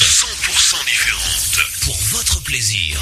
100% différente pour votre plaisir.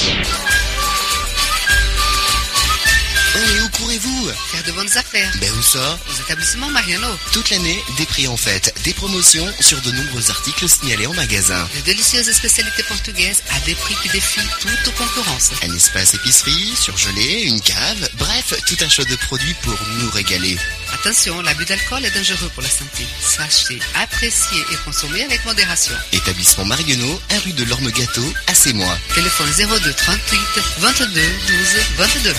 Oh, et où courez-vous? Faire de bonnes affaires. Ben où ça? Aux établissements Mariano. Toute l'année, des prix en fête, des promotions sur de nombreux articles signalés en magasin. De délicieuses spécialités portugaises à des prix qui défient toute concurrence. Un espace épicerie, surgelé, une cave, bref, tout un choix de produits pour nous régaler. Attention, l'abus d'alcool est dangereux pour la santé. Sachez apprécier et consommer avec modération. Établissement Mariano, 1 rue de l'Orme Gâteau, à Sémois. Téléphone 02 38 22 12 22.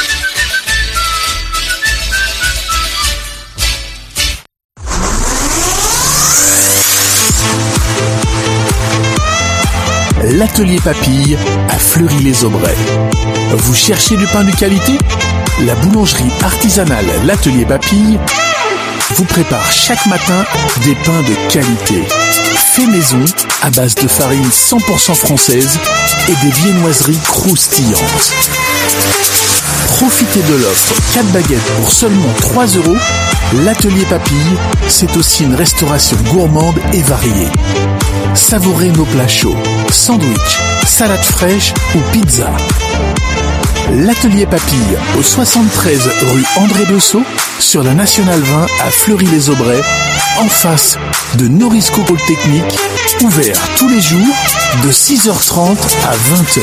L'atelier Papille à Fleury-les-Aubrais. Vous cherchez du pain de qualité? La boulangerie artisanale L'Atelier Papille vous prépare chaque matin des pains de qualité. Fait maison à base de farine 100% française et des viennoiseries croustillantes. Profitez de l'offre 4 baguettes pour seulement 3 €. L'Atelier Papille, c'est aussi une restauration gourmande et variée. Savourez nos plats chauds, sandwich, salade fraîche ou pizza. L'Atelier Papille, au 73 rue André Bessot, sur la Nationale 20 à Fleury-les-Aubrais, en face de Norisco Polytechnique, ouvert tous les jours de 6h30 à 20h.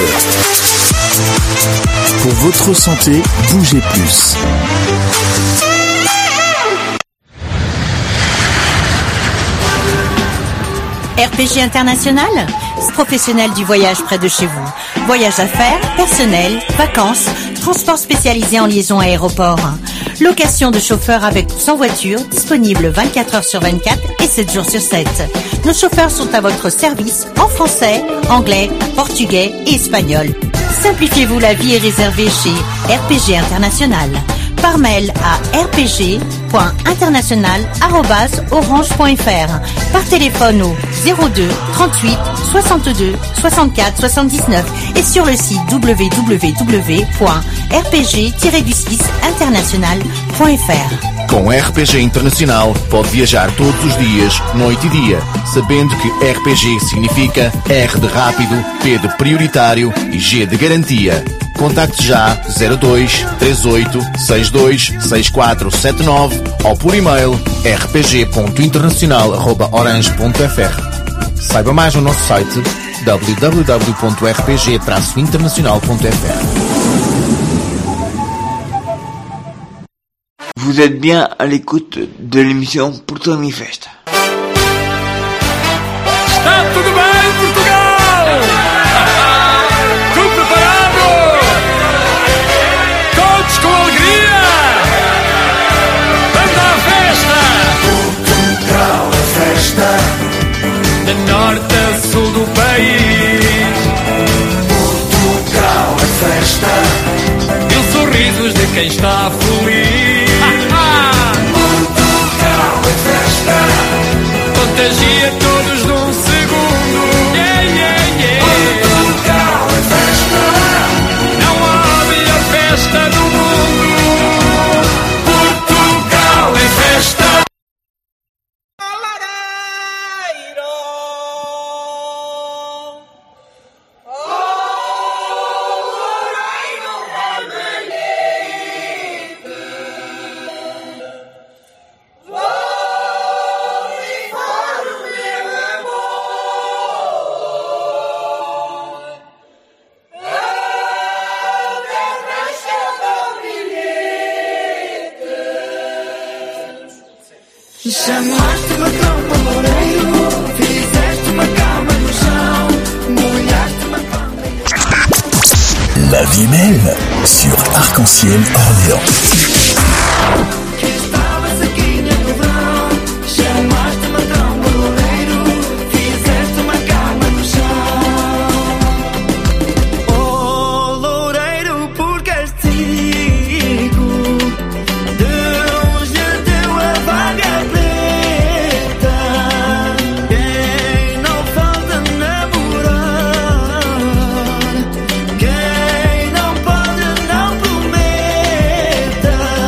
Pour votre santé, bougez plus. RPG International, professionnel du voyage près de chez vous. Voyage d'affaires, personnel, vacances, transport spécialisé en liaison aéroport. Location de chauffeurs avec ou sans voiture, disponible 24 heures sur 24 et 7 jours sur 7. Nos chauffeurs sont à votre service en français, anglais, portugais et espagnol. Simplifiez-vous la vie et réservez chez RPG International. Par mail à rpg.international@orange.fr. Par téléphone au 02 38 62 64 79 et sur le site www.rpg-international.fr. Com RPG Internacional pode viajar todos os dias, noite e dia, sabendo que RPG significa R de rápido, P de prioritário e G de garantia. Contacte já 02 38 62 6479 ou por e-mail rpg.internacional@orange.fr. Saiba mais no nosso site www.rpg-internacional.fr. Vous êtes bien à l'écoute de l'émission Portão e Festa. Está tudo bem, Portugal? Tudo preparado? Todos com alegria? Vamos à festa! Portugal é festa, de norte a sul do país. Portugal é festa, mil sorrisos de quem está feliz. Portugal é festa, contagia todos num segundo. Yeah, yeah, yeah. Portugal é festa, não há melhor festa do mundo. Portugal é festa. Chamaste-me cama loureiro, fizeste uma cama no chão, molhaste-me a cama. La vie est belle sur Arc-en-Ciel Orléans. Estavas aqui no verão, chamaste-me cama loureiro, fizeste uma cama no chão. Oh loureiro, por castigo, Deus lhe deu a vaga preta. Quem não falta namorar, quem não pode não prometa.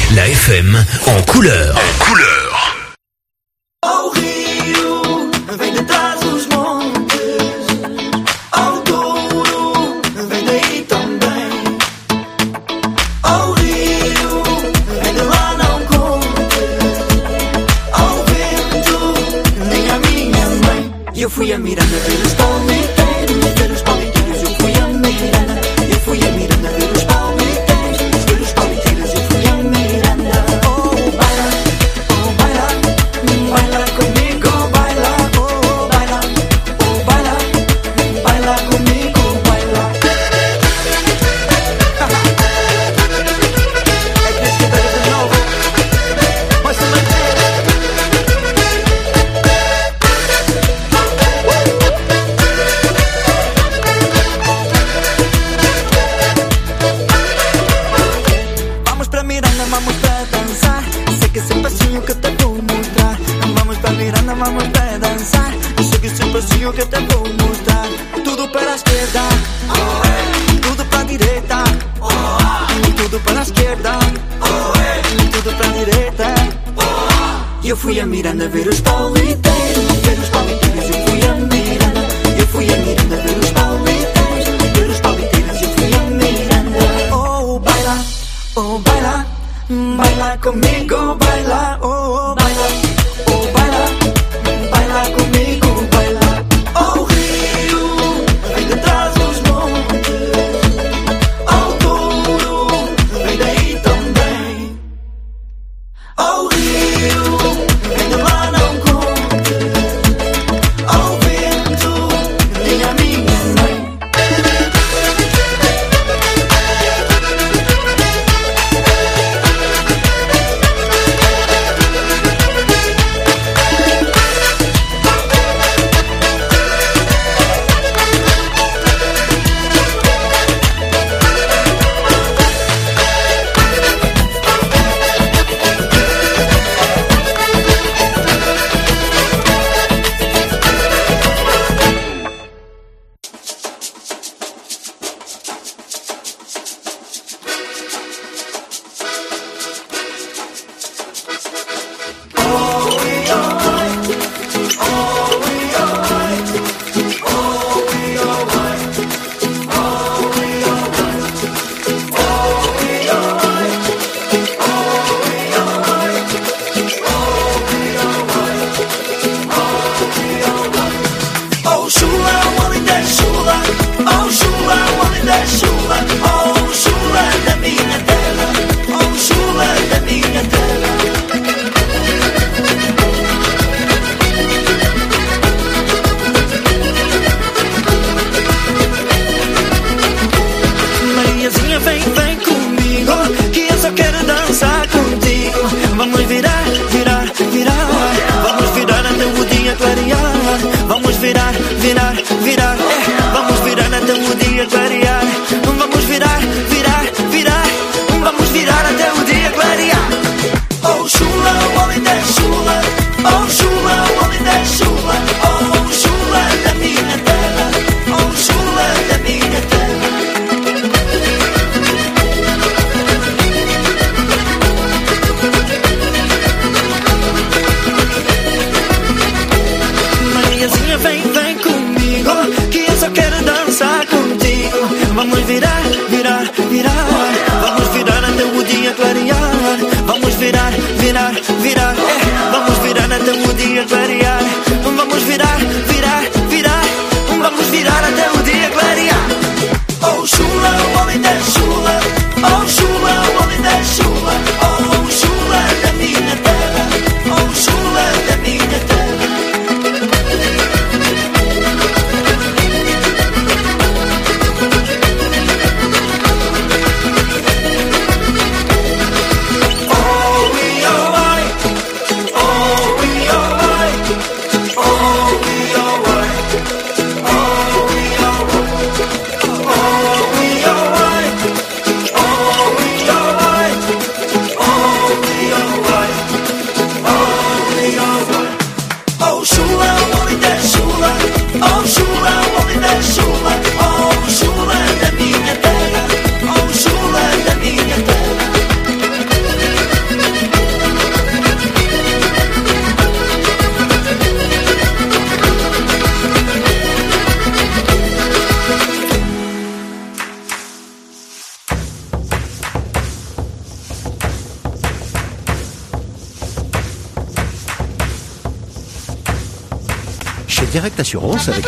La FM en couleur. En couleur. Ao rio, vem de trás dos montes. Ao Douro, vem daí também. Ao rio, vem de lá não contes. Ao vento, nem a minha mãe. Eu fui a Miranda ver os palmiteiros, ver os palmiteiros. Eu fui a Miranda, eu fui a Miranda ver os palmiteiros, ver os palmiteiros. Eu fui a Miranda. Oh, baila, oh, baila, baila comigo, baila, oh, baila, oh, baila, baila comigo, baila. É que esse cara de novo, mas também vamos pra Miranda, vamos pra dançar. Sei que esse passinho que te vou mostrar. Vamos pra Miranda, vamos pra dançar. Sei que esse passinho que te vou mostrar. Tudo para a esquerda, tudo pra direita, tudo para a esquerda, tudo pra direita. Eu fui a Miranda ver os palmiteiros, ver os palmiteiros. Eu fui a Miranda, eu fui a Miranda ver os palmiteiros, ver os palmiteiros. Eu fui a Miranda. Oh, baila, oh, baila, baila comigo, baila, oh, baila, oh, baila, baila comigo, baila. Oh, rio, vem de trás dos montes. Oh, Douro, vem daí também. Oh, rio, vem de lá não contes. Oh, vento, nem a minha mãe. Oh, Shula, Walida, Shula. Oh, Shula, Walida, Shula. Oh, Shula da minha terra. Oh, Shula da minha terra. Mariazinha, vem, vem comigo, que eu só quero dançar contigo. Vamos virar, virar, virar. Vamos virar até o dia clarear. Vamos virar, virar, virar. Vamos virar até o dia clarear. Vamos virar, virar, virar. Vamos virar até o dia clarear. Oh, Shula, Walida, Shula. Oh, Shula, Walida, Shula. Oh, Shula da minha terra. Oh, Shula da minha terra. Mariazinha, vem, vem comigo. chez Direct Assurance avec...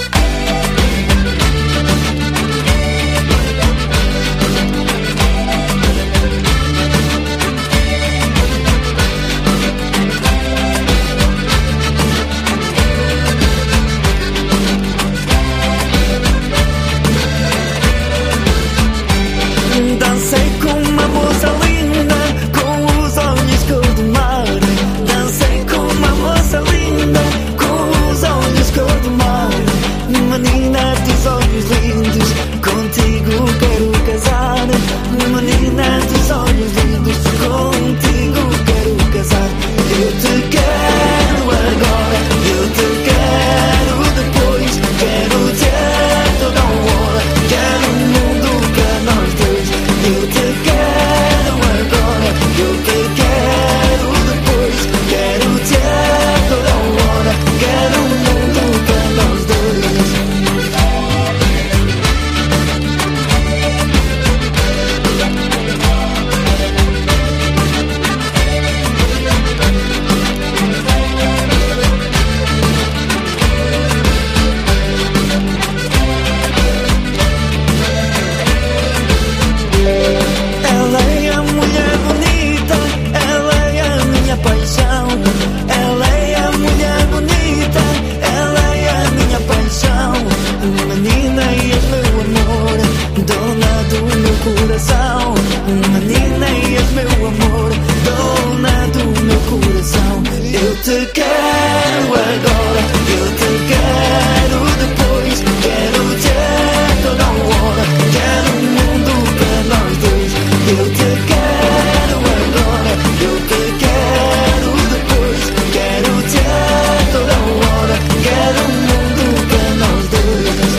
Dancei com uma moça linda, com os olhos cor do mar. Dancei com uma moça linda, com os olhos cor do mar. Menina dos olhos lindos, contigo quero casar. Menina dos olhos lindos, contigo quero casar. Eu te quero agora, eu te quero depois. Quero ter toda a hora, quero um mundo para nós dois. Eu te quero agora, eu te quero depois. Quero ter toda a hora, quero um mundo para nós dois. Ela é a mulher bonita, ela é a minha paixão. Ela é a mulher bonita, ela é a minha paixão. Menina, és meu amor, dona do meu coração. Menina, és meu amor, dona do meu coração. Eu te quero agora, eu te quero depois. Quero ter toda a hora, quero um mundo para nós dois. Eu te quero agora, eu te quero depois. Quero ter toda a hora, quero um mundo para nós dois.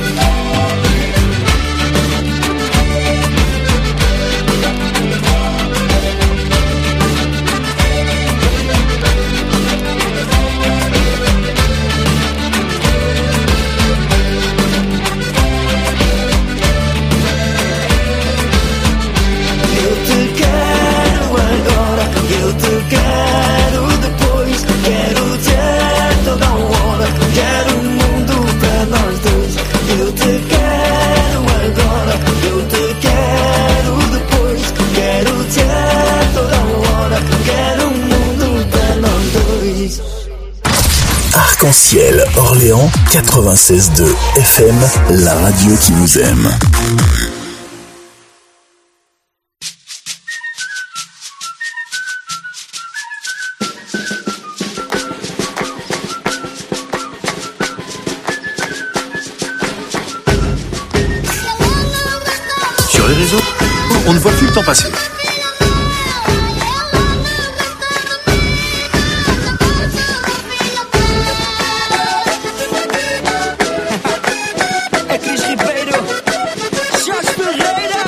Eu te quero agora, eu te quero depois. Quero ter toda a hora, quero um mundo para nós dois. Eu te quero agora, eu te quero depois. Quero ter toda a hora, quero um mundo para nós dois. Arc-en-Ciel Orléans 96.2 FM, la radio qui vous aime. Sur les réseaux, on ne voit plus le temps passer. É Cris Ribeiro, Jorge Ferreira.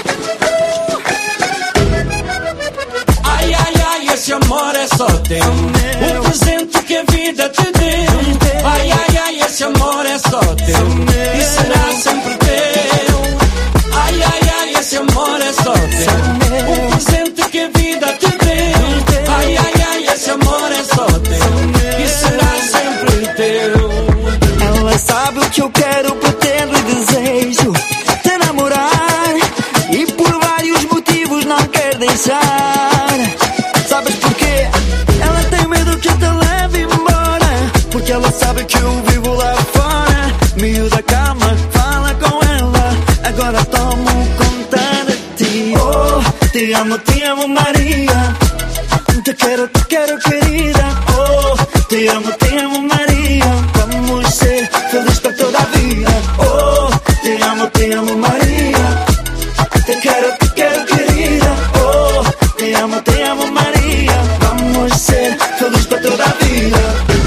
Ai, ai, ai, esse amor é só teu. O presente que a vida te deu. Ai, ai, ai, esse amor é só teu. E será sempre teu. Ai, ai, ai, esse amor é só teu. O presente que a vida te deu. Ai, ai, ai, esse amor é só teu. E será sempre teu. Ela sabe o que eu quero, pretendo e desejo te namorar. E por vários motivos não quer deixar. Sabes porquê? Ela tem medo que eu te leve embora. Porque ela sabe que eu vivo lá fora. Miúda, calma, fala com ela. Agora tomo conta de ti. Oh, te amo Maria. Te quero querida. Oh, te amo Maria. Vamos ser felizes para toda a vida. Oh, te amo Maria. Te quero querida. Oh, te amo Maria. Vamos ser felizes para toda a vida.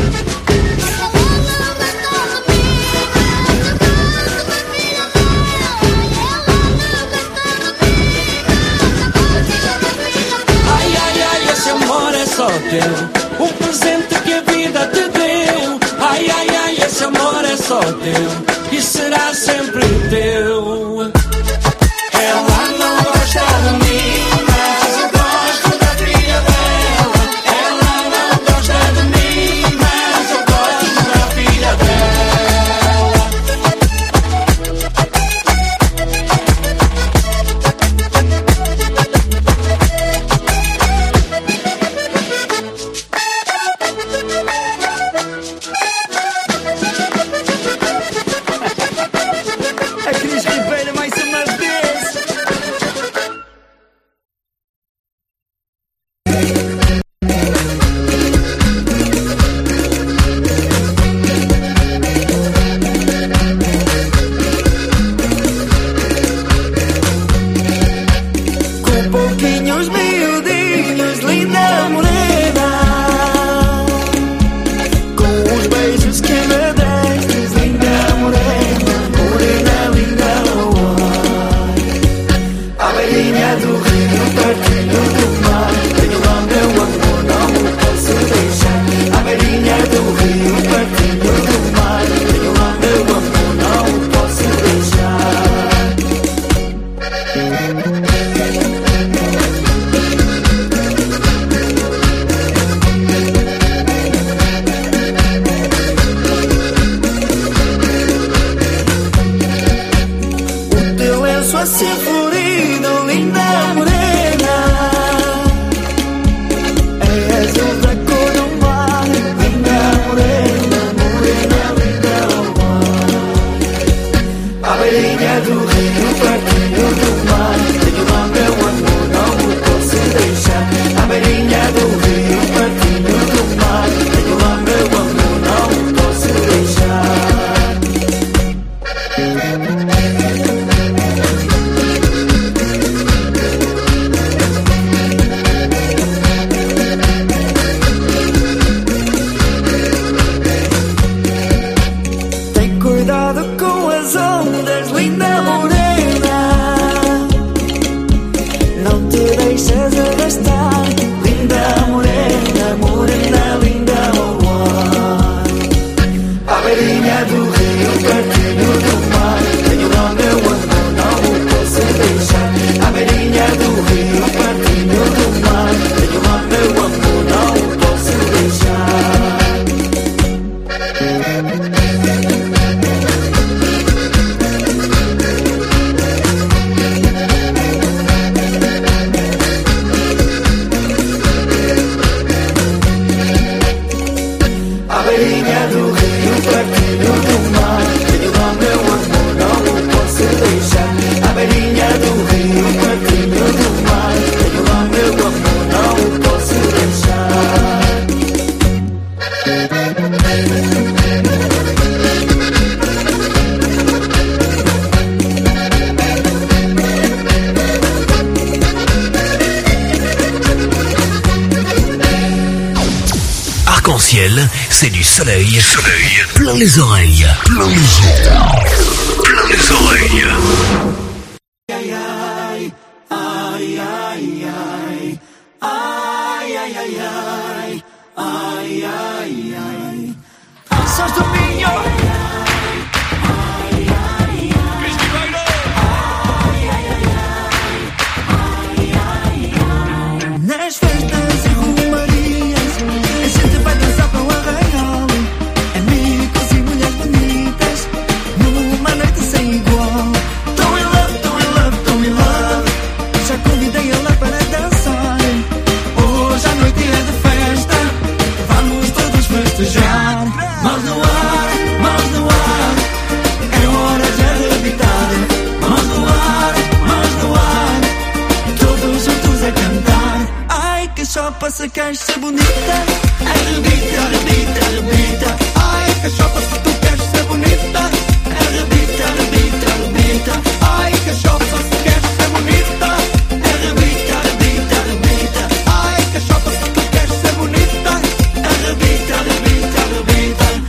Ai, ai, ai, esse amor é só teu. O presente que a vida te deu. Ai, ai, ai, esse amor é só teu. E será sempre teu. Ela não gosta de mim, mas eu gosto da filha dela. Ela não gosta de mim, mas eu gosto da filha dela. beijos que me deste, linda morena, morena linda, oh, oh. A beirinha do rio, pertinho do mar, tenho lá meu amor, não o posso deixar. A beirinha do rio, pertinho do mar, tenho lá meu amor, não o posso deixar. Assim florido, linda morena, és outra cor do mar, linda morena, morena, linda ao mar. A beirinha do rio, pertinho do mar, tenho lá meu amor, não o posso deixar. A beirinha do rio, pertinho do mar, tenho lá meu amor, não o posso deixar. Arc-en-ciel, c'est du soleil, plein les oreilles, plein les oreilles, plein les oreilles. Se queres ser bonita, arrebita, arrebita, arrebita. Ai, cachopa, se tu queres ser bonita, arrebita, arrebita, arrebita. Ai, cachopa, se queres ser bonita, arrebita, arrebita, arrebita. Ai, cachopa, se tu queres ser bonita, arrebita, arrebita, arrebita.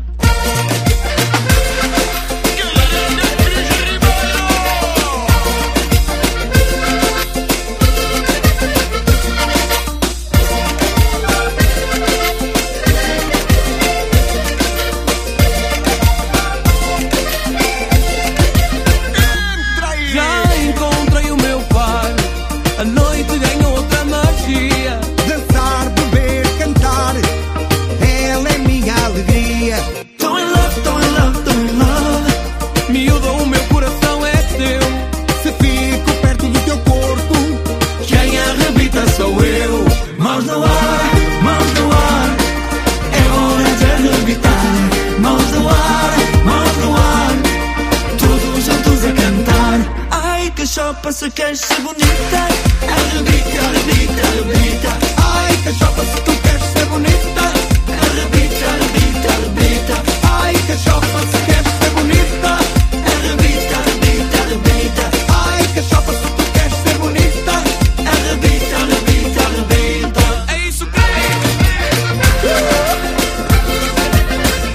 Se queres ser bonita, arrebita, arrebita, arrebita. Ai, cachopa, se tu queres ser bonita, arrebita, arrebita, arrebita. Ai, cachopa, se queres ser bonita, arrebita, arrebita, arrebita. Ai, cachopa, se tu queres ser bonita, arrebita, arrebita, arrebita. É isso que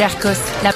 Jerkos, la...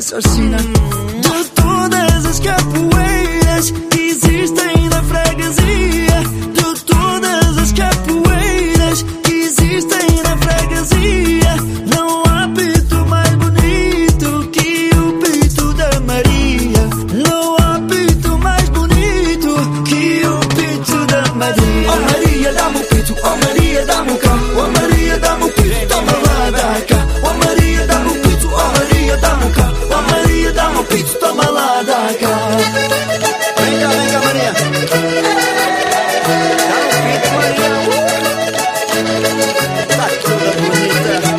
assassina. De todas as capoeiras que existem na freguesia, de todas as capoeiras que existem na freguesia, não há peito mais bonito que o peito da Maria. Não há peito mais bonito que o peito da Maria. Oh Maria, dá-me o peito, oh Maria, dá-me o cá, oh Maria, dá-me o peito, toma lá da cá. Oh Maria, dá-me o peito, oh Maria, dá-me o cá, oh Maria, dá-me o peito, toma lá da cá. Vem cá, Maria. Dá-me o peito, Maria. Tá toda bonita.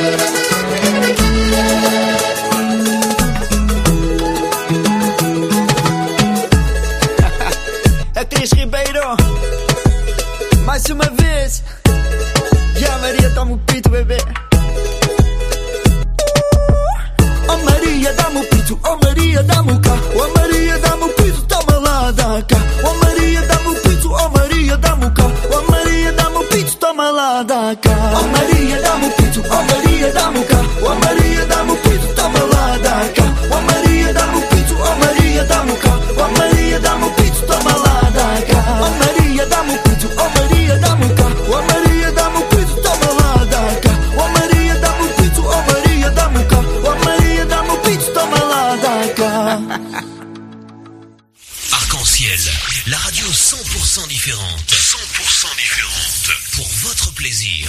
A Cris Ribeiro, mais uma vez. E a Maria, toma o pito, bebê. Oh Maria, dá-me o pito, oh Maria, dá-me o cá. Oh Maria, dá-me o pito, toma lá da cá. Oh Maria, dá-me o pito, oh Maria, dá-me o cá. Oh Maria, dá-me o pito, toma lá da cá. Oh Maria, dá-me o pito, oh Maria, dá-me o cá. Oh Maria, dá-me o pito, toma lá da cá. Oh Maria, dá-me o pito, oh Maria, dá-me o cá. Oh Maria, dá-me o pito, toma lá da cá. Oh Maria, dá-me o pito, oh Maria, dá-me o cá. Oh Maria, dá-me o pito, toma lá da cá. Oh Maria, dá-me o pito, oh Maria, dá-me o cá. Oh Maria, dá-me o pito, toma lá da cá. Arc-en-ciel, la radio 100% différente. 100% différente. Pour votre plaisir.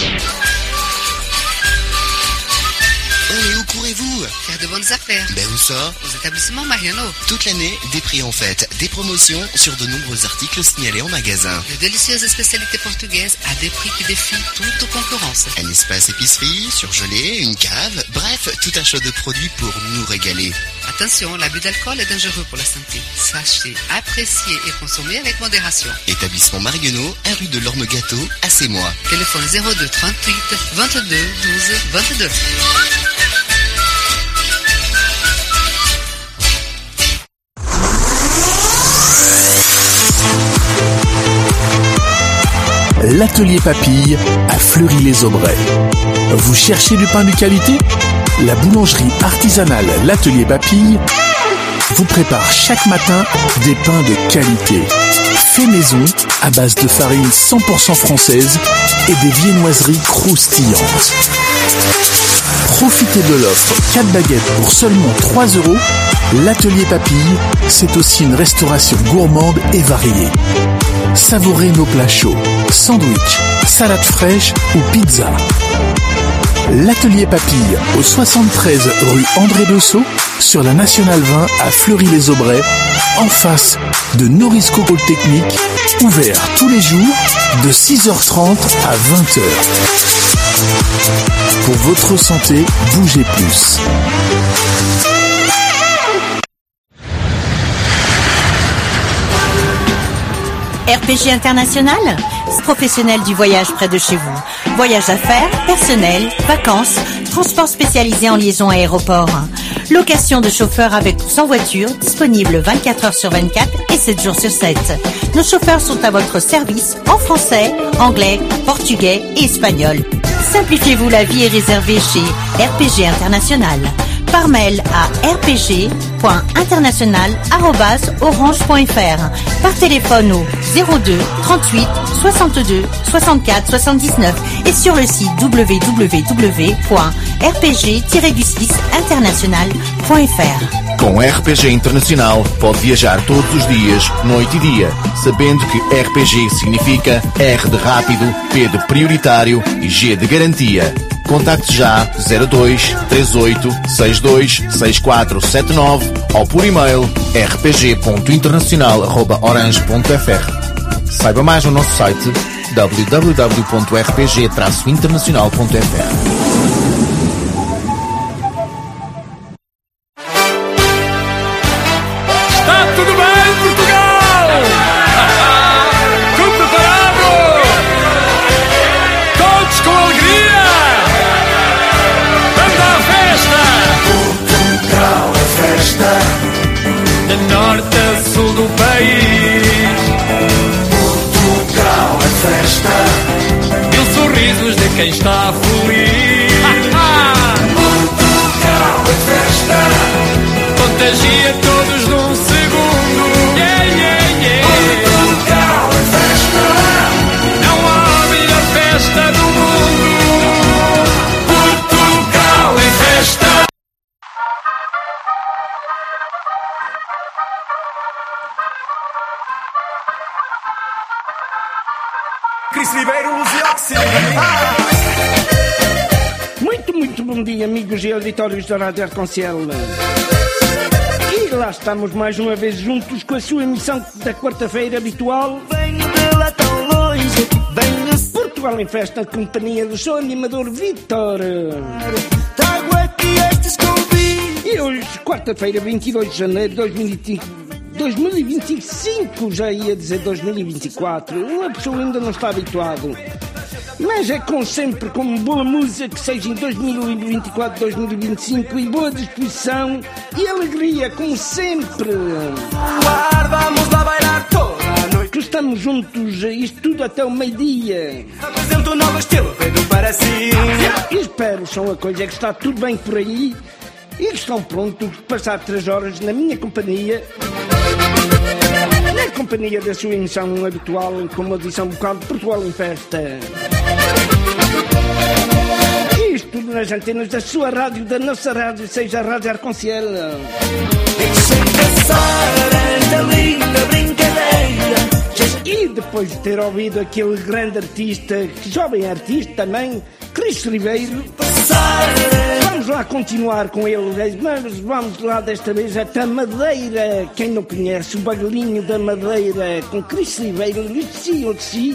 Oh, et où courez-vous? Faire de bonnes affaires. Ben où ça? Aux établissements Mariano. Toute l'année, des prix en fête, des promotions sur de nombreux articles signalés en magasin. De délicieuses spécialités portugaises à des prix qui défient toute concurrence. Un espace épicerie, surgelé, une cave, bref, tout un choix de produits pour nous régaler. Attention, l'abus d'alcool est dangereux pour la santé. Sachez, apprécier et consommer avec modération. Établissement Marguenot, 1 rue de l'Orme Gâteau, à Sémois. Téléphone 02 38 22 12 22. L'atelier Papille à Fleury-les-Aubrais. Vous cherchez du pain de qualité? La boulangerie artisanale L'Atelier Papille vous prépare chaque matin des pains de qualité. Fait maison à base de farine 100% française et des viennoiseries croustillantes. Profitez de l'offre 4 baguettes pour seulement 3 €. L'Atelier Papille, c'est aussi une restauration gourmande et variée. Savourez nos plats chauds, sandwich, salade fraîche ou pizza. L'Atelier Papille au 73 rue André Dessau sur la Nationale 20 à Fleury-les-Aubrais, en face de Norisco Polytechnique, ouvert tous les jours de 6h30 à 20h. Pour votre santé, bougez plus. RPG International, professionnel du voyage près de chez vous. Voyage affaires, personnel, vacances, transport spécialisé en liaison aéroport. Location de chauffeurs avec ou sans voiture, disponible 24 heures sur 24 et 7 jours sur 7. Nos chauffeurs sont à votre service en français, anglais, portugais et espagnol. Simplifiez-vous la vie et réservez chez RPG International. Par mail à rpg.international@orange.fr. Par téléphone au 02 38 62 64 79 et sur le site www.rpg-international.fr. Com RPG Internacional pode viajar todos os dias, noite e dia, sabendo que RPG significa R de rápido, P de prioritário e G de garantia. Contacte já 02 38 62 6479 ou por e-mail rpg.internacional@orange.fr. Saiba mais no nosso site www.rpg-internacional.fr. Quem está feliz. bom dia, amigos e auditórios da Rádio Arconcel. E lá estamos mais uma vez juntos com a sua emissão da quarta-feira habitual. Venho de lá tão longe, venho Portugal em Festa, companhia do seu animador Vítor. trago aqui estes convites. E hoje, quarta-feira, 22 de janeiro de 2025, já ia dizer 2024. Uma pessoa ainda não está habituado. Mas é como sempre, com boa música, que seja em 2024, 2025, e boa disposição e alegria, como sempre. Vamos lá bailar toda a noite. Que estamos juntos, isto tudo até o meio-dia. Apresento um novo estilo, feito para si. E espero, só a coisa, é que está tudo bem por aí e que estão prontos para passar 3 horas na minha companhia. Na companhia da sua emissão habitual, como a edição vocal de Portugal em Festa. Isto tudo nas antenas da sua rádio, da nossa rádio, seja a Rádio Arconcel. Deixem passar esta linda brincadeira. E depois de ter ouvido aquele grande artista, jovem artista também, Cris Ribeiro, vamos lá continuar com ele, mas vamos lá desta vez até Madeira. Quem não conhece o Bagulhinho da Madeira, com Cris Ribeiro, Lucy ou si.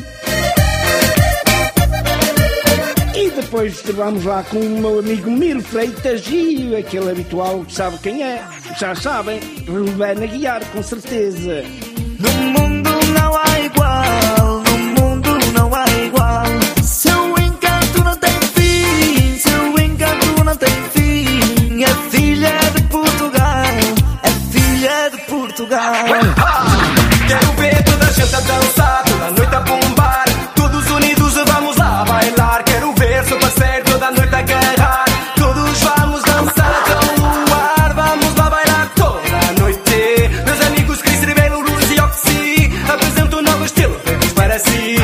E depois vamos lá com o meu amigo Miro Freitas e aquele habitual que sabe quem é, já sabem, Rubén Aguiar, com certeza. No mundo não há igual, no mundo não há igual. Seu encanto não tem fim, seu encanto não tem fim. É filha de Portugal, é filha de Portugal. Quero ver toda a gente a dançar, toda a noite a bombar. Todos unidos vamos lá bailar. Quero ver seu parceiro toda a noite a agarrar. Todos vamos dançar até o luar. Vamos lá bailar toda a noite. Meus amigos Cris Ribeiro, Luz e Oxy, apresento um novo estilo, feitos para si.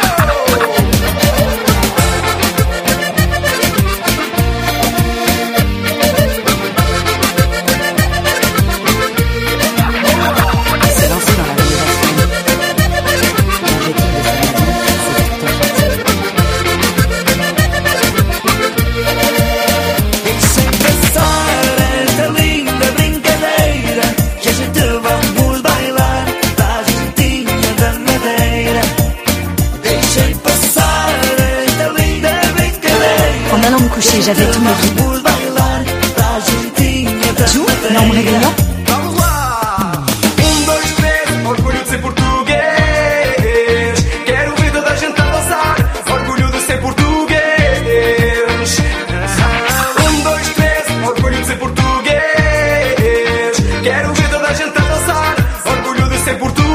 J'avais tout ma vie. Joue, não me réveillons. Vamos lá! 1, 2, 3, orgulho de ser português. Quero ver toda a gente a dançar, orgulho de ser português. 1, 2, 3, orgulho de ser português. Quero ver toda a gente a dançar, orgulho de ser português.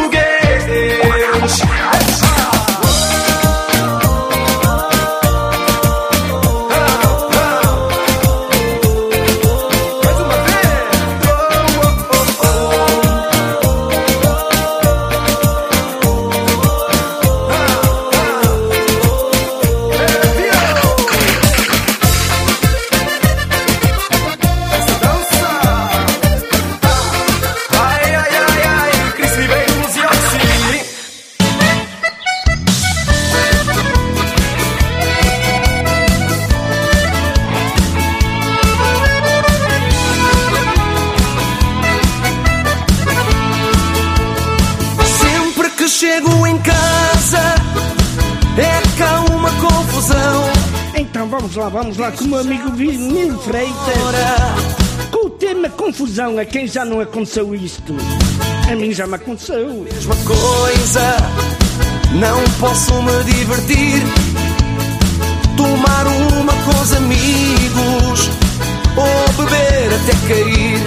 Chego em casa, é cá uma confusão. Então vamos lá com o meu amigo Miro Freitas, com o tema confusão. A quem já não aconteceu isto? A mim já me aconteceu. Mesma coisa, não posso me divertir. Tomar uma com os amigos ou beber até cair.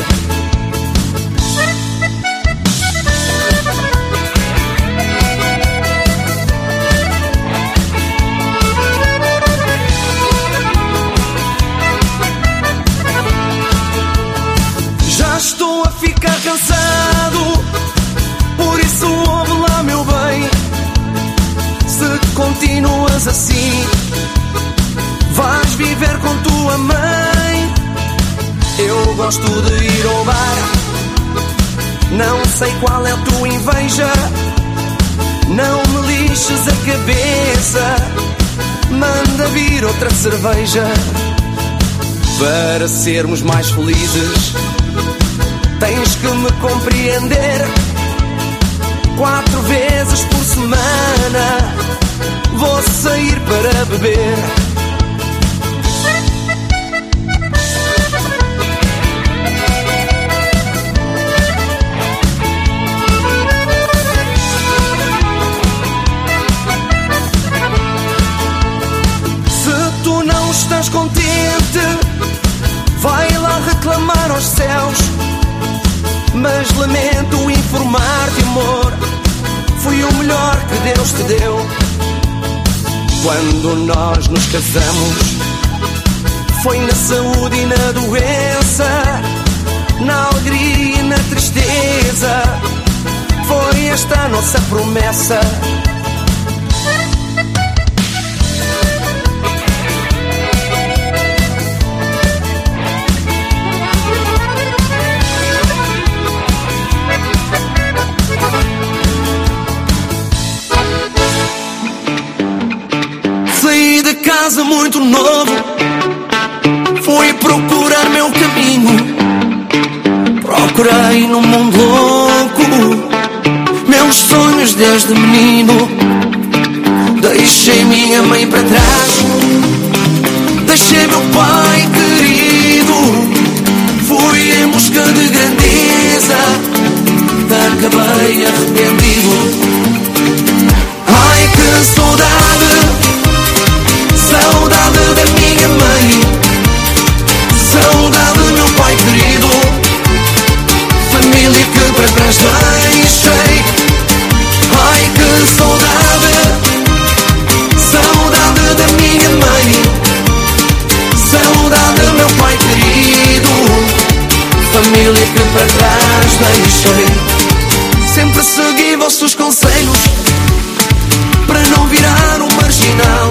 Estou a ficar cansado, por isso ouve lá, meu bem. Se continuas assim, vais viver com tua mãe. Eu gosto de ir ao bar, não sei qual é a tua inveja. Não me lixes a cabeça, manda vir outra cerveja. Para sermos mais felizes, tens que me compreender. 4 vezes por semana vou sair para beber. Se tu não estás contente, vai lá reclamar aos céus. Mas lamento informar-te, amor, fui o melhor que Deus te deu. Quando nós nos casamos, foi na saúde e na doença, na alegria e na tristeza, foi esta a nossa promessa. Casa muito novo, fui procurar meu caminho. Procurei num mundo louco meus sonhos desde menino. Deixei minha mãe para trás, deixei meu pai querido. Fui em busca de grandeza, acabei arrependido. Ai, que saudade! Saudade da minha mãe, saudade do meu pai querido, família que para trás deixei. Ai, que saudade, saudade da minha mãe, saudade do meu pai querido, família que para trás deixei. Sempre segui vossos conselhos para não virar um marginal.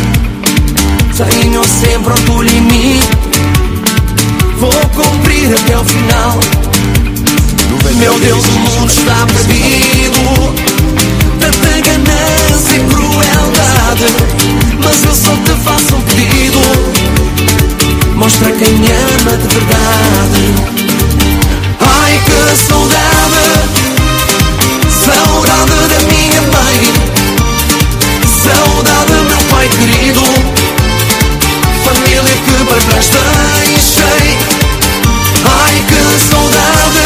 Tenho sempre orgulho em mim, vou cumprir até o final. Meu Deus, o mundo está perdido, tanta ganância e crueldade. Mas eu só te faço um pedido, mostra quem ama de verdade. Ai, que saudade, saudade da minha mãe, saudade do meu pai querido, família que para trás deixei. Ai, que saudade,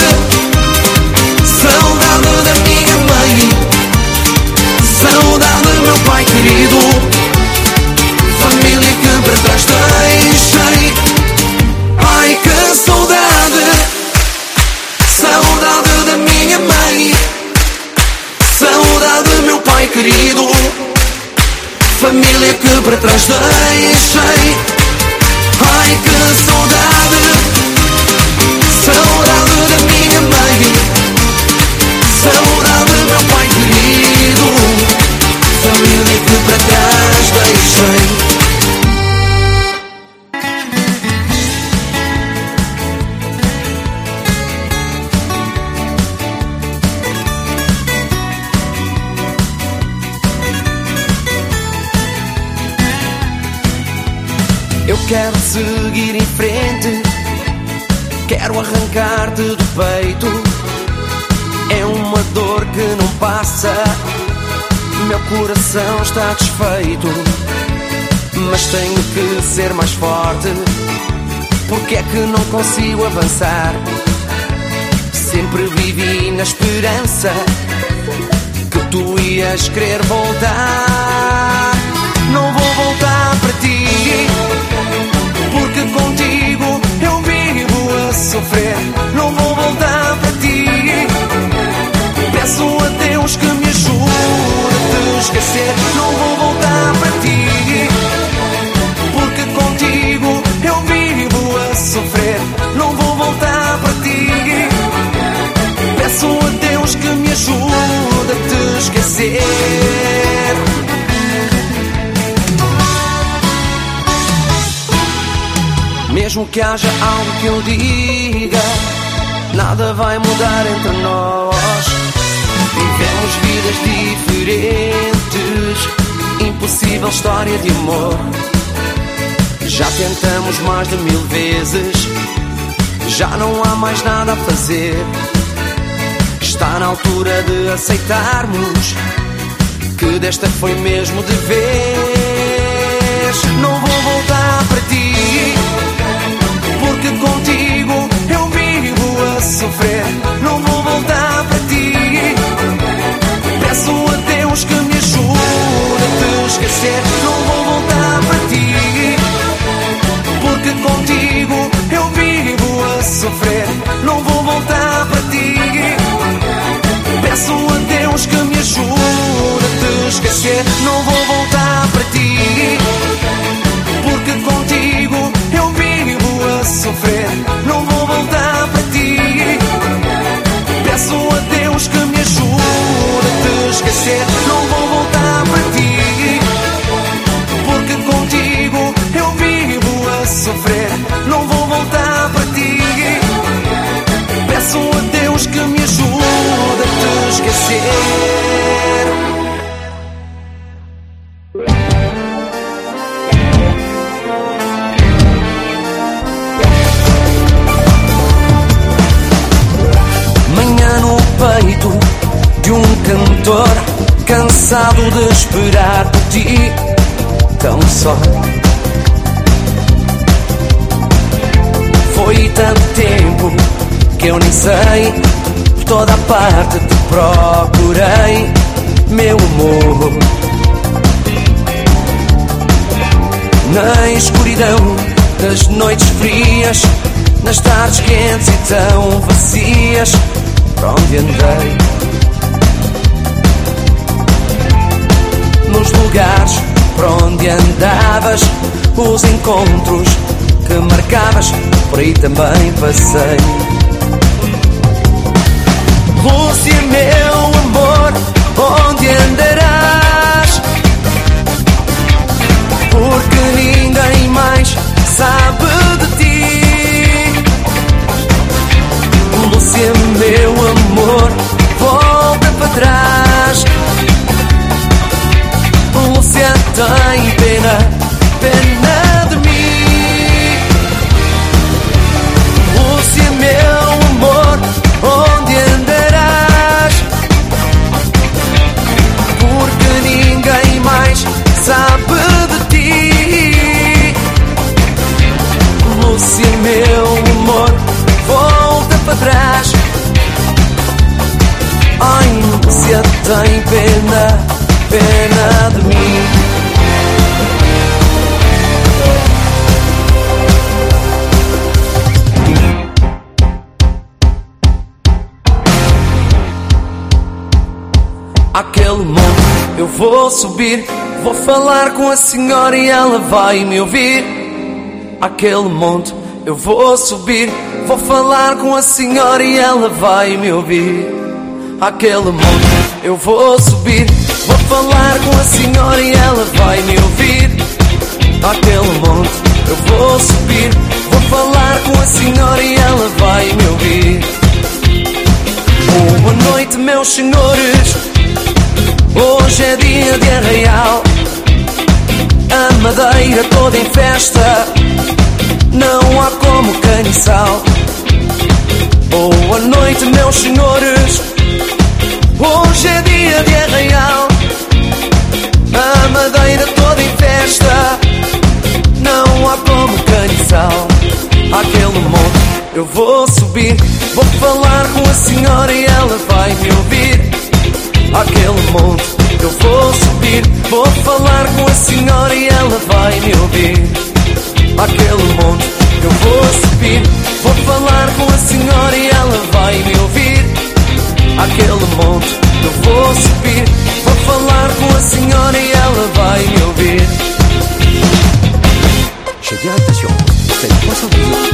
saudade da minha mãe, saudade do meu pai querido, família que para trás deixei. Ai, que saudade, saudade da minha mãe, saudade do meu pai querido, família que para trás deixei. Ai, que saudade, saudade da minha mãe, saudade do meu pai querido, família que para trás deixei. Eu quero seguir em frente, quero arrancar-te do peito. É uma dor que não passa, meu coração está desfeito. Mas tenho que ser mais forte, porque é que não consigo avançar? Sempre vivi na esperança que tu ias querer voltar. Não vou voltar para ti, porque contigo eu vivo a sofrer. Não vou voltar para ti, peço a Deus que me ajude a te esquecer. Não vou voltar para ti, porque contigo eu vivo a sofrer. Não vou voltar para ti, peço a Deus que me ajude a te esquecer. Mesmo que haja algo que eu diga, nada vai mudar entre nós. Vivemos vidas diferentes, impossível história de amor. Já tentamos mais de 1000 vezes, já não há mais nada a fazer. Está na altura de aceitarmos que desta foi mesmo de vez. Não vou voltar para ti, porque contigo eu vivo a sofrer. Não vou voltar para ti, peço a Deus que me ajude a te esquecer. Não vou voltar para ti, porque contigo eu vivo a sofrer. Não vou voltar para ti, peço a Deus que me ajude a te esquecer. Não vou voltar para ti, porque contigo eu vivo a sofrer. Não vou voltar para ti, peço a Deus que me ajude a te esquecer. Não vou voltar para ti, porque contigo eu vivo a sofrer. Não vou voltar para ti, peço a Deus que me ajude a te esquecer. Manhã no peito de um cantor, cansado de esperar por ti, tão só. Foi tanto tempo que eu nem sei, por toda a parte te procurei, meu amor. Na escuridão das noites frias, nas tardes quentes e tão vazias, por onde andei, nos lugares por onde andavas, os encontros que marcavas, por aí também passei. Lúcia, meu amor, onde andarás? Porque ninguém mais sabe de ti. Lúcia, meu amor, volta para trás. Lúcia, tem pena, pena de mim. Lúcia, meu amor, onde andarás? Porque ninguém mais sabe de ti. Lúcia, meu amor, volta para trás. Ai, Lúcia, tem pena, pena de mim. Aquele monte eu vou subir, vou falar com a senhora e ela vai me ouvir. Aquele monte eu vou subir, vou falar com a senhora e ela vai me ouvir. Aquele monte eu vou subir, vou falar com a senhora e ela vai me ouvir. Aquele monte eu vou subir, vou falar com a senhora e ela vai me ouvir. Boa noite, meus senhores, hoje é dia de arraial, a Madeira toda em festa, não há como caniçal. Boa noite, meus senhores, hoje é dia de arraial, a Madeira toda em festa, não há como caniçal. Aquele monte eu vou subir, vou falar com a senhora e ela vai me ouvir. Aquele monte eu vou subir, vou falar com a senhora e ela vai me ouvir. Aquele monte eu vou subir, vou falar com a senhora e ela vai me ouvir. Aquele monte eu vou subir, vou falar com a senhora e ela vai me ouvir. J'ai bien l'impression, c'est 312.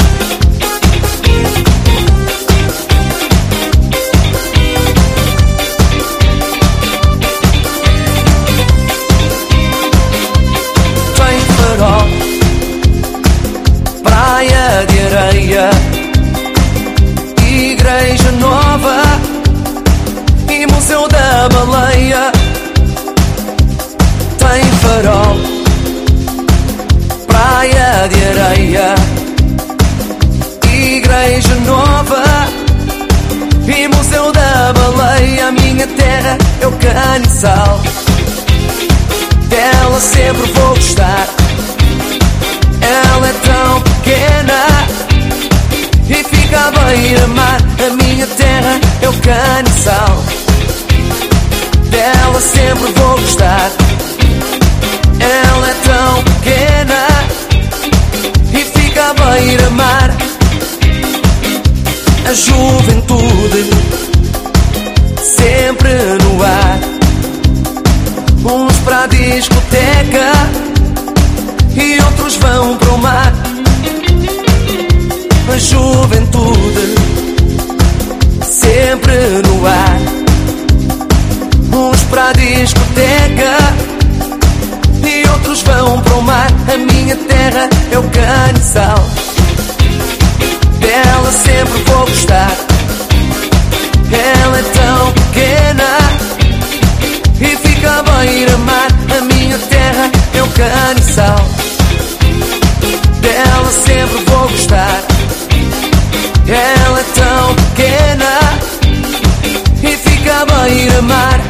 Praia de areia, Igreja Nova e Museu da Baleia. Tem farol, praia aldeia, igreja nova e museu da baleia. A minha terra é o Caniçal, dela sempre vou gostar. Ela é tão pequena e fica à beira-mar. A minha terra é o Caniçal, dela sempre vou gostar. Ela é tão pequena e fica à beira-mar. A juventude sempre no ar, uns para a discoteca e outros vão para o mar. A juventude sempre no ar, uns para a discoteca e outros vão para o mar. A minha terra é o Caniçal, dela sempre vou gostar. Ela é tão pequena e fica à beira-mar. A minha terra é o Caniçal, dela sempre vou gostar. Ela é tão pequena e fica à beira-mar.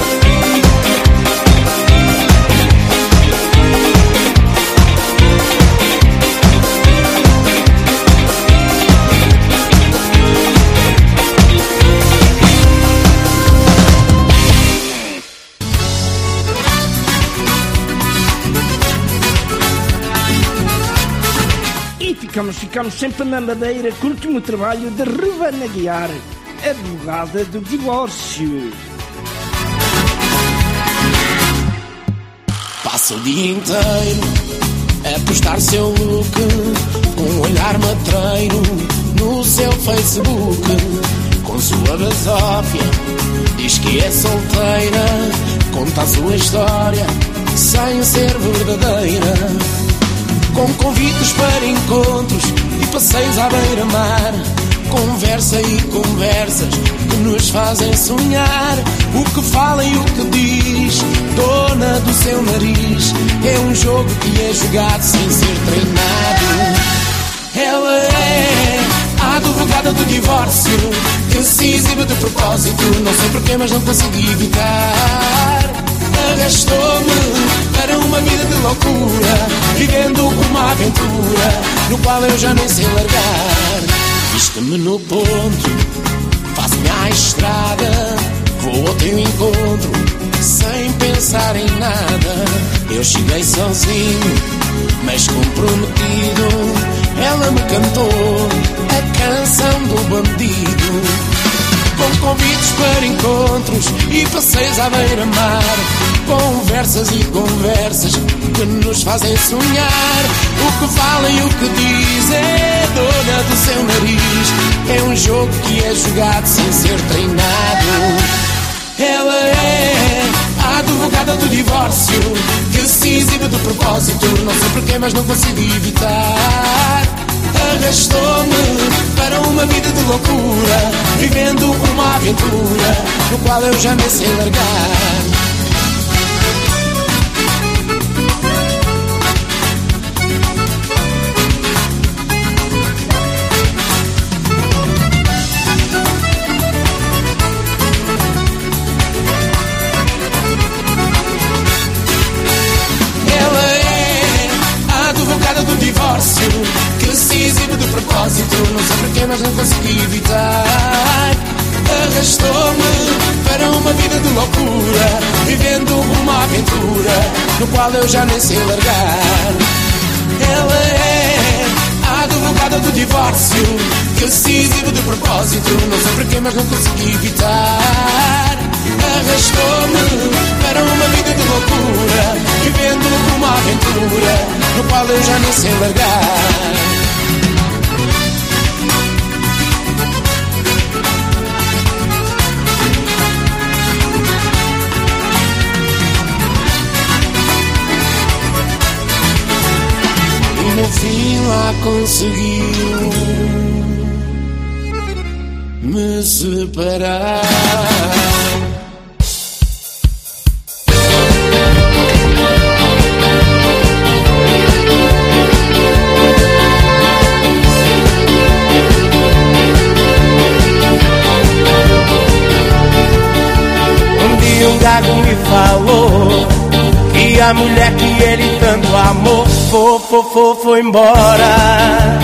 Ficamos sempre na Madeira com o último trabalho de Ruben Aguiar, advogada do divórcio. Passa o dia inteiro a postar seu look, um olhar matreiro no seu Facebook. Com sua basófia diz que é solteira, conta a sua história sem ser verdadeira. Com convites para encontros e passeios à beira-mar, conversa e conversas que nos fazem sonhar. O que fala e o que diz, dona do seu nariz, é um jogo que é jogado sem ser treinado. Ela é a advogada do divórcio, que se exibe de propósito, não sei porquê, mas não consegui evitar. Arrastou-me para uma vida de loucura, vivendo uma aventura no qual eu já nem sei largar. Viste-me no ponto, faço-me à estrada, vou ao teu encontro sem pensar em nada. Eu cheguei sozinho, mas comprometido. Ela me cantou a canção do bandido. Com convites para encontros e passeios à beira-mar, conversas e conversas que nos fazem sonhar. O que fala e o que diz é dona do seu nariz, é um jogo que é jogado sem ser treinado. Ela é a advogada do divórcio, que se exibe de propósito, não sei porquê, mas não consigo evitar. Arrastou-me para uma vida de loucura, vivendo uma aventura no qual eu já nem sei largar. Ela é a advogada do divórcio, que se exibe de propósito, não sei porquê, mas não consegui evitar. Arrastou-me para uma vida de loucura, vivendo uma aventura no qual eu já nem sei largar. Ela é a advogada do divórcio, que se exibe de propósito, não sei porquê, mas não consegui evitar. Arrastou-me para uma vida de loucura, vivendo uma aventura no qual eu já nem sei largar. E no fim lá conseguiu me separar. que ele tanto amou foi embora.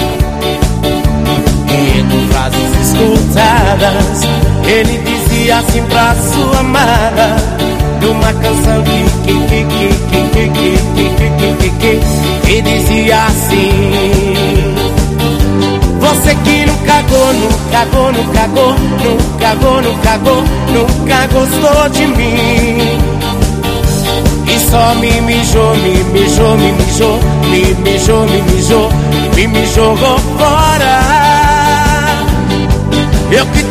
E em frases escutadas ele dizia assim pra sua amada, numa canção que dizia assim: você que nunca gostou de mim, e só me jogou fora. Eu que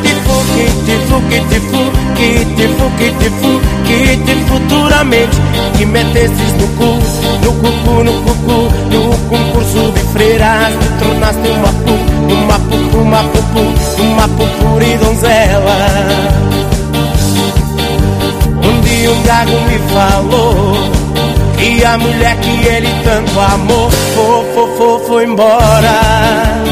te futuramente que metesses no concurso de freiras, te tornaste uma pupura e donzela. Um dia um gago me falou que a mulher que ele tanto amou foi embora.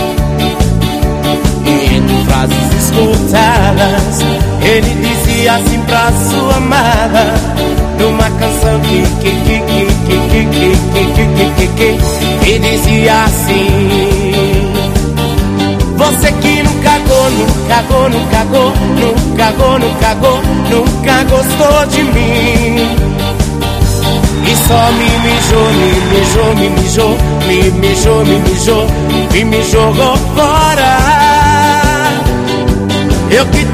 E em frases escutadas ele dizia assim pra sua amada, numa canção que dizia assim: você que nunca gostou de mim, e só me jogou fora. Eu que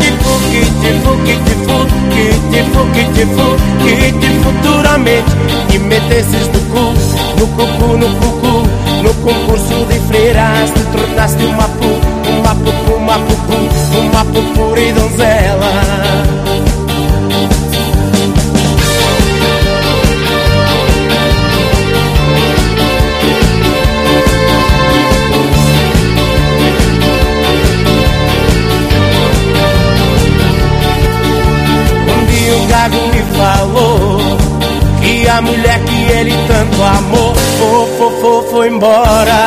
te futuramente e metesses no concurso de freiras, te tornaste uma pupura e donzela. Me falou que a mulher que ele tanto amou foi embora.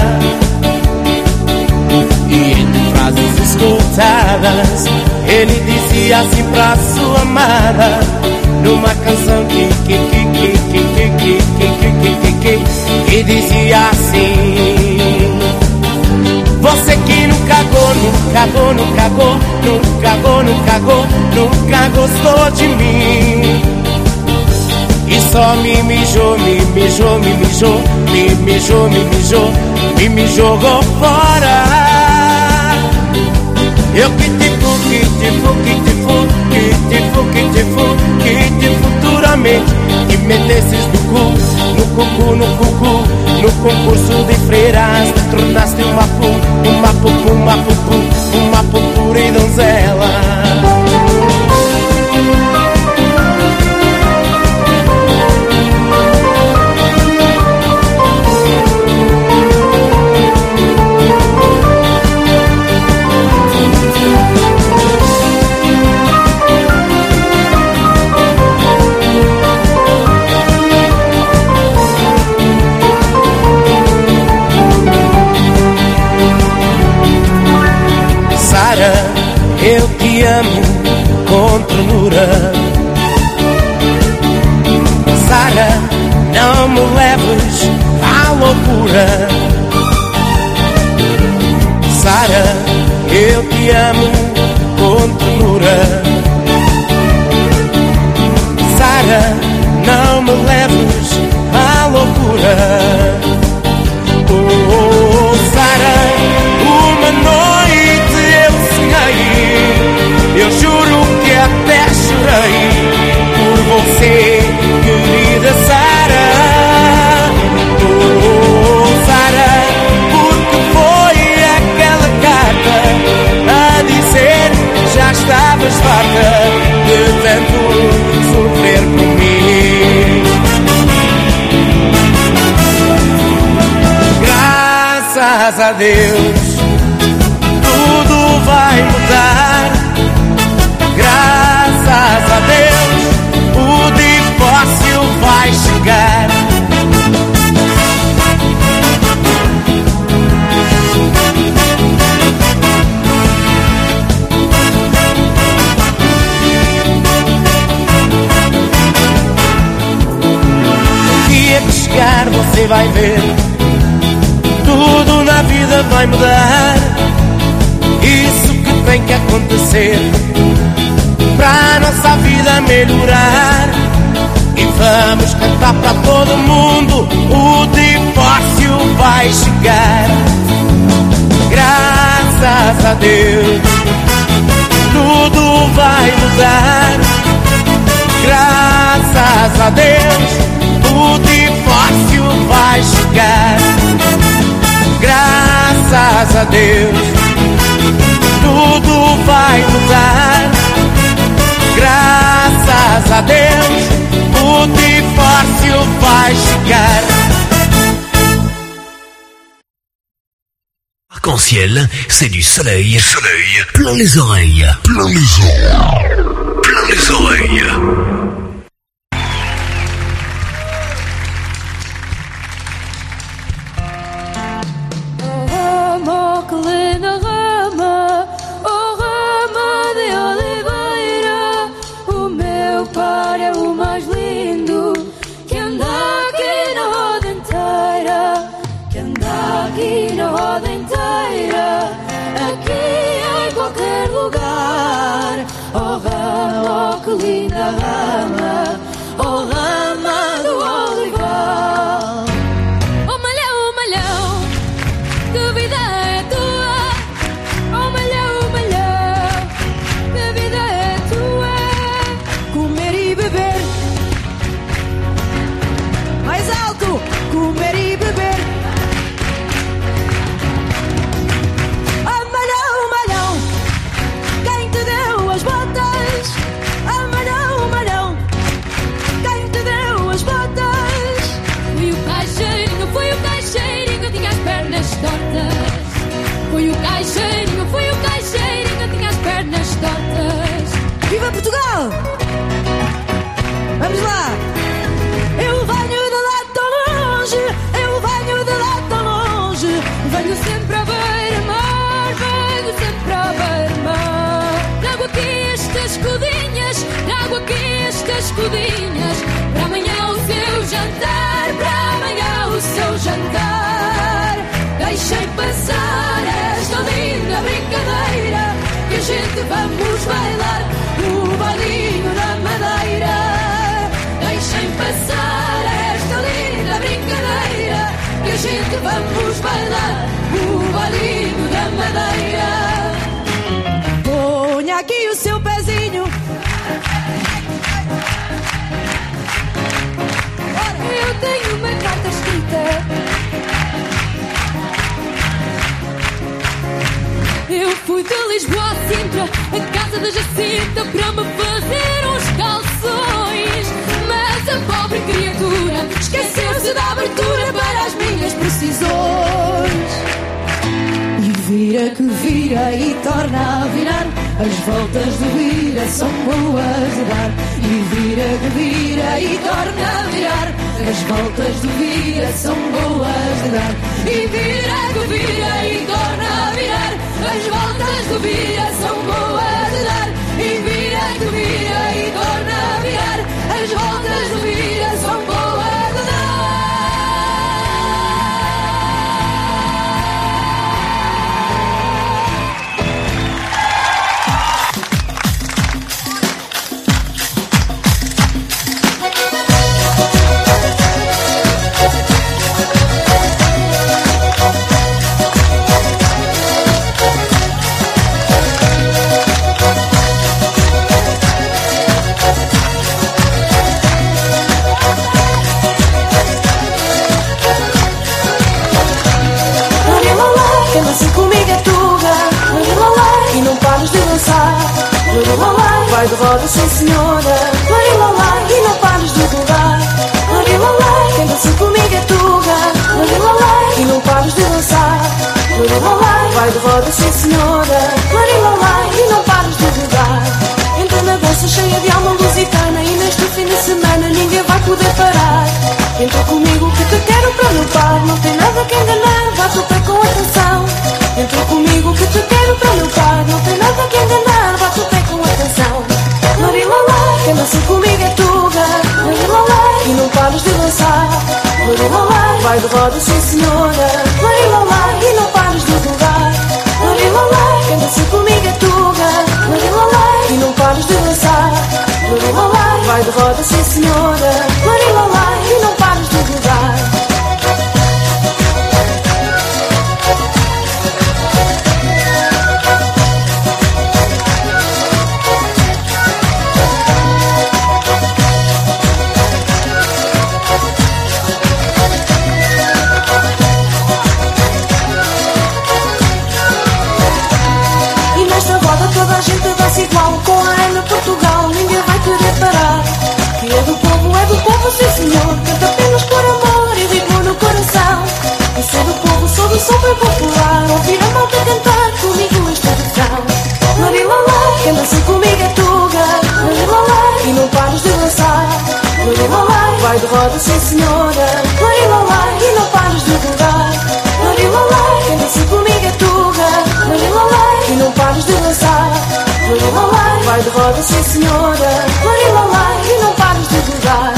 E em frases escutadas ele dizia assim pra sua amada, numa canção que dizia assim: você que nunca gostou de mim, e só me jogou fora. Eu que te futuramente que metesses no concurso de freiras, te tornaste uma pupura e donzela. Eu te amo com ternura, Sara, não me leves à loucura. Sara, eu te amo com ternura, Sara, não me leves à loucura. Oh, Sara, uma noite eu sonhei, eu juro que até chorei por você, querida Sara. Oh, Sara, porque foi aquela carta a dizer que já estavas farta de tanto sofrer por mim. Graças a Deus tudo vai mudar. Graças a Deus o divórcio vai chegar. a vida vai mudar. Isso que tem que acontecer para a nossa vida melhorar. E vamos cantar para todo mundo, o divórcio vai chegar. Graças a Deus, tudo vai mudar. Graças a Deus, o divórcio vai chegar. Graças a Deus, tudo vai mudar. Graças a Deus, o divórcio vai chegar. Arc-en-ciel, c'est du soleil. Soleil. Plein les oreilles. Plein les oreilles. Plein les oreilles. Viva Portugal! Vamos lá! Eu venho de lá tão longe, eu venho de lá tão longe. Venho sempre a beira-mar, venho sempre a beira-mar. Trago aqui estas escudinhas, trago aqui estas escudinhas. Para amanhã o seu jantar, para amanhã o seu jantar. Deixem passar esta linda brincadeira, que a gente vamos bailar o bailinho da Madeira. Deixem passar esta linda brincadeira, que a gente vamos bailar o bailinho da Madeira. Ponha aqui o seu pezinho. Eu tenho uma carta escrita. Eu fui de Lisboa a Sintra, a casa da Jacinta, para me fazer uns calções. Mas a pobre criatura esqueceu-se da abertura para as minhas precisões. E vira que vira e torna a virar, as voltas do vira são boas de dar. E vira que vira e torna a virar, as voltas do vira são boas de dar. E vira que vira e torna a virar, as voltas do vira são boas de dar. E vira que vira e torna a virar, as voltas do vira são boas de dar. Vai de roda, sim senhora, larilolá, e não pares de rodar. Larilolá, quem dança comigo é tuga. Larilolá, e não pares de dançar. Larilolá, vai de roda, sim senhora, larilolá, e não pares de rodar. Entra na dança cheia de alma lusitana, e neste fim de semana ninguém vai poder parar. Entra comigo que te quero para meu par, não tem nada que enganar, bate o pé com atenção. Entra comigo que te quero para meu par, não tem nada que enganar, bate o pé com atenção. Larilolá, quem dança comigo é tuga. Larilolá, e não pares de dançar. Larilolá, vai de roda sim senhora. Larilolá, e não pares o som foi popular. Ouvir a malta cantar comigo este refrão. Larilalai, quem dança comigo é Tuga. Larilalai, e não pares de dançar. Larilalai, vai de roda sim senhora. Larilalai, e não pares de rodar. Larilalai, quem dança comigo é Tuga. Larilalai, e não pares de dançar. Larilalai, vai de roda sim senhora. Larilalai, e não pares de rodar.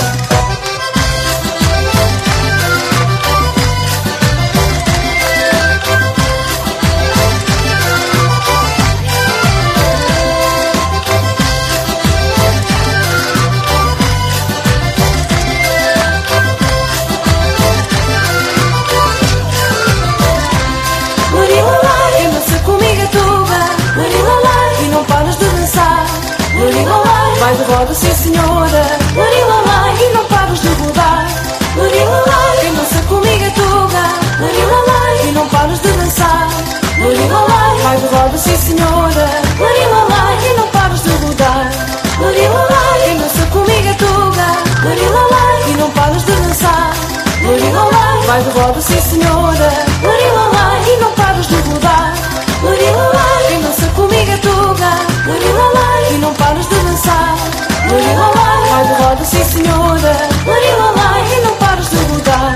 Vai de roda, sim senhora. Larilalai, e não pares de rodar. Larilalai, quem dança comigo é Tuga. Larilalai, e não pares de dançar. Larilalai, vai de roda, sim senhora. Larilalai, e não pares de rodar. Larilalai, quem dança comigo é Tuga. Larilalai, e não pares de dançar. Larilalai, vai de roda, sim senhora. Larilalai, e não pares de rodar. Larilalai, quem dança comigo é Tuga. Larilalai, e não pares de dançar. Larilalai, vai de roda sim senhora. Larilalai, e não pares de rodar.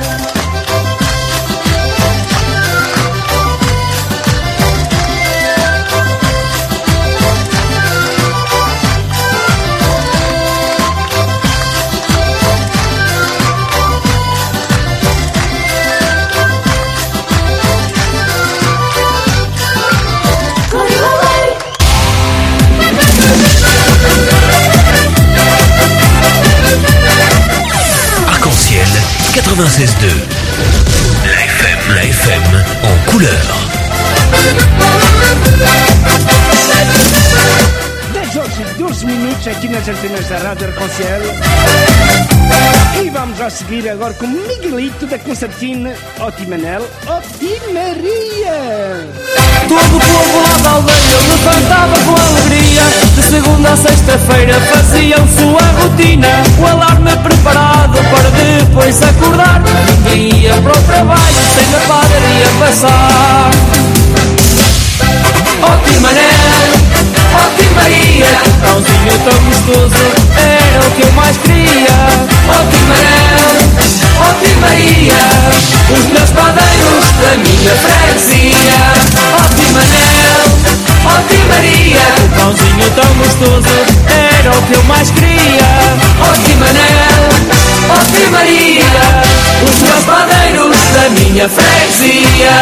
Arc-en-ciel 96.2. La FM en couleur. 10 horas e 12 minutos aqui nas antenas da Rádio Arc-en-ciel. E vamos a seguir agora com Miguelito da Concertina Otimanel, Otimaria. Todo o povo lá da aldeia levantava com alegria. De segunda a sexta-feira faziam sua rotina. O alarme preparado para depois acordar. Ninguém ia para o trabalho sem a padaria passar. Otimanel, Otimaria, pãozinho tão gostoso era o que eu mais queria. Otimanel, Otimaria, os meus padeiros da minha freguesia. Otimanel, Otimaria, o pãozinho tão gostoso era o que eu mais queria. Otimanel, Otimaria, os meus padeiros da minha freguesia.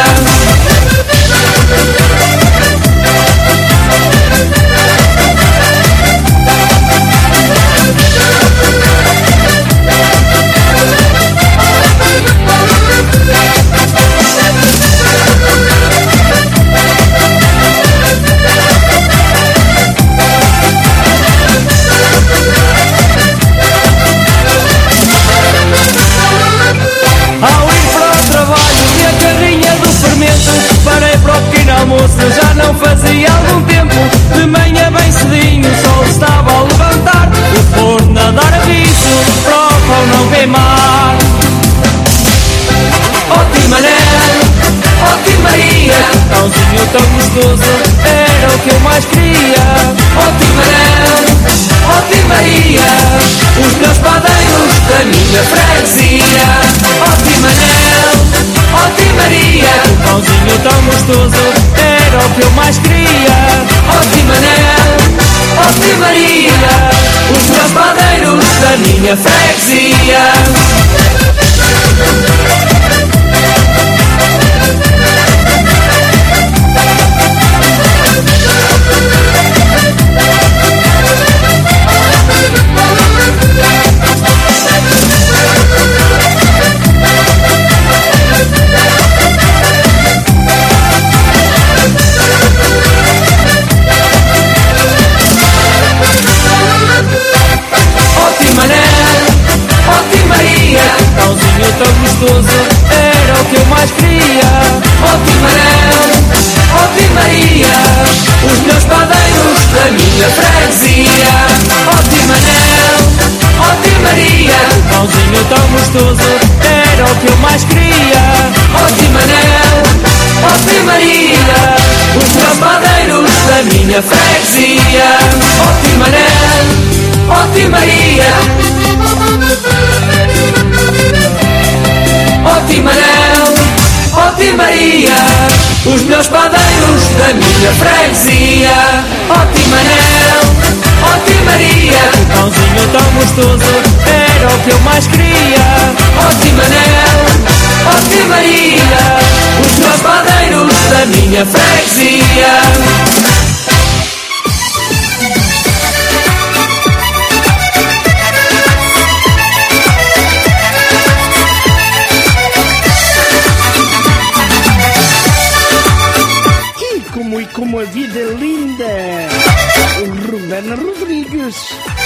Ao ir para o trabalho e a carrinha do fermento, parei para o pequeno almoço, já não fazia algum tempo. De manhã bem cedinho o sol estava a levantar, o forno a dar aviso para o pão não queimar. Otimanel, Otimaria, pãozinho tão gostoso era o que eu mais queria. Otimanel, Otimaria, os meus padeiros da minha freguesia. Otimanel, Otimaria, o pãozinho tão gostoso era o que eu mais queria. Otimanel, Otimaria, os meus padeiros da minha freguesia. Pãozinho tão gostoso era o que eu mais queria. Otimanel, Otimaria, os meus padeiros da minha freguesia. Otimanel, Otimaria, pãozinho tão gostoso era o que eu mais queria. Otimanel, minha freguesia. Ó Timanel, ó Timaria, ó Timanel, ó Timaria, os meus padeiros da minha freguesia. Ó Timanel, ó Timaria, o pãozinho tão gostoso era o que eu mais queria. Ó Timanel, ó Timaria, os meus padeiros da minha freguesia. Como a vida é linda, Romana Rodrigues.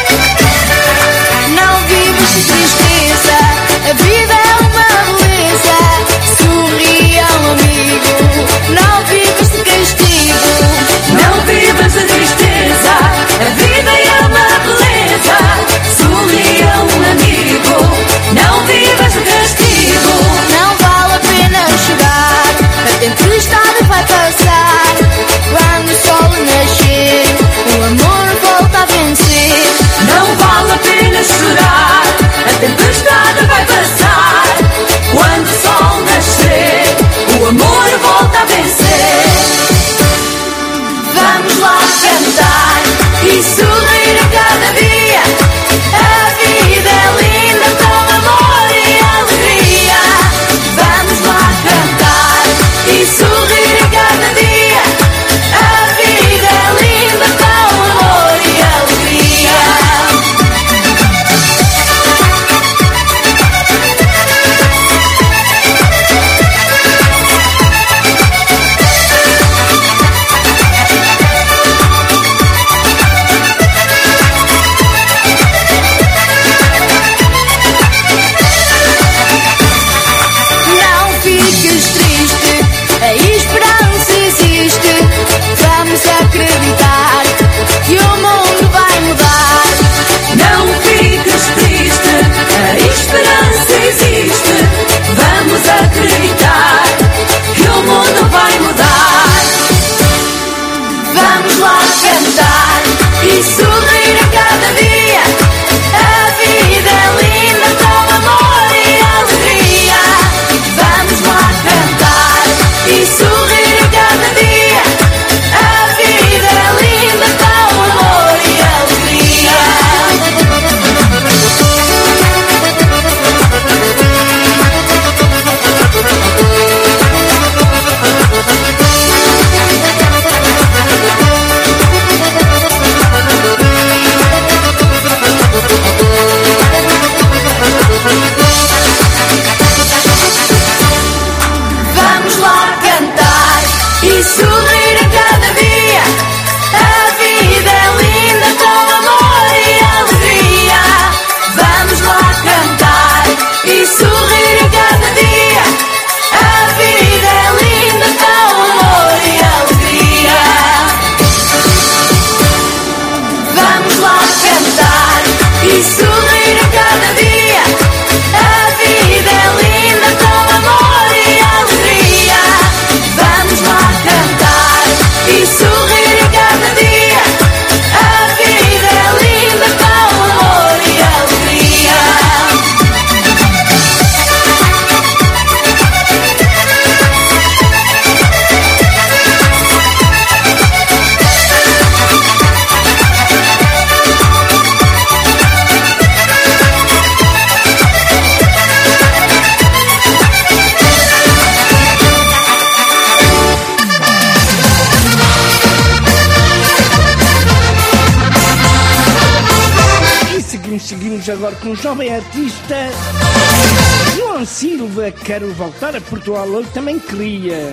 Não vives de tristeza, a vida é uma beleza. Sorria um amigo, não vives de castigo. Não vives de tristeza, a vida é uma beleza. Sorria um amigo, não vives de castigo. Não vale a pena chorar, a tempestade vai passar. Quando o sol nascer, o amor volta a vencer. Não vale a pena chorar, a tempestade vai passar. Quando o sol nascer, o amor volta a vencer. Vamos lá cantar e sorrir a cada dia. A vida é linda com amor e alegria. Vamos lá cantar e sorrir a cada dia. A vida é linda com amor e alegria. Não fiques triste, a esperança existe. Vamos acreditar que o mundo vai mudar. Não fiques triste, a esperança existe. Vamos acreditar que o mundo vai mudar. Vamos lá cantar e sorrir a cada dia. A vida é linda com amor e alegria. Vamos lá cantar e sorrir a cada dia. A vida é linda com amor e alegria. Vamos lá cantar e sorrir a cada dia. A vida é linda com amor e alegria. Vamos lá cantar e sorrir a cada dia. A vida é linda com amor e alegria. Vamos lá cantar e sorrir a cada dia. A vida é linda com amor e alegria. Vamos lá cantar e sorrir a cada dia. A vida é linda com amor e alegria. E seguimos agora com um jovem artista, João Silva. Quero voltar a Portugal, hoje também queria.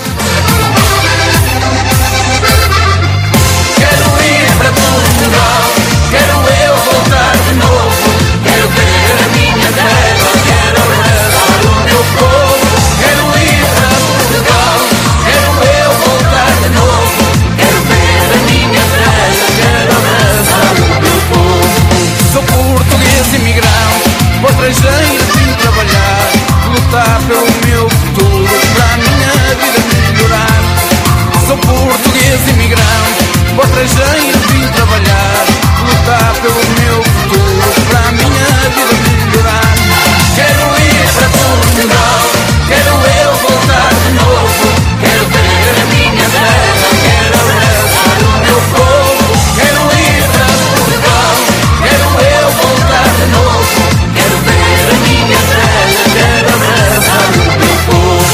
Quero ir para Portugal, quero eu voltar de novo. Quero ver a minha terra, quero abraçar o meu povo. Quero ir para Portugal, quero eu voltar de novo. Quero ver a minha terra, quero abraçar o meu povo. Sou português imigrante, vou estrangeiro, vim trabalhar, lutar pelo meu futuro, para a minha vida estrangeiro vim trabalhar, lutar pelo meu futuro, para a minha vida melhorar. Quero ir para Portugal, quero eu voltar de novo, quero ver a minha terra, quero abraçar o meu povo. Quero ir para Portugal, quero eu voltar de novo, quero ver a minha terra, quero abraçar o meu povo.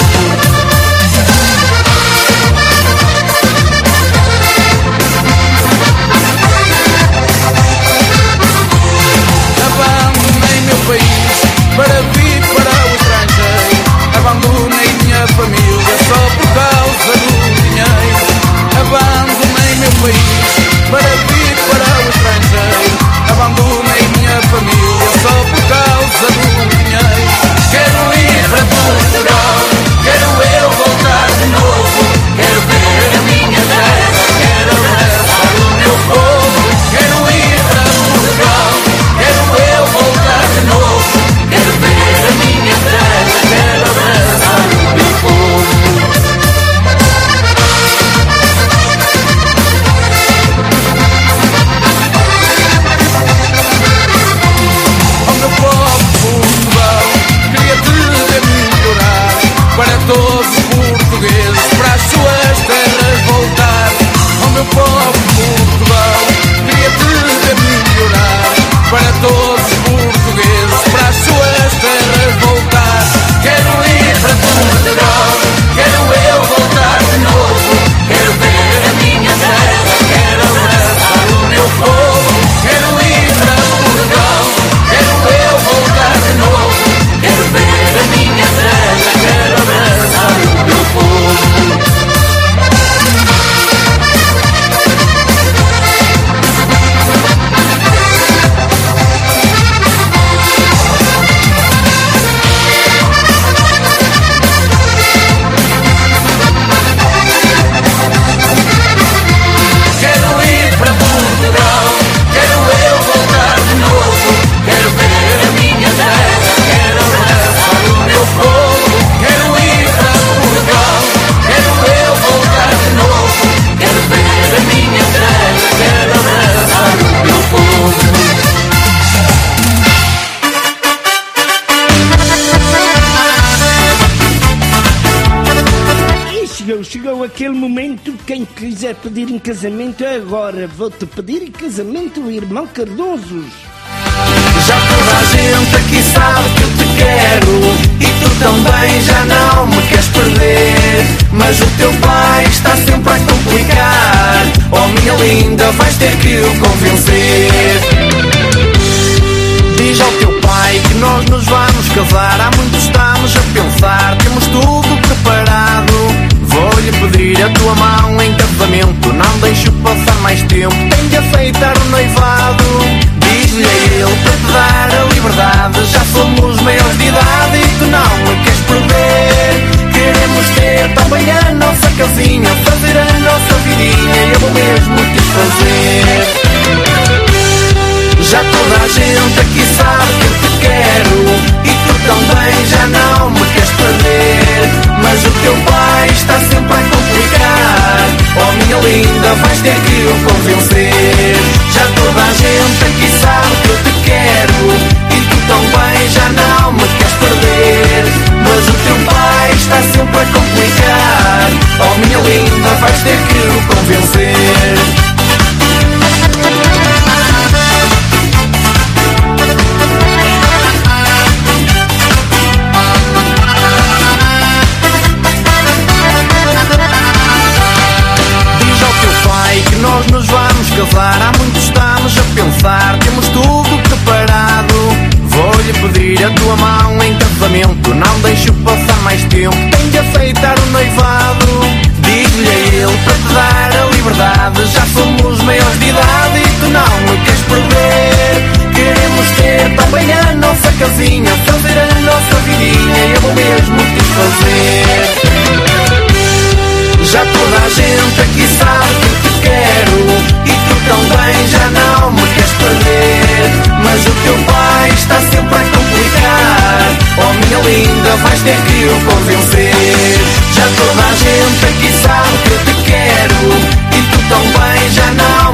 Abandonei meu país para vir para o estrangeiro, abandonei minha família só por causa do dinheiro. Abandonei meu país para vir para o estrangeiro, abandonei minha família só por causa do dinheiro. Quero ir para Portugal, quero eu voltar de novo, quero ver a minha terra, quero abraçar o meu povo. Quero ir para Portugal, quero eu voltar de novo, quero ver a minha terra, quero abraçar o meu povo. Oh meu povo Portugal, queria te ver melhorar, para todos os portugueses, para as suas terras voltar. Oh meu povo Portugal, queria te ver melhorar, para todos os portugueses, para as suas terras voltar. Quero ir para Portugal, quero eu voltar de novo, quero ver a minha terra, quero abraçar o meu povo. Quero ir para Portugal, quero eu voltar de novo, quero ver a minha terra, quero abraçar o meu povo. Quero ir para Portugal, quero eu voltar de novo, quero ver a minha terra, quero abraçar o meu povo. Quero ir para Portugal, quero eu voltar de novo, quero ver a minha terra, quero abraçar o meu povo. E chegou aquele momento. Quem quiser pedir em casamento agora, vou-te pedir em casamento, irmão Cardoso. Já toda a gente aqui sabe que eu te quero, e tu também já não me queres perder. Mas o teu pai está sempre a complicar. Oh minha linda, vais ter que o convencer. Diz ao teu pai que nós nos vamos casar. Há muito estamos a pensar, temos tudo preparado. Vou-lhe pedir a tua mão em casamento, não deixo passar mais tempo, tenho de aceitar o noivado. Diz-lhe a ele para te dar a liberdade, já somos maiores de idade e tu não me queres perder. Queremos ter também a nossa casinha, fazer a nossa vidinha, e eu vou mesmo te fazer. Já toda a gente aqui sabe que eu te quero, e tu também já não me queres perder. Mas o teu pai está sempre a complicar. Oh minha linda, vais ter que o convencer. Já toda a gente aqui sabe que eu te quero, e tu também já não me queres perder. Mas o teu pai está sempre a complicar. Oh minha linda, vais ter que o convencer. Nós nos vamos casar, há muito estamos a pensar, temos tudo preparado. Vou-lhe pedir a tua mão em casamento, não deixo passar mais tempo, tenho de aceitar o noivado. Diz-lhe a ele para te dar a liberdade, já somos maiores de idade e tu não me queres perder. Queremos ter também a nossa casinha, fazer a nossa vidinha, e eu vou mesmo te fazer. Já toda a gente aqui sabe que te quero, e tu também já não me queres perder. Mas o teu pai está sempre a complicar. Oh minha linda, vais ter que o convencer. Já toda a gente aqui sabe que eu te quero, e tu também já não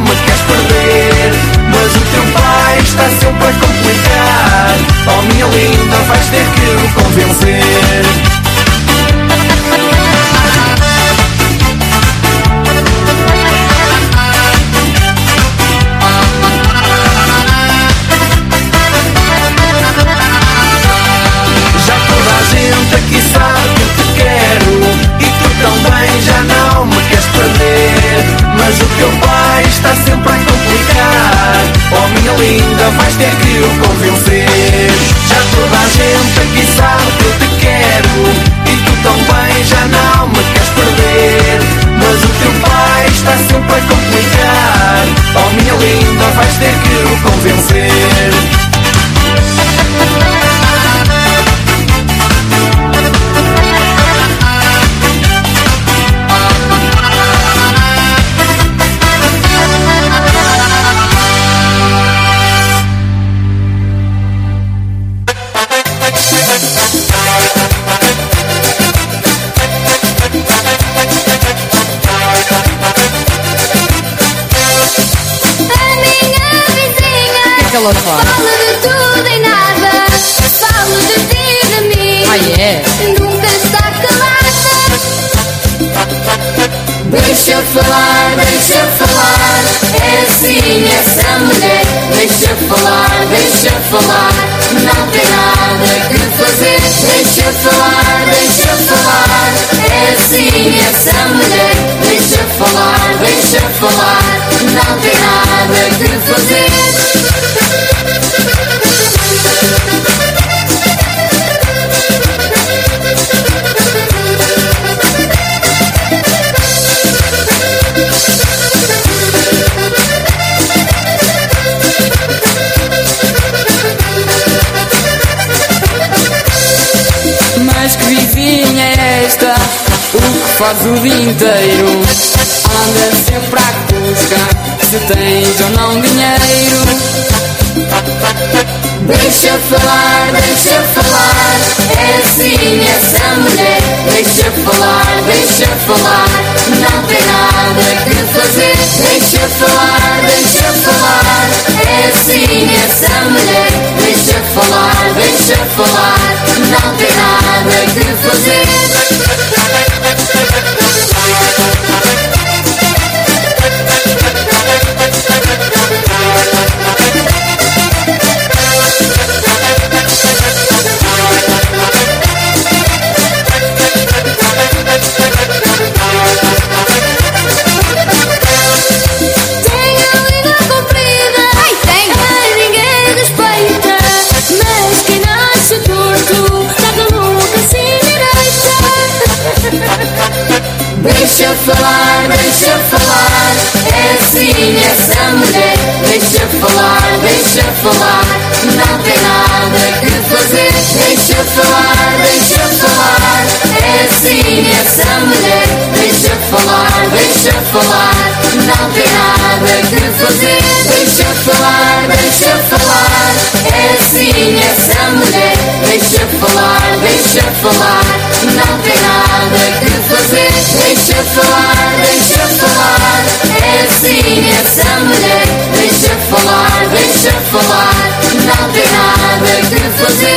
ter que o convencer. Já toda a gente aqui sabe que eu te quero, e tu também já não me queres perder. Mas o teu pai está sempre a complicar. Oh minha linda, vais ter que o convencer. Ela fala. Fala de tudo e nada, fala de ti e de mim. Nunca está calada. Deixa falar, é assim essa mulher. Deixa falar, não tem nada que fazer. Deixa falar, é assim essa mulher. Deixa falar, não tem nada que fazer. Mas que vivinha é esta, o que faz o dia inteiro? Anda sempre à busca, se tens ou não dinheiro. Deixa falar, é assim essa mulher. Deixa falar, não tem nada que fazer. Deixa falar, é assim essa mulher. Deixa falar, não tem nada que fazer. Deixa falar, é assim essa mulher. Deixa falar, não tem nada que fazer. Deixa falar, é assim essa mulher. Deixa falar, não tem nada que fazer. Deixa falar, é assim essa mulher. Deixa falar, não tem nada que fazer. Deixa falar, é assim essa mulher. Deixa falar, não tem nada que fazer.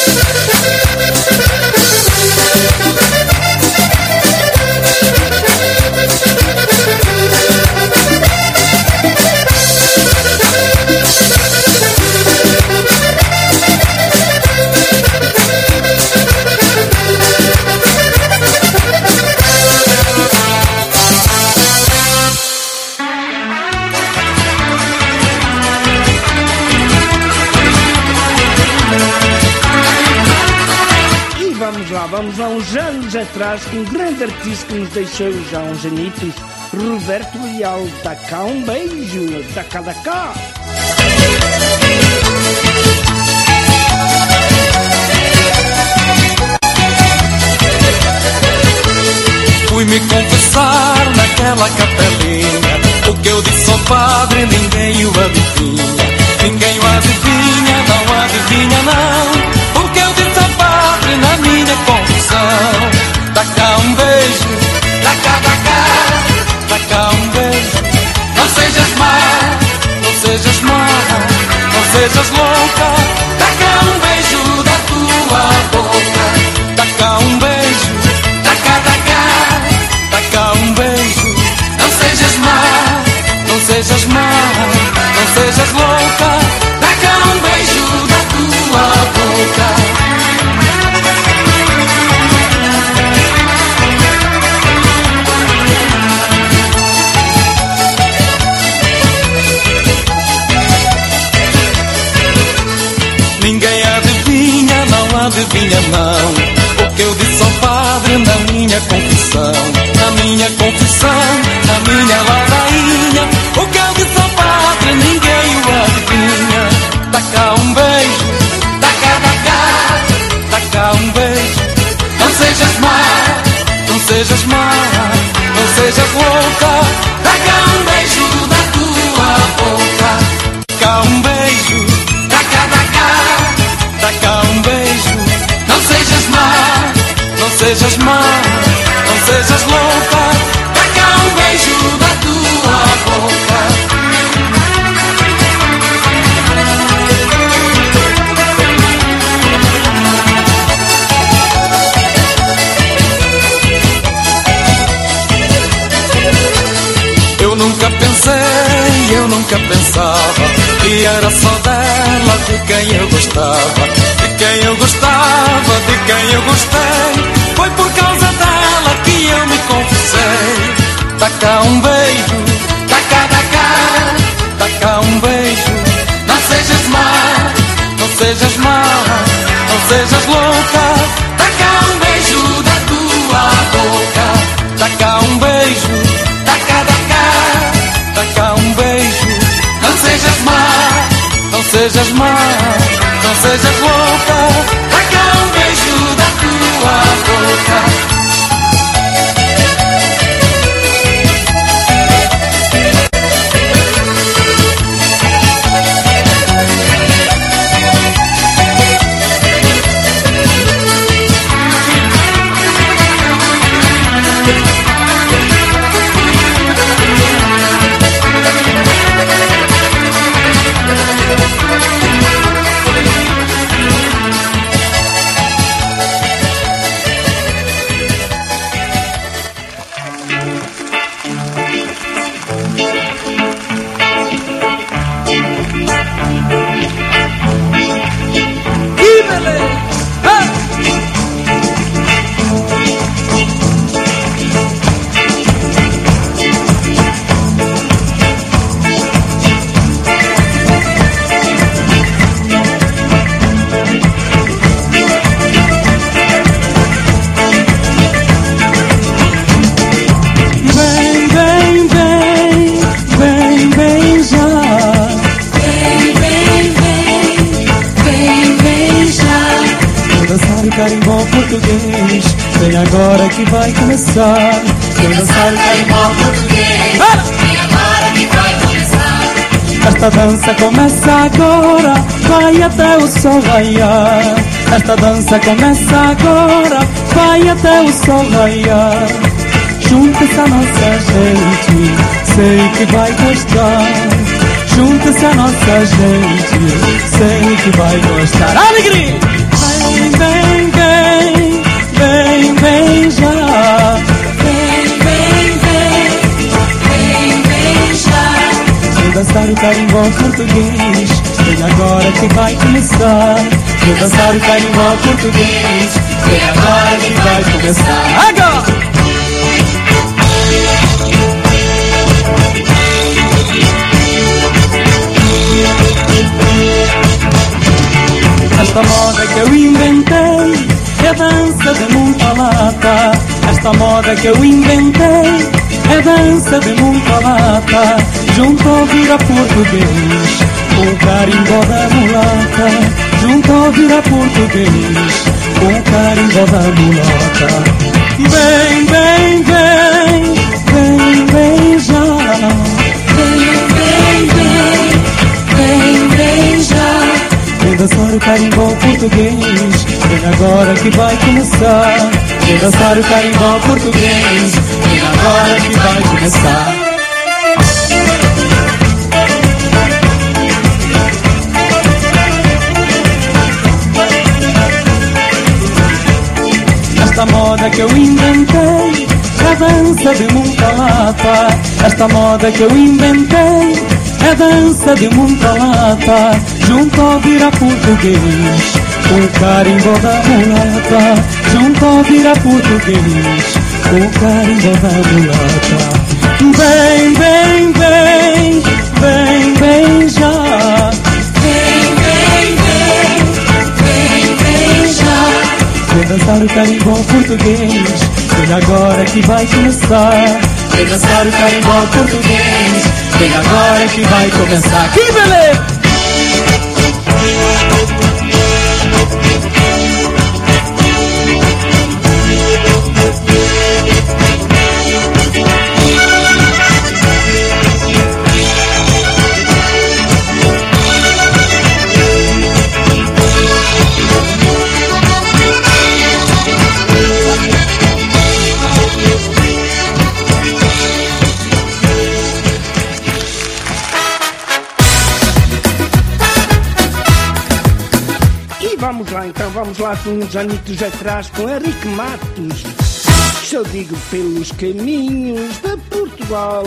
Vamos há uns anos atrás com um grande artista que nos deixou já uns anitos, Roberto Leal. Dá cá um beijo, dá cá. Fui-me confessar naquela capelinha, o que eu disse ao padre ninguém o adivinha. Ninguém o adivinha, não adivinha não, o que eu disse ao padre na minha confissão. Dá cá um beijo, dá cá um beijo. Não sejas má, não sejas louca. Dá cá um beijo da tua boca. Dá cá um beijo, dá cá um beijo. Não sejas má, não sejas louca. Dá cá um beijo da tua boca. minha ladainha, o que eu disse ao padre ninguém o adivinha. Dá cá um beijo, dá cá um beijo. Não sejas má, não sejas má, não sejas louca. Dá cá um beijo da tua boca. Cá um beijo, dá cá um beijo. Não sejas má, não sejas má, não sejas louca. Dá cá um beijo da tua boca. Eu nunca pensava que era só dela de quem eu gostava. De quem eu gostava, de quem eu gostei. Foi por causa dela que eu me confessei. Dá cá um beijo, dá cá um beijo. Não sejas má, não sejas má, não sejas louca. Dá cá um beijo da tua boca. Dá cá um beijo, dá cá um beijo. Não sejas má, não sejas má, não sejas louca. Dá cá um beijo da tua boca. Carimbó português, vem agora que vai começar. Vem dançar o carimbó português, vem agora que vai começar. Esta dança começa agora, vai até o sol raiar. Esta dança começa agora, vai até o sol raiar. Junta-se a nossa gente, sei que vai gostar. Junta-se a nossa gente, sei que vai gostar. Alegria! Vem, vem, vem, vem, vem já. Vem, vem, vem, vem, vem já. Vem dançar o carimbó português, vem agora que vai começar. Vem dançar o carimbó português, vem agora que vai começar. Agora! Esta moda que eu inventei é dança de muita lata. Esta moda que eu inventei é dança de muita lata. Junto ao vira português, com o carimbó da mulata. Junto ao vira português, com o carimbó da mulata. Vem, vem, vem, vem, vem já. Vem, vem, vem, vem, vem já. Vem dançar o carimbó português, vem agora que vai começar. Vem dançar o carimbó português, vem agora que vai começar. Esta moda que eu inventei é dança de muita lata. Esta moda que eu inventei é dança de muita lata. Junto ao vira português, com o carimbó da mulata. Junto ao vira português, com o carimbó da mulata. Vem, vem, vem, vem, vem já. Vem, vem, vem, vem, vem já. Vem dançar o carimbó português, vem agora que vai começar. Vem dançar o carimbó português. Vem agora que vai começar. Que beleza! Vamos lá com uns anitos atrás com Henrique Matos. Se eu digo pelos caminhos de Portugal.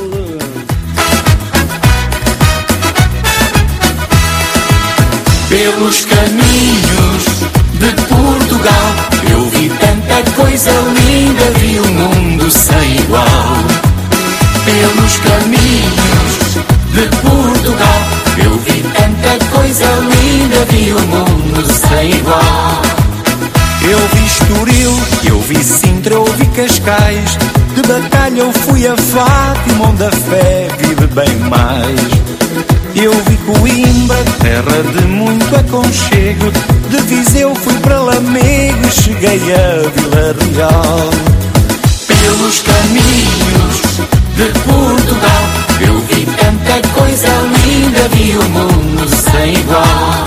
Pelos caminhos de Portugal eu vi tanta coisa linda, vi um mundo sem igual. Pelos caminhos de Portugal eu vi tanta coisa linda, vi um mundo sem igual. Eu vi Estoril, eu vi Sintra, eu vi Cascais. De Batalha eu fui a Fátima, onde a fé vive bem mais. Eu vi Coimbra, terra de muito aconchego. De Viseu fui para Lamego, cheguei a Vila Real. Pelos caminhos de Portugal eu vi tanta coisa linda, vi um mundo sem igual.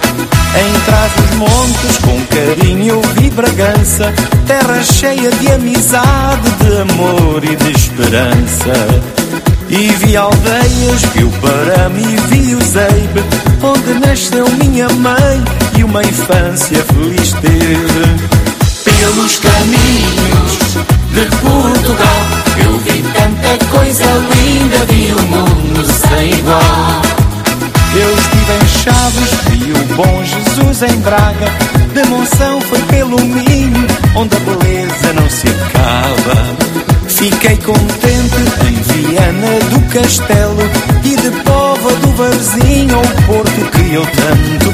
Em Trás-os-Montes, com carinho eu vi Bragança, terra cheia de amizade, de amor e de esperança. E vi aldeias, vi o Parame e vi o Zeibe, onde nasceu minha mãe e uma infância feliz teve. Pelos caminhos de Portugal eu vi tanta coisa linda, vi um mundo sem igual. Eu estive em Chaves, vi o bom Jesus em Braga. De Monção foi pelo Minho, onde a beleza não se acaba. Fiquei contente em Viana do Castelo e de Póvoa do Varzim, ao Porto que eu tanto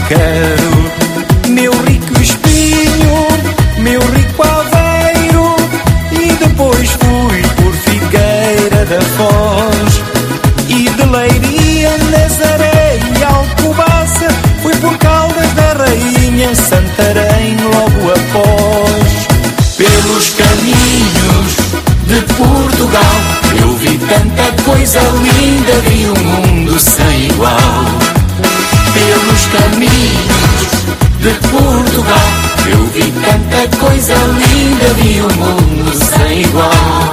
quero. Meu rico Espinho, meu rico Aveiro, e depois fui por Figueira da Foz. E de Leiria, Nazaré e Alcobaça, fui por Caldas da Rainha, Santarém logo após. Pelos caminhos de Portugal eu vi tanta coisa linda, vi um mundo sem igual. Pelos caminhos de Portugal eu vi tanta coisa linda, vi um mundo sem igual.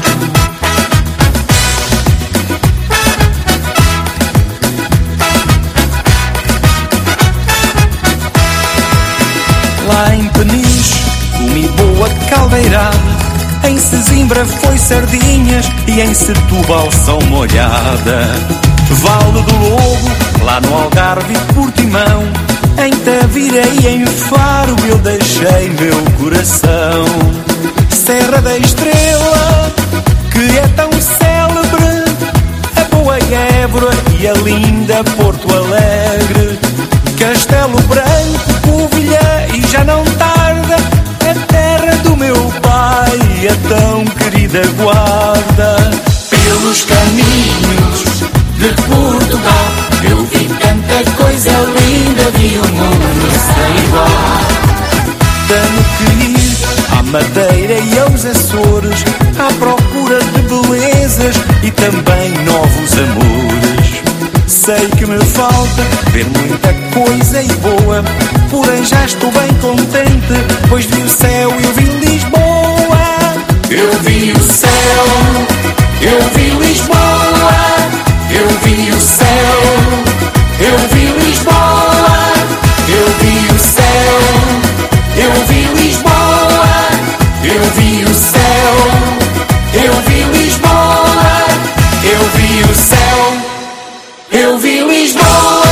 Lá em Peniche comi boa caldeirada, em Sesimbra foi sardinhas e em Setúbal são molhada. Vale do Lobo, lá no Algarve e Portimão, em Tavira e em Faro eu deixei meu coração. Serra da Estrela, que é tão célebre, a boa Évora e a linda Porto Alegre. Castelo Branco, Covilhã e já não tarda, a terra do meu pai, a tão querida Guarda. Pelos caminhos de Portugal eu vi tanta coisa linda, vi um mundo sem igual. Tenho que ir à Madeira e aos Açores, à procura de belezas e também novos amores. Sei que me falta ver muita coisa e boa, porém já estou bem contente, pois vi o céu e eu vi Lisboa. Eu vi o céu, eu vi Lisboa, eu vi o céu, eu vi Lisboa, eu vi o céu, eu vi Lisboa, eu vi o céu, eu vi Lisboa, eu vi o céu, eu vi Lisboa.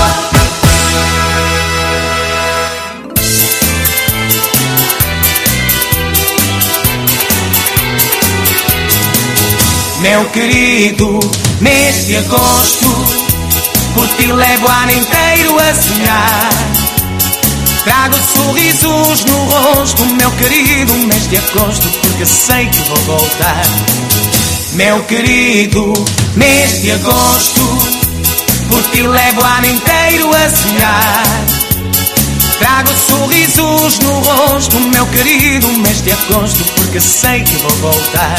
Meu querido, mês de agosto, por ti levo o ano inteiro a sonhar. Trago sorrisos no rosto, meu querido, mês de agosto, porque sei que vou voltar. Meu querido, mês de agosto, por ti levo o ano inteiro a sonhar. Trago sorrisos no rosto, meu querido, mês de agosto, porque sei que vou voltar.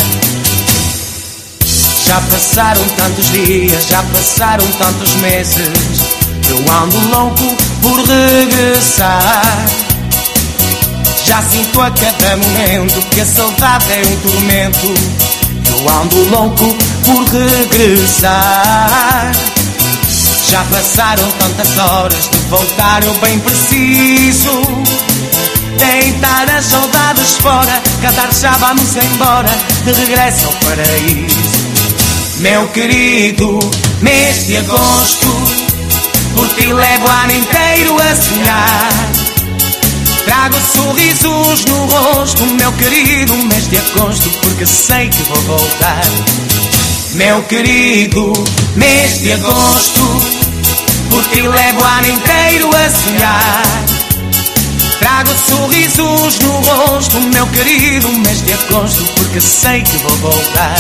Já passaram tantos dias, já passaram tantos meses, eu ando louco por regressar. Já sinto a cada momento que a saudade é um tormento, eu ando louco por regressar. Já passaram tantas horas, de voltar eu bem preciso. Deitar as saudades fora, cantar já vamos embora, de regresso ao paraíso. Meu querido, mês de agosto, por ti levo o ano inteiro a sonhar. Trago sorrisos no rosto, meu querido, mês de agosto, porque sei que vou voltar. Meu querido, mês de agosto, por ti levo o ano inteiro a sonhar. Trago sorrisos no rosto, meu querido, mês de agosto, porque sei que vou voltar.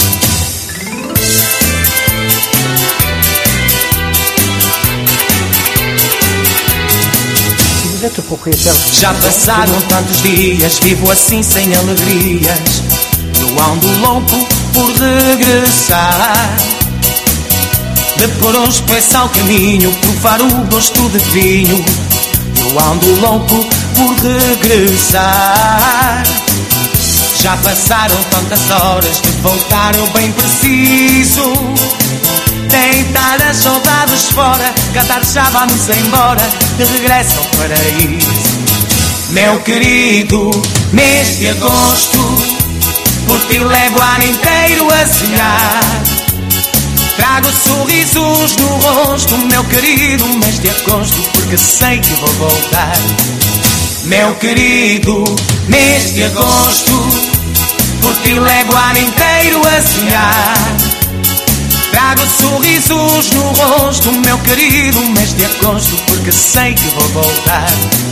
Já passaram tantos dias, vivo assim sem alegrias, eu ando louco por regressar. De pôr os pés ao caminho, provar o gosto de vinho, eu ando louco por regressar. Já passaram tantas horas, de voltar eu bem preciso. Deitar as saudades fora, cantar já vamos embora, de regresso ao paraíso. Meu querido, mês de agosto, por ti levo o ano inteiro a sonhar. Trago sorrisos no rosto, meu querido, mês de agosto, porque sei que vou voltar. Meu querido, mês de agosto, por ti levo o ano inteiro a sonhar. Trago sorrisos no rosto, meu querido, mês de agosto, porque sei que vou voltar.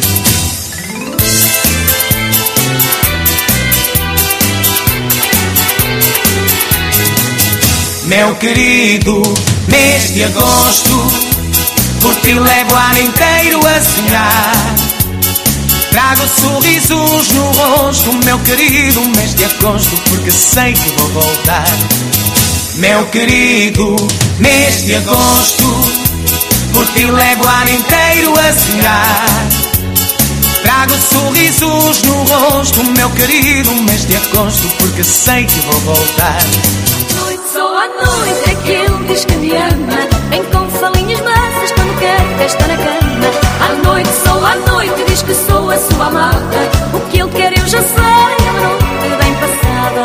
Meu querido, mês de agosto, por ti levo o ano inteiro a sonhar. Trago sorrisos no rosto, meu querido, mês de agosto, porque sei que vou voltar. Meu querido, mês de agosto, por ti levo o ano inteiro a sonhar. Trago sorrisos no rosto, meu querido, mês de agosto, porque sei que vou voltar. Só à noite é que ele diz que me ama, vem com falinhas mansas quando quer festa na cama. À noite, só à noite, diz que sou a sua amada. O que ele quer eu já sei, é uma noite bem passada.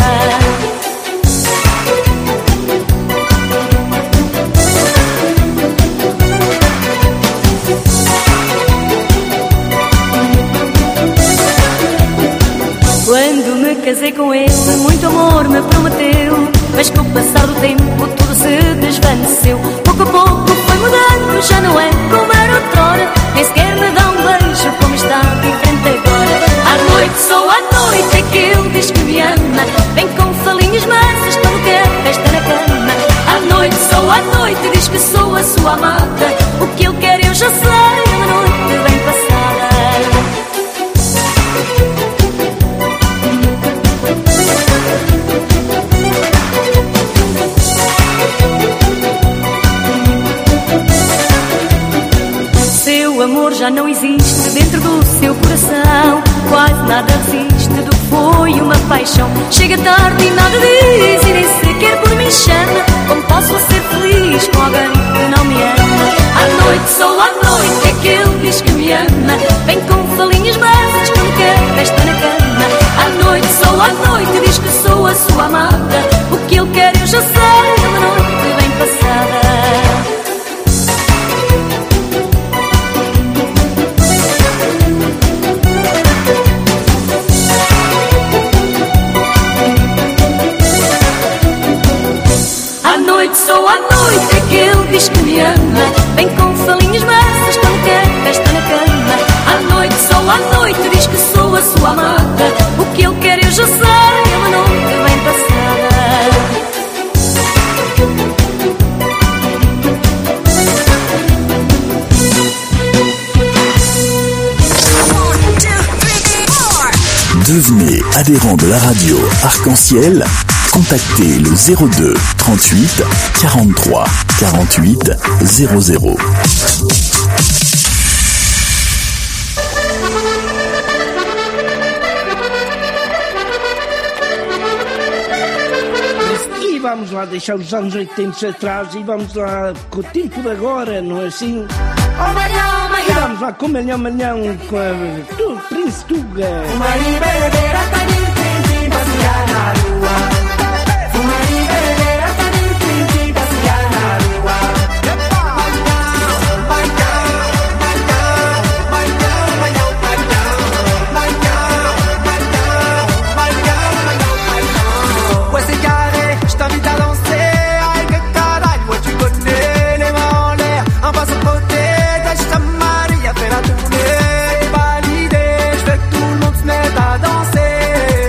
Quando me casei com ele, muito amor me prometeu, mas com o passar do tempo tudo se desvaneceu. Pouco a pouco foi mudando, já não é como era outrora, nem sequer me dá um beijo como está diferente agora. À noite, só à noite é que ele diz que me ama, vem com falinhas mansas quando quer festa na cama. À noite, só à noite, diz que sou a sua amada. O que ele quer eu já sei, é uma noite bem passada. O amor já não existe dentro do seu coração, quase nada resiste do que foi uma paixão. Chega tarde e nada diz, e nem sequer por mim chama. Como posso ser feliz com alguém que não me ama? À noite, só à noite é que ele diz que me ama, vem com falinhas mansas quando quer festa na cama. À noite, só à noite, diz que sou a sua amada. O que ele quer eu já sei, é uma noite bem passada. Só à noite é que ele diz que me ama, vem com falinhas mansas quando quer festa na cama. À noite, só à noite, diz que sou a sua amada. O que ele quer eu já sei, é uma noite bem passada. Adhérent de la radio Arc-en-Ciel, contactez le 02 38 43 48 00. E vamos lá deixar os anos 80 atrás e vamos lá com o tempo de agora, não é assim? Oh, Manhão, Manhão. E vamos lá com Manhão, Manhão, com tu, Príncipe Tuga. Uma bebedeira tá de passear na rua. Uma bebedeira tá de passear na rua. Ouais c'est carré, je t'invite à danser. Aïe que caralho, ouais tu connais les mains en l'air. Un pas sur le côté, cache ta Maria, fais la tournée. C'est validé, je veux que tout le monde se mette à danser.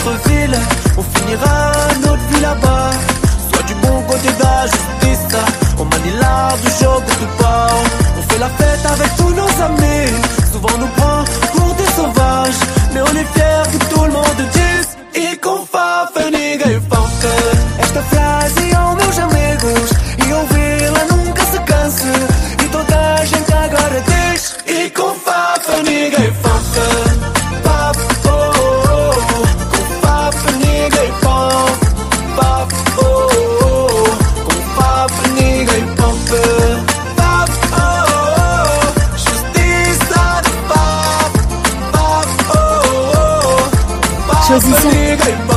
notre ville, on finira notre vie là-bas. Soit du bon côté de la justice, on manie l'art du jogo do pau. On fait la fête avec tous nos amis, souvent on nous prend pour des sauvages, mais on est fiers que tout le monde dise e com fafa ninguém falta. Esta frase aos meus amigos, e ouvi-la nunca se canse, e toda a gente agora diz e com fafa ninguém falta. Pap, oh, oh, oh. Com fafa ninguém falta. Pap, oh, oh, oh. Com fafa ninguém falta. Pap, oh, oh, oh. Justiça de pap. Pap, oh, oh, oh. Pap ninguém falta.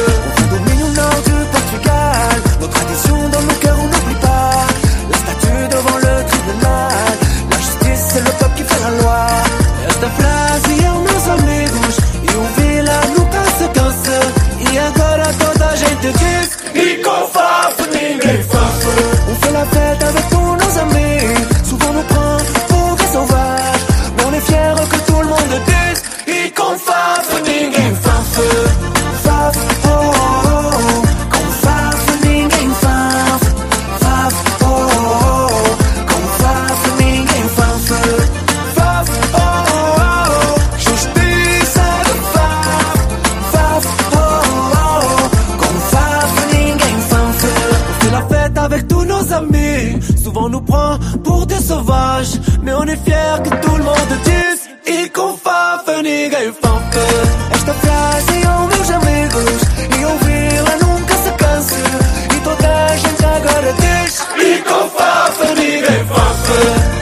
E com fafo ninguém fafa. On fait la fête avec tous nos amis, souvent nous prend pour des sauvages, mais on est fiers que tout le monde dise e com fafo ninguém fafa. Faf, oh, oh, oh. Com fafo ninguém fafa. Faf, oh, oh, oh. Com fafo ninguém fafa. Faf, oh, oh, oh. Justiça de faf. Faf, oh, oh, oh. Com fafo ninguém fafa. On fait la fête avec tous nos amis, souvent on nous prend pour des sauvages, mais on est fiers que tout le monde dise e com fafo ninguém fafa. Esta frase aos meus amigos, e ouvi-la nunca se canse, e toda a gente agora diz e com fafo ninguém fafa.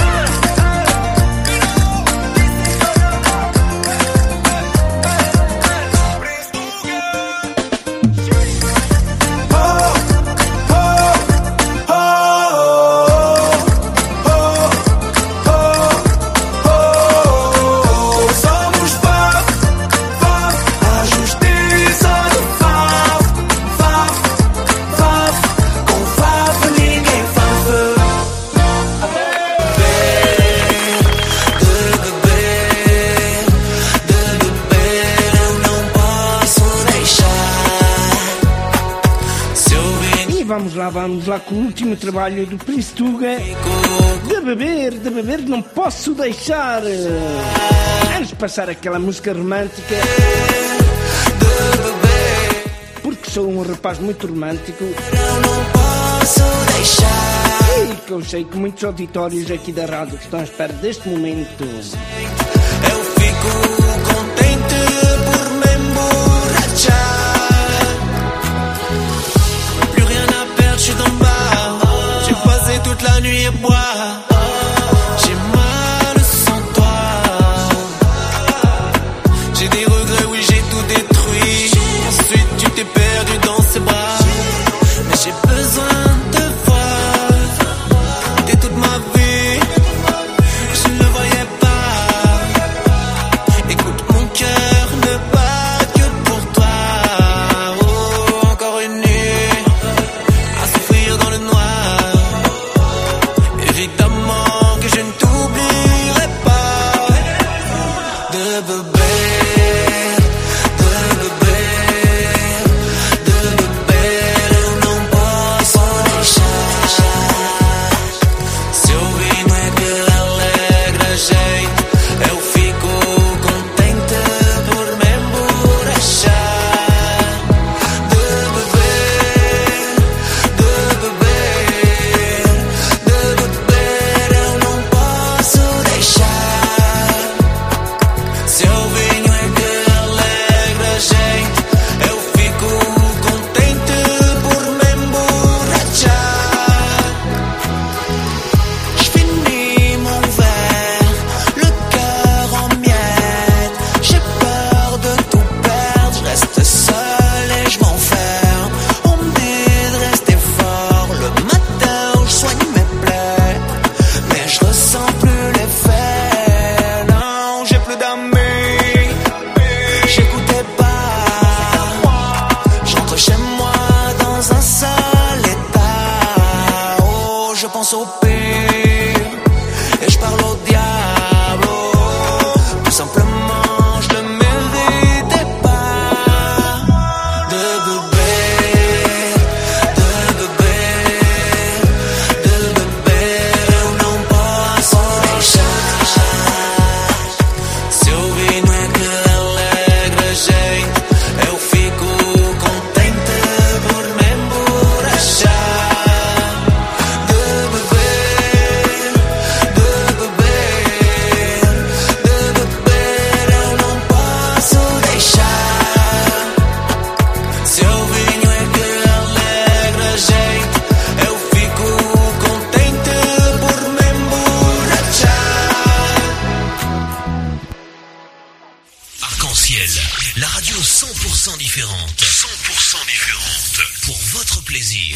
Vamos lá com o último trabalho do Príncipe Tuga. De beber não posso deixar. Vamos passar aquela música romântica, porque sou um rapaz muito romântico. Não posso deixar. E que eu sei que muitos auditórios aqui da rádio estão à espera deste momento. Eu fico contente por me emborrachar. Je suis dans le bar, j'ai passé toute la nuit à boire. J'ai mal sans toi. J'ai des regrets, oui j'ai tout détruit. Ensuite tu t'es perdu dans ses bras. Mais j'ai besoin de te voir. T'es toute ma vie. Je ne le voyais pas. Écoute mon cœur ne bat que pour toi. Oh, encore une nuit dans le noir. Évidemment que je ne t'oublierai pas. De bébé, eu não posso deixar. Seu vinho é que alegra a gente. Eu fico contente por me emborrachar. Seu vinho é que Essentiel, la radio 100% différente. 100% différente. Pour votre plaisir.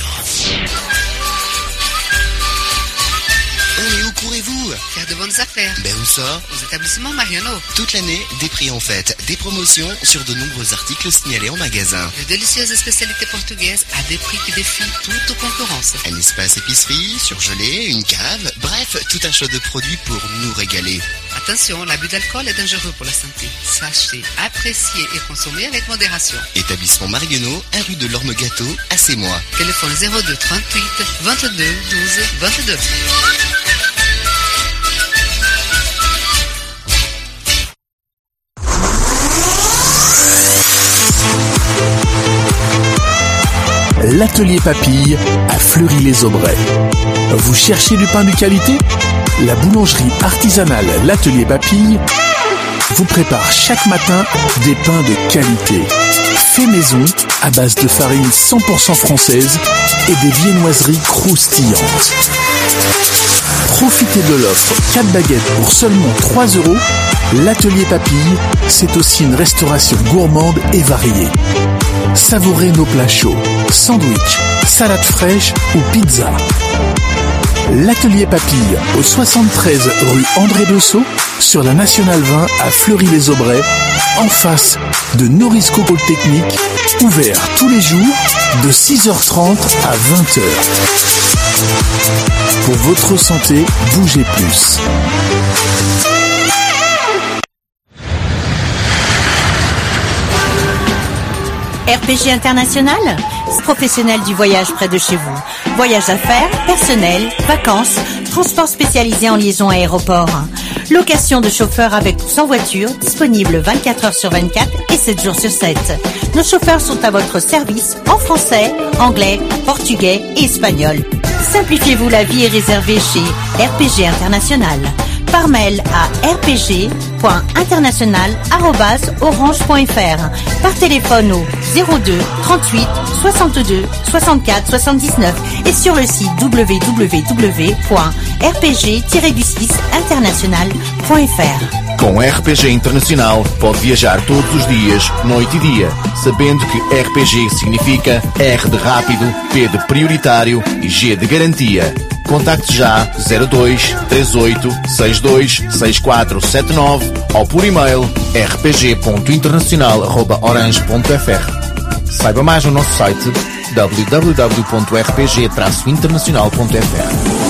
On est où courez-vous? Faire de bonnes affaires. Ben où ça? Aux établissements Mariano. Toute l'année, des prix en fête, des promotions sur de nombreux articles signalés en magasin. De délicieuses spécialités portugaises à des prix qui défient toute concurrence. Un espace épicerie, surgelé, une cave, bref, tout un choix de produits pour nous régaler. Attention, l'abus d'alcool est dangereux pour la santé. Sachez apprécier et consommer avec modération. Établissement Mariano, 1 rue de l'Orme-Gâteau, à Sémois. Téléphone 02 38 22 12 22. L'atelier Papille à Fleury-les-Aubrais. Vous cherchez du pain de qualité? La boulangerie artisanale L'Atelier Papille vous prépare chaque matin des pains de qualité. Fait maison à base de farine 100% française et des viennoiseries croustillantes. Profitez de l'offre 4 baguettes pour seulement 3 €. L'Atelier Papille, c'est aussi une restauration gourmande et variée. Savourez nos plats chauds, sandwich, salade fraîche ou pizza. L'Atelier Papille, au 73 rue André Bessot, sur la Nationale 20 à Fleury-les-Aubrais, en face de Norisco Polytechnique, ouvert tous les jours de 6h30 à 20h. Pour votre santé, bougez plus. RPG International, professionnel du voyage près de chez vous. Voyage d'affaires, personnel, vacances, transport spécialisé en liaison aéroport. Location de chauffeurs avec ou sans voiture, disponible 24 heures sur 24 et 7 jours sur 7. Nos chauffeurs sont à votre service en français, anglais, portugais et espagnol. Simplifiez-vous la vie et réservez chez RPG International. Par mail à rpg.international@orange.fr. Par téléphone au 02 38 62 64 79 et sur le site www.rpg-international.fr. Com RPG Internacional pode viajar todos os dias, noite e dia, sabendo que RPG significa R de rápido, P de prioritário e G de garantia. Contacte já 02 38 62 6479 ou por e-mail rpg.internacional@orange.fr. Saiba mais no nosso site www.rpg-internacional.fr.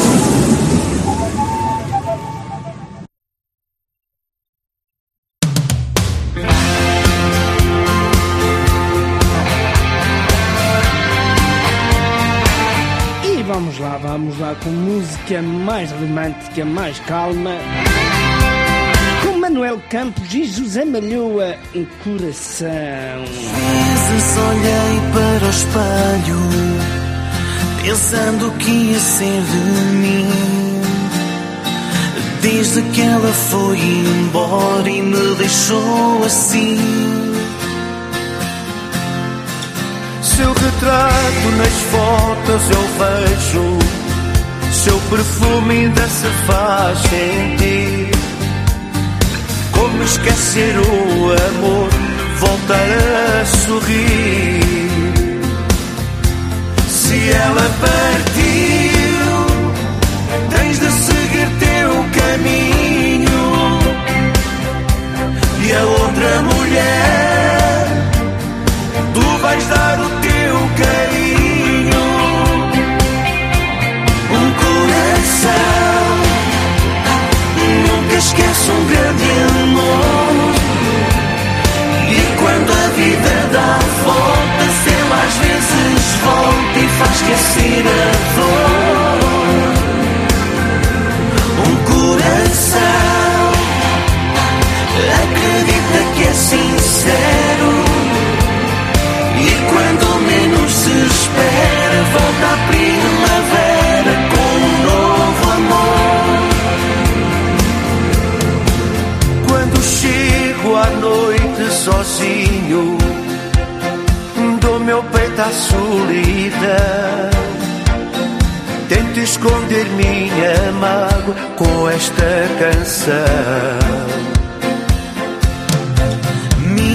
Vamos lá com música mais romântica, mais calma, com Manuel Campos e José Malhoa em Coração. Vezes olhei para o espelho, pensando que ia ser de mim, desde que ela foi embora e me deixou assim. Seu retrato nas fotos eu vejo, seu perfume ainda se faz sentir. Como esquecer o amor, voltar a sorrir. Se ela partiu, tens de seguir teu caminho. E a outra mulher, tu vais dar o teu carinho. Um coração nunca esquece um grande amor. E quando a vida dá voltas, ela às vezes volta e faz esquecer a dor. Um coração acredita que é sincero. E quando menos se espera, volta a primavera com um novo amor. Quando chego à noite sozinho, dou meu peito à solidão. Tento esconder minha mágoa com esta canção.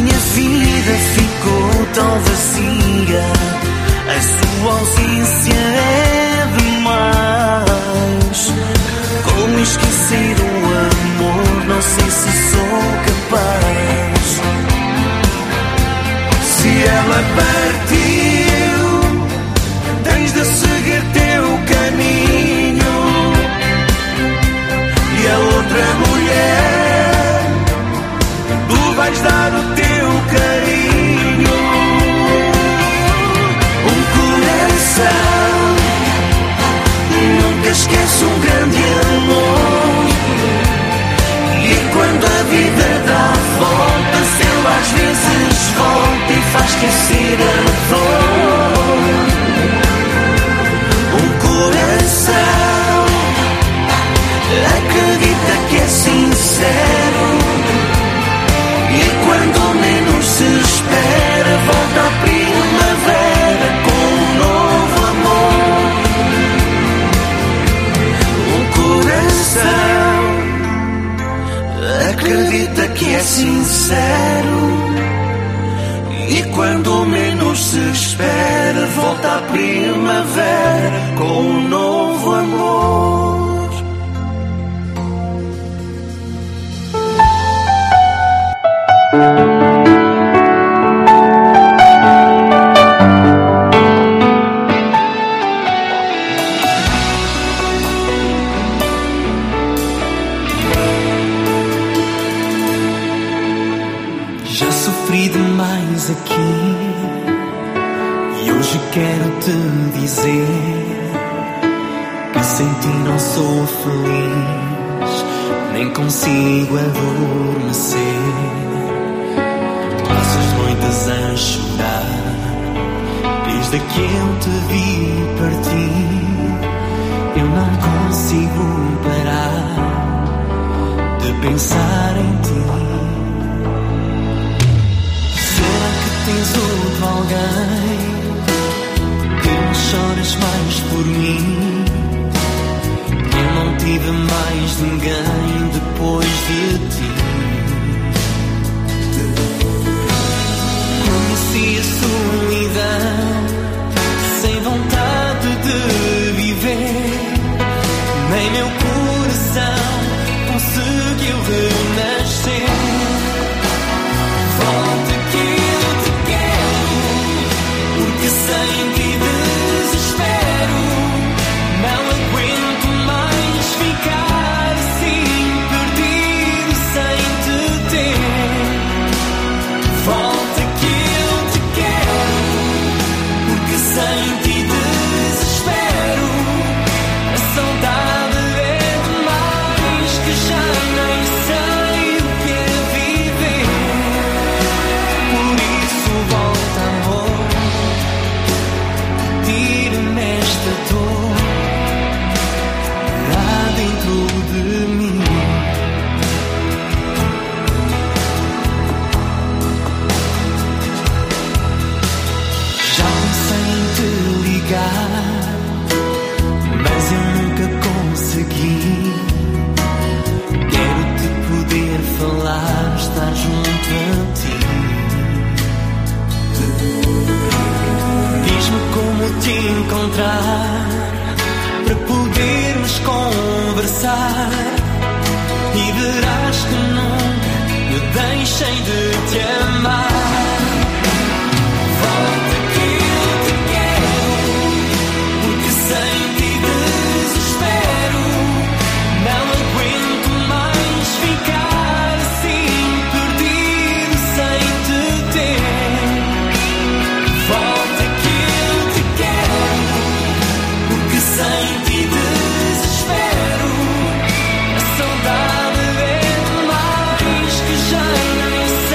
vais dar o teu carinho. Um coração nunca esquece um grande amor. E quando a vida dá voltas, ele às vezes volta e faz esquecer a dor. Um coração acredita que é sincero, e quando menos se espera, volta a primavera com um novo amor. Um coração acredita que é sincero, e quando menos se espera, volta a primavera com um novo amor. Já sofri demais aqui e hoje quero te dizer que sem ti não sou feliz, nem consigo adormecer. Passo as noites a chorar desde que eu te vi partir. Eu não consigo parar de pensar em ti. Tens outro alguém que não choras mais por mim. Eu não tive mais ninguém depois de ti. Conheci a solidão sem vontade de viver. Nem meu coração conseguiu renascer. Volta aqui, porque sem ti desespero. Não aguento mais ficar assim, perdido sem te ter. Volta que eu te quero, porque sem ti desespero. A saudade é demais, que já nem sei o que é viver. Por isso volta, amor, tira-me esta dor lá dentro de mim. Já pensei em te ligar, mas eu nunca consegui. Quero te poder falar, estar junto a ti. Diz-me como te encontrar para podermos conversar, e verás que nunca eu deixei de te amar. Volta que eu te quero, porque sem ti desespero. Não aguento mais ficar assim, perdido sem te ter. Volta que eu te quero, porque sem ti desespero. A saudade é demais, que já nem sei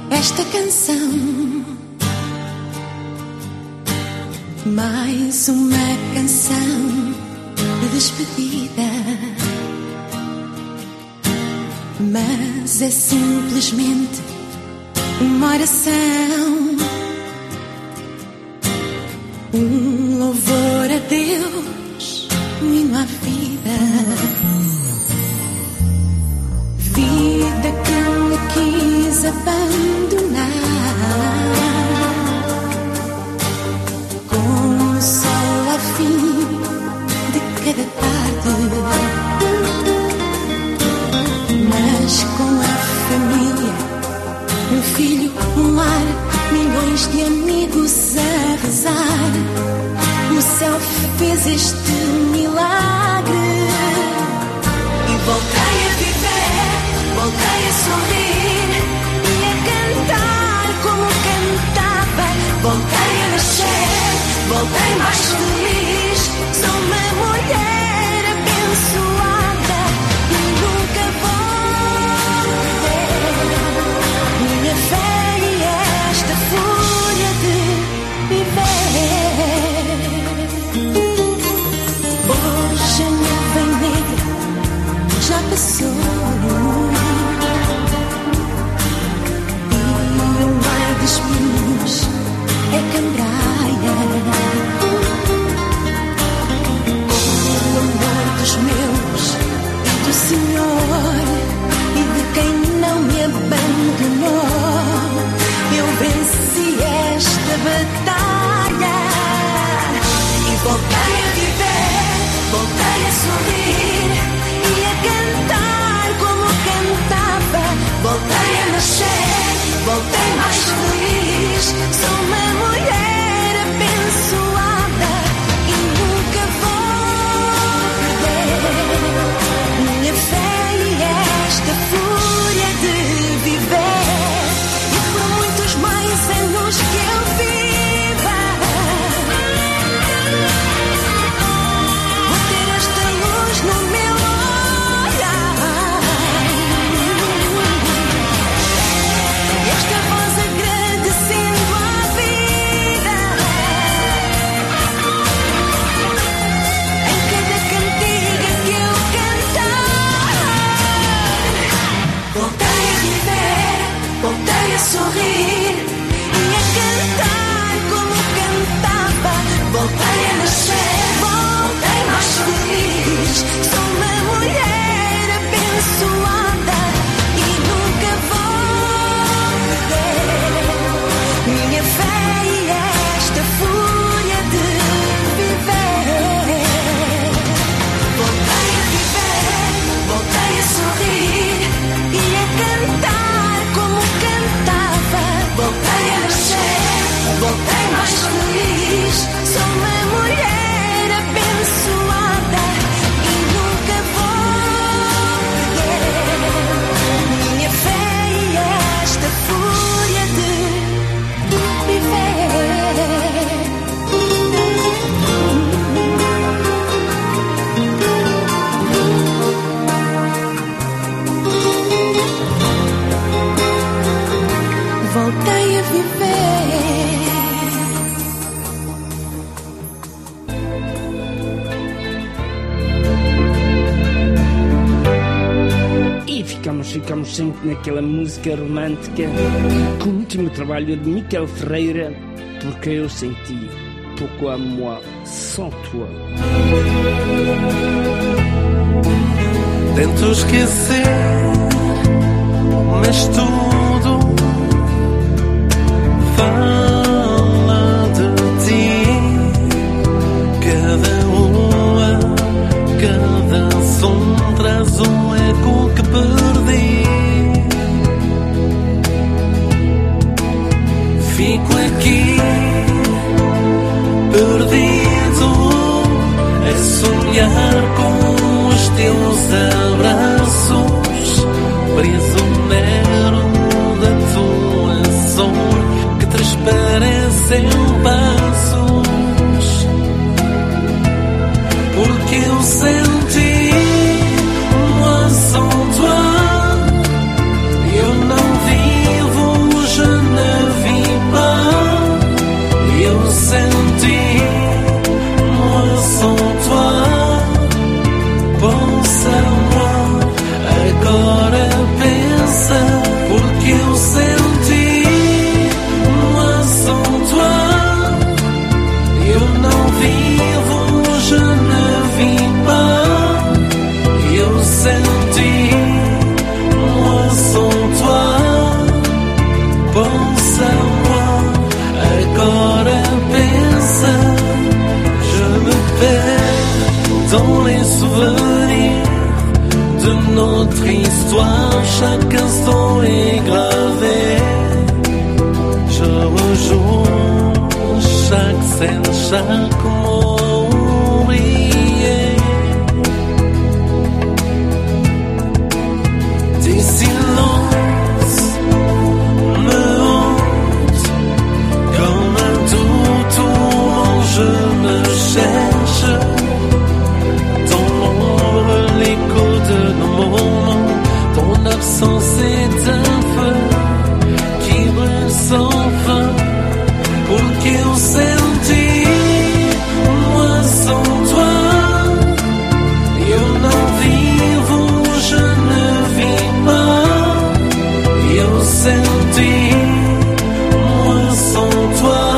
esta canção. Mais uma canção de despedida, mas é simplesmente uma oração, um louvor a Deus, um hino à vida, vida que me quis abandonar. O sol ao fim de cada tarde, mas com a família, um filho, um lar, milhões de amigos a rezar, o céu fez este milagre. E voltei a viver, voltei a sorrir e a cantar como cantava. Voltei a nascer, voltei mais feliz. Sou uma mulher abençoada e nunca vou perder minha fé e esta fúria de viver. Hoje a nuvem negra já passou e o mar dos espinhos é cambraia. O amor dos meus e do Senhor e de quem não me abandonou, eu venci esta batalha e voltei a viver, voltei a sorrir e a cantar como cantava. Voltei a nascer, voltei mais feliz. Sou uma mulher abençoada e nunca vou perder minha fé e esta fúria de viver. E por muitos mais anos que eu viva, vou ter esta luz no meu olhar, esta voz agradecendo a vida em cada cantiga que eu cantar. Voltei a viver, voltei a sorrir e a cantar como cantava. Voltei a nascer, voltei mais feliz. Sou uma mulher abençoada e nunca vou perder minha fé e esta fúria de viver. Voltei a viver, voltei a sorrir e a cantar como cantava. Voltei a nascer, voltei mais feliz. Sou uma mulher abençoada e nunca vou perder minha fé e esta fúria de viver. Voltei a viver. E ficamos sempre naquela música romântica com o último trabalho de Miquel Ferreira, Porque eu senti Pourquoi moi sans toi. Tento esquecer, mas tudo fala de ti. Cada som traz um eco que perdi. Fico aqui perdido a sonhar com os teus abraços, prisioneiro da tua sorte que transparecem passos, porque eu senti moi sans toi, eu não vivo já pensa moi, agora pensa. Je me perds dans les souvenirs de notre histoire, chaque instant est gravé. Je rejoue chaque scène, chaque mot brillé. Des silences me hantent comme un tourment, je me cherche dans l'ombre, l'écho de nos moments. Ton absence est un feu qui brûle sans fin. Porque eu senti moi sans toi, eu não vivo, je ne vis pas. Eu senti moi sans toi,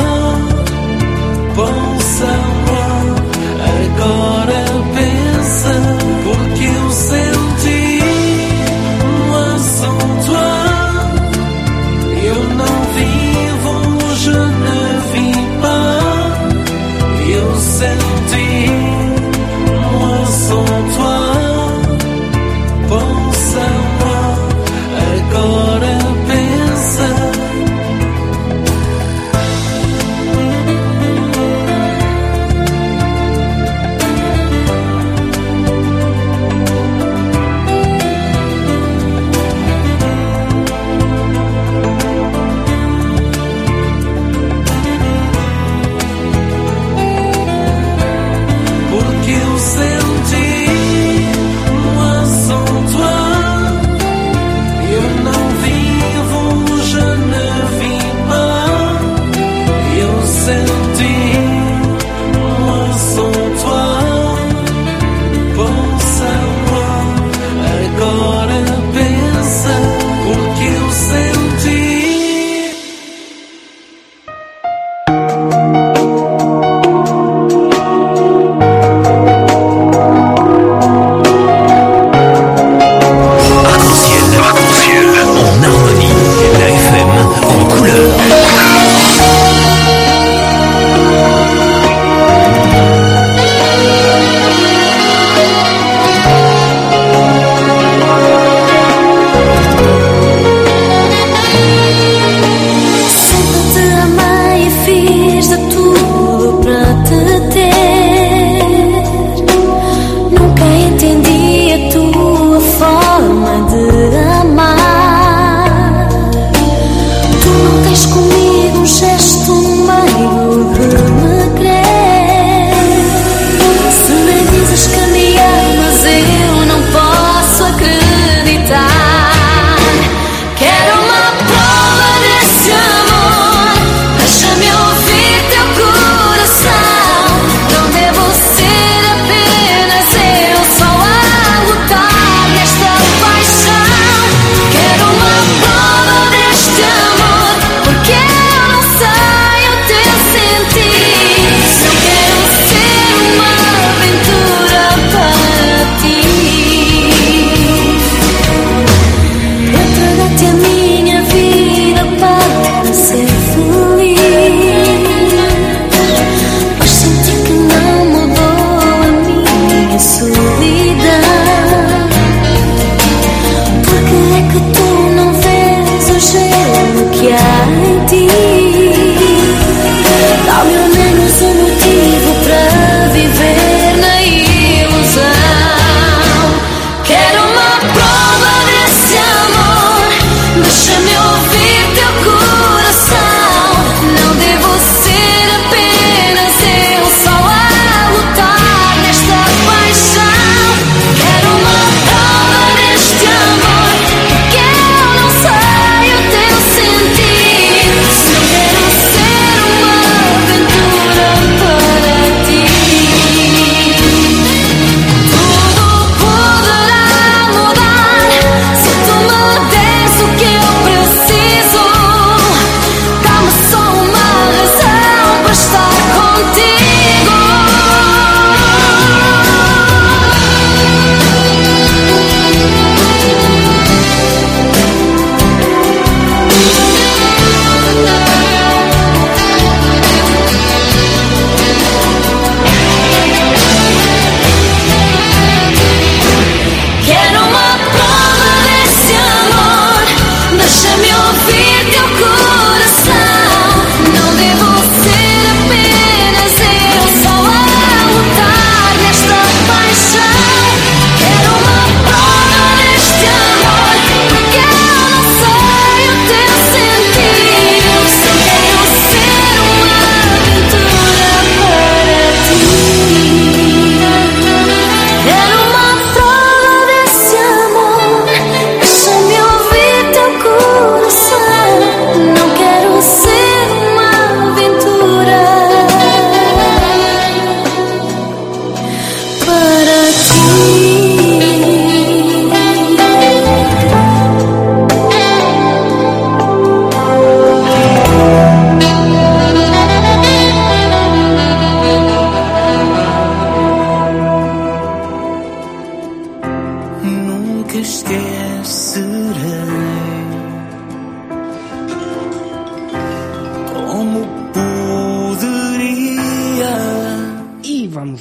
pensa a moi, agora pensa. Porque eu senti moi sans toi, eu não vivo.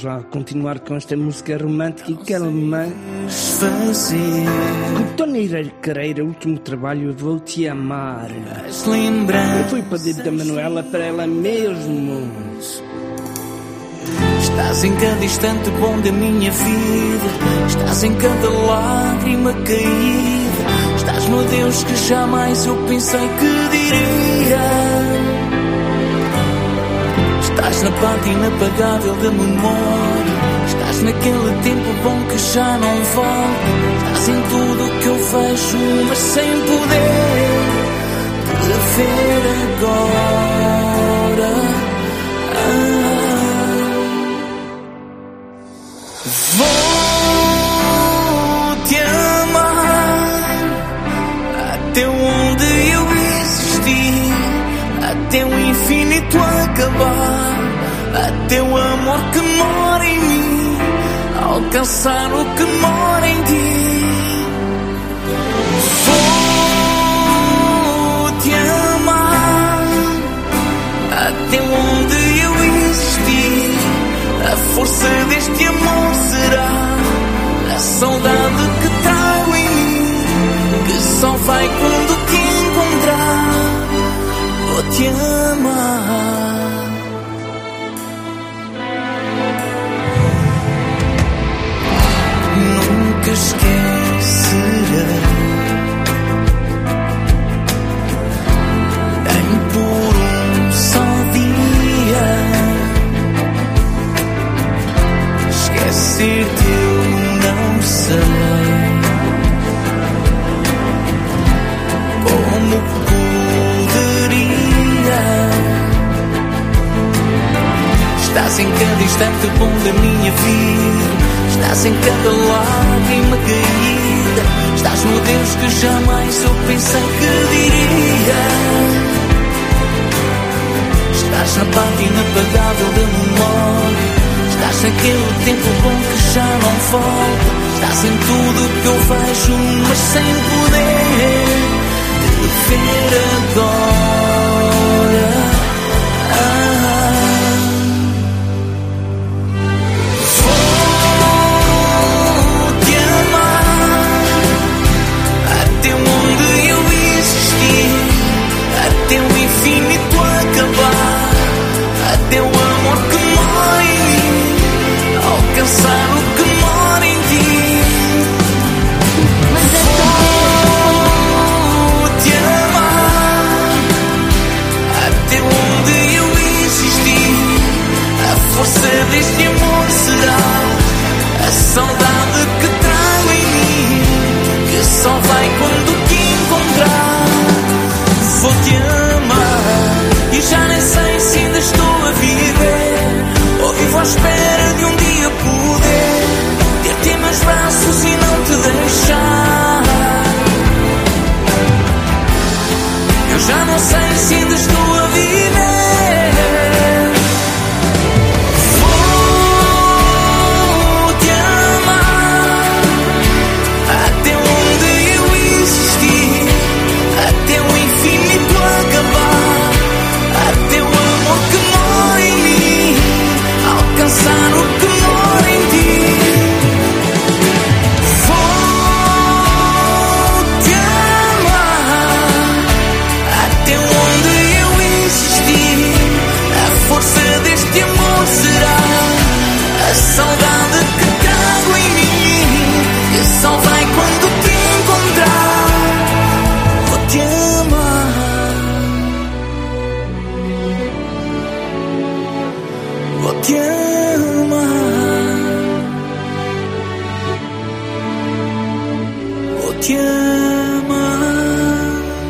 vamos lá continuar com esta música romântica alemã. Com Tony Carreira, último trabalho, Eu Vou-Te Amar. Eu fui pedido da Manuela para ela mesmo. Estás em cada instante bom da minha vida, estás em cada lágrima caída, estás no Deus que jamais eu pensei que diria. Estás na parte inapagável da memória, estás naquele tempo bom que já não volta, estás em tudo que eu vejo, mas sem poder te ver agora. Vou-te amar até onde eu existir, até o infinito acabar, até o amor que mora em mim alcançar o que mora em ti. Vou-te amar até onde eu existir, a força deste amor será a saudade que trago em mim, que só vai quando te encontrar. Vou-te amar. Nunca esquecerei, nem por um só dia. Esquecer-te eu não sei como poderia. Estás em cada instante bom da minha vida, estás em cada lágrima caída, estás no Deus que jamais eu pensei que diria. Estás na parte inapagável da memória, estás naquele tempo bom que já não volta, estás em tudo que eu vejo, mas sem poder te ver agora. Vou-te amar até onde eu existir, até o infinito acabar, até o amor que mora em mim alcançar o que mora em ti. Vou-te amar até onde eu existir, a força deste amor será a saudade que trago em mim, que só vai quando te encontrar. Vou-te amar e já nem sei se ainda estou a viver, ou vivo à espera de um dia poder ter-te em meus braços e não te deixar. Eu já não sei se ainda estou a viver. Vou-te amar até onde eu existir, até o infinito acabar, até o amor que mora em mim alcançar o que mora em ti. Vou-te amar até onde eu existir, a força deste amor será a saudade que trago em mim, que só vai quando te encontrar. Vou-te amar. Vou-te amar. Vou-te amar.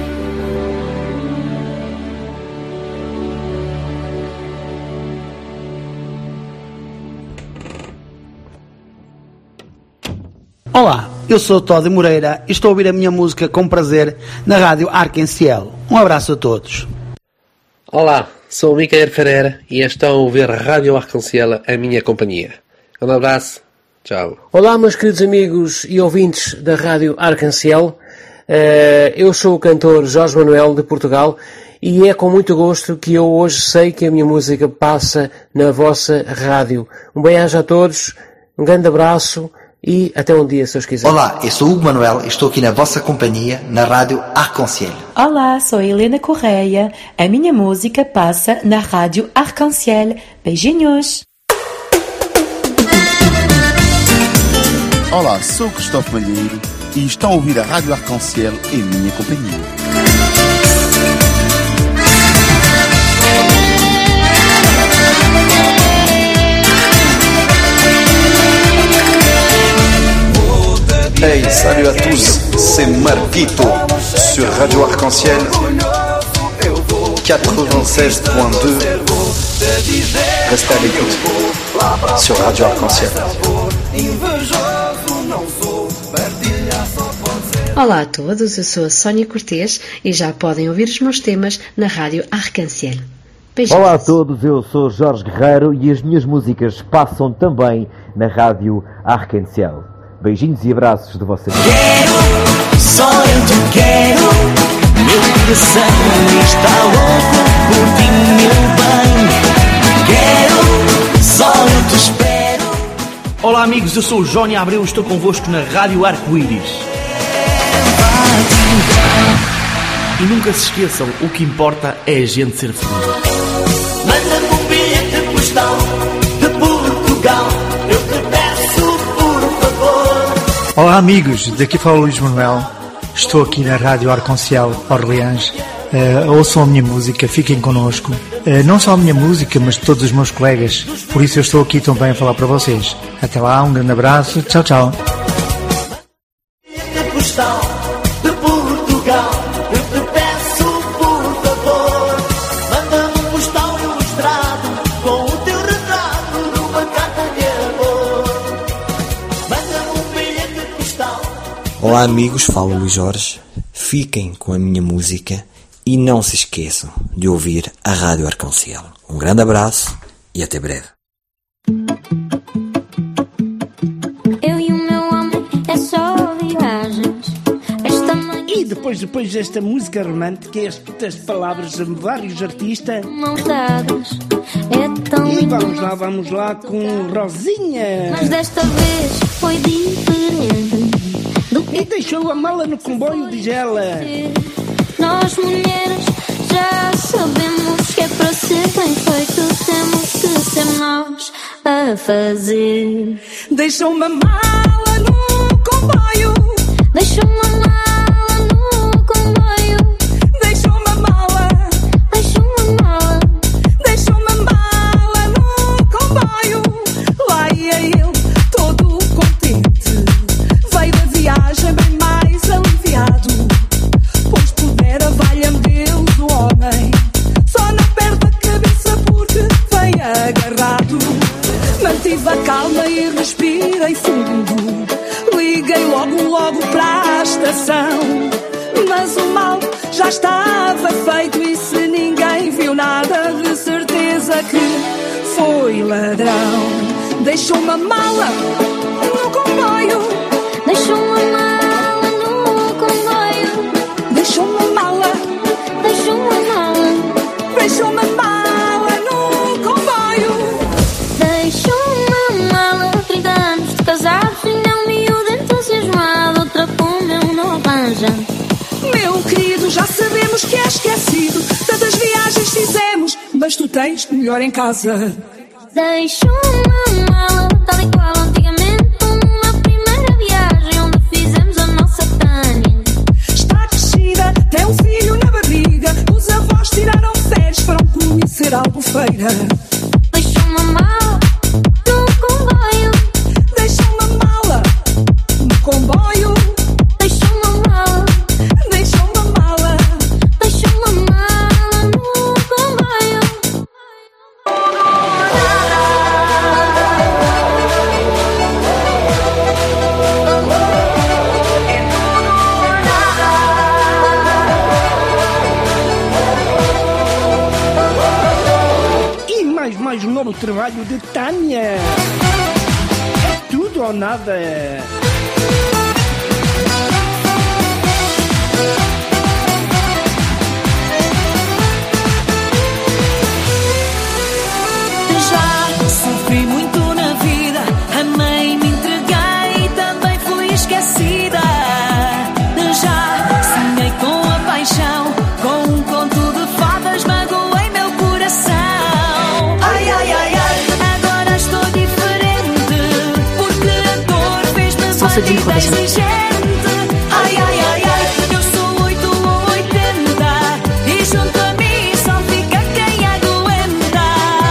Olá, eu sou o Todi Moreira e estou a ouvir a minha música com prazer na rádio Arc-en-Ciel. Um abraço a todos. Olá, sou o Micael Ferreira e estou a ouvir a Rádio Arc-en-Ciel, a minha companhia. Um abraço, tchau. Olá, meus queridos amigos e ouvintes da Rádio Arc-en-Ciel. Eu sou o cantor Jorge Manuel de Portugal e é com muito gosto que eu hoje sei que a minha música passa na vossa rádio. Um beijo a todos, um grande abraço e até um dia, se Deus quiser. Olá, eu sou Hugo Manuel e estou aqui na vossa companhia na rádio Arc-en-Ciel. Olá, sou Helena Correia. A minha música passa na rádio Arc-en-Ciel. Beijinhos! Olá, sou Cristóvão Malheiro e estão a ouvir a rádio Arc-en-Ciel em minha companhia. Hey, salut à tous, c'est Marquito sur Radio Arc-en-Ciel 96.2. Restez à l'écoute sur Radio Arc-en-Ciel. Olá a todos, eu sou a Sónia Cortês e já podem ouvir os meus temas na Rádio Arc-en-Ciel. Beijinhos. Olá a todos, eu sou Jorge Guerreiro e as minhas músicas passam também na Rádio Arc-en-Ciel. Beijinhos e abraços de vocês. Quero, só eu te quero. Meu coração está louco por ti, meu bem. Quero, só eu te espero. Olá amigos, eu sou o Jónia Abreu e estou convosco na Rádio Arco-Íris. E nunca se esqueçam, o que importa é a gente ser feliz. Manda-me um bilhete postal de Portugal. Eu te peço por favor. Olá amigos, daqui fala o Luís Manuel. Estou aqui na Rádio Arc-en-Ciel, Orleans. Ouçam a minha música, fiquem connosco. Não só a minha música, mas todos os meus colegas. Por isso eu estou aqui também a falar para vocês. Até lá, um grande abraço. Tchau, tchau. Bilhete postal de Portugal. Eu te peço por favor. Manda-me um postal ilustrado com o teu retrato numa carta de amor. Manda-me um bilhete postal. Olá amigos, fala Luís Jorge. Fiquem com a minha música e não se esqueçam de ouvir a Rádio Arc-en-Ciel. Um grande abraço e até breve. Eu e o meu homem é só viagens. E depois desta música romântica, estas palavras de vários artistas. Mãos dadas, é tão E lindo. vamos lá com Rosinha. Mas desta vez foi diferente. E deixou a mala no comboio, diz ela. Nós mulheres já sabemos que é para ser bem feito. Temos que ser nós a fazer. Deixa uma mala no comboio. Deixa uma mala no comboio. Deixa uma mala. Deixa uma mala. Deixa uma mala no comboio. Lá ia ele, todo contente. Veio da viagem bem mais aliviado. Pois pudera, valha-me Deus, o homem. Só não perde a cabeça porque vem agarrado. Mantive a calma e respirei fundo. Liguei logo para a estação. Mas o mal já estava feito. E se ninguém viu nada, de certeza que foi ladrão. Deixou uma mala no comboio. Deixa uma mala no comboio. Deixou uma mala. Deixa uma mala. Deixou uma mala no comboio. Deixa uma mala. 30 anos de casados e não miúdo entusiasmado. Outra como eu não arranja. Meu querido, já sabemos que é esquecido. Tantas viagens fizemos, mas tu tens melhor em casa. Deixa uma mala tal e qual antigamente. Uma primeira viagem onde fizemos a nossa tânia. Está crescida, tem um filho na barriga. Os avós tiraram férias, foram conhecer Albufeira. Deixa uma mala no comboio. Deixa uma mala no comboio. Deixa uma mala. Deixa uma mala. Deixa uma mala no comboio. E mais um novo trabalho de Tânia. É tudo ou nada. nossa Jimmy Rotation. Ai, ai, ai, ai, eu sou 8 ou 80 e junto a mim só fica quem aguenta.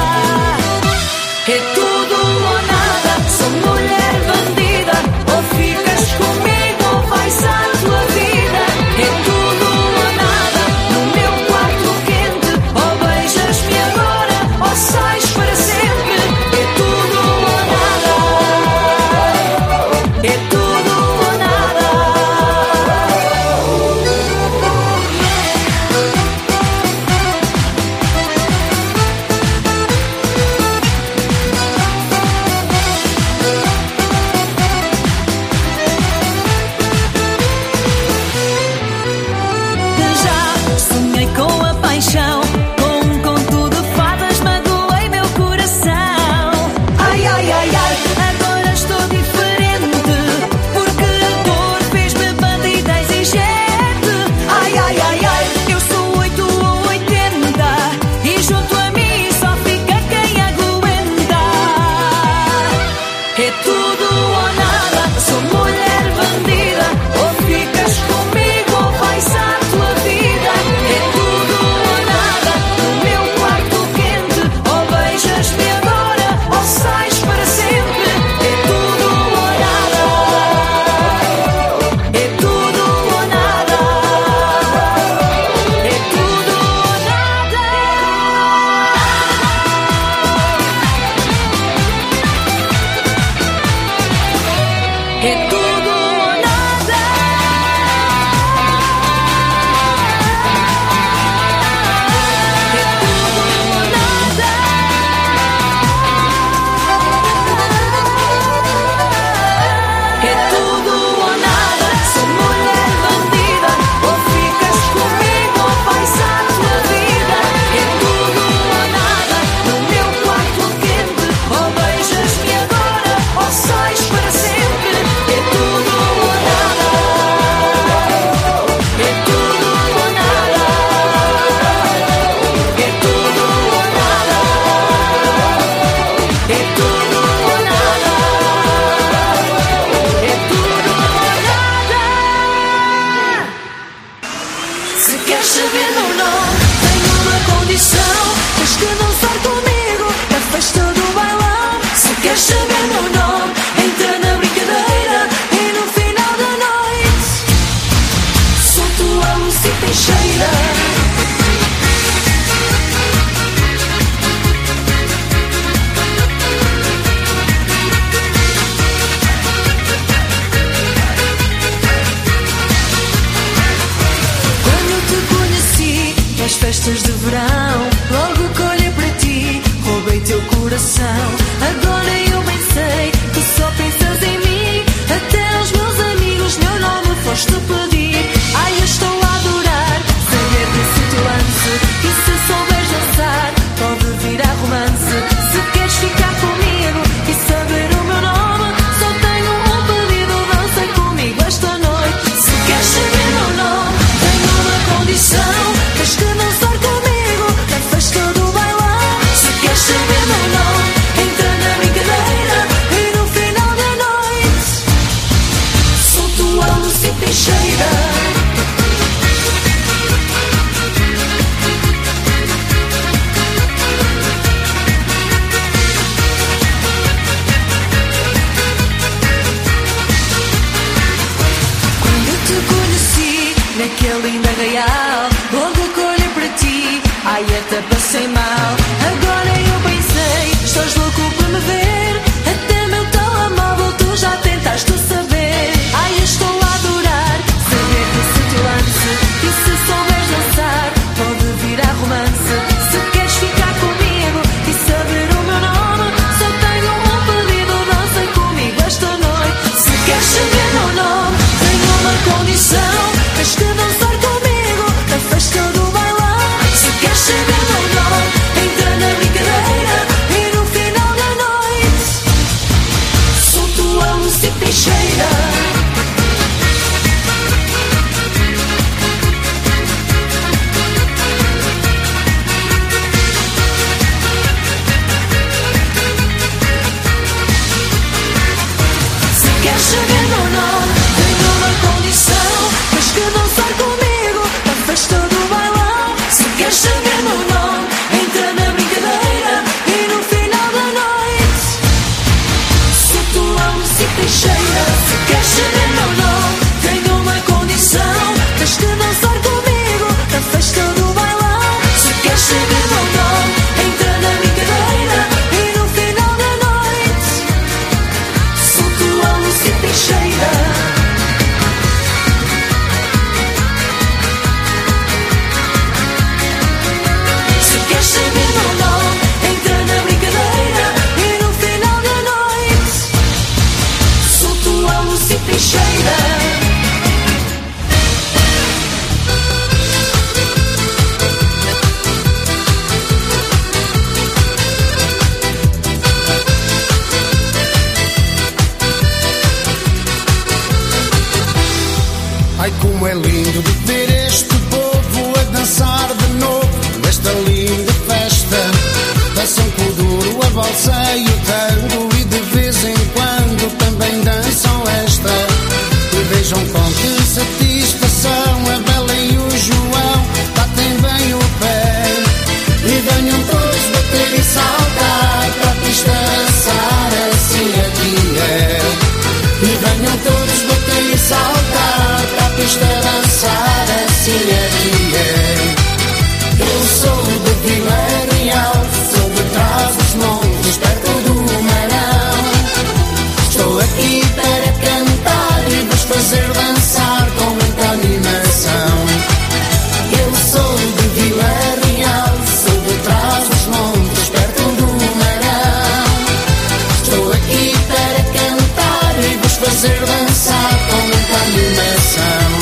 É tudo ou nada, sou mulher bandida, ou ficas comigo ou vais à tua vida. É tudo ou nada, no meu quarto quente, ou beijas-me agora ou sais para sempre. É tudo ou nada, é tudo ou nada. Já sonhei com a paixão, com um conto de fadas, magoei meu coração. Ai, ai, ai, ai, agora estou diferente, porque a dor fez-me bandida exigente. Ai, ai, ai, ai, eu sou 8 ou 80 e junto a mim só fica quem aguenta. É tudo ou nada, sou mulher bandida, ou ficas comigo ou vais à tua vida. É tudo ou nada, no meu quarto quente, ou beijas-me agora ou sais para sempre. É tudo ou nada, é tudo ou nada, é tudo ou nada. É tudo ou nada. É tudo ou nada, sou mulher bandida, ou ficas comigo ou vais à tua vida. É tudo ou nada, no meu quarto quente, ou beijas-me agora ou sais para sempre. É tudo ou nada, é tudo ou nada, é tudo ou nada, é tudo ou nada, é tudo ou nada. Se queres saber meu nome, tenho uma condição: tens que dançar comigo na festa do bailão. Se queres saber meu nome, entra na brincadeira e no final da noite sou tua Lucy Teixeira. Quando te conheci nas festas de verão, logo que olhei para ti, roubei teu coração. Agora eu bem sei que só pensas em mim, até aos meus amigos meu nome foste pedir. Ai, eu estou a adorar saber desse teu lance, e se souberes dançar, pode virar romance. Se queres ficar comigo e saber o meu nome, só tenho um pedido: dança comigo esta noite. Se queres saber meu nome, tenho uma condição: tens que dançar comigo na festa do bailão. Se queres saber meu nome, dançam com o duro, a valsa e o tango, e de vez em quando também dançam esta. E vejam com que satisfação a Bela e o João batem bem o pé. E venham todos bater e saltar para a pista dançar, assim aqui é. E venham todos bater e saltar para a pista dançar, assim aqui é. Eu sou de Vila Real, sou de trás dos montes, perto do Marão. Estou aqui para cantar e vos fazer dançar com muita animação. Eu sou de Vila Real, sou de trás dos montes, perto do Marão. Estou aqui para cantar e vos fazer dançar com muita animação.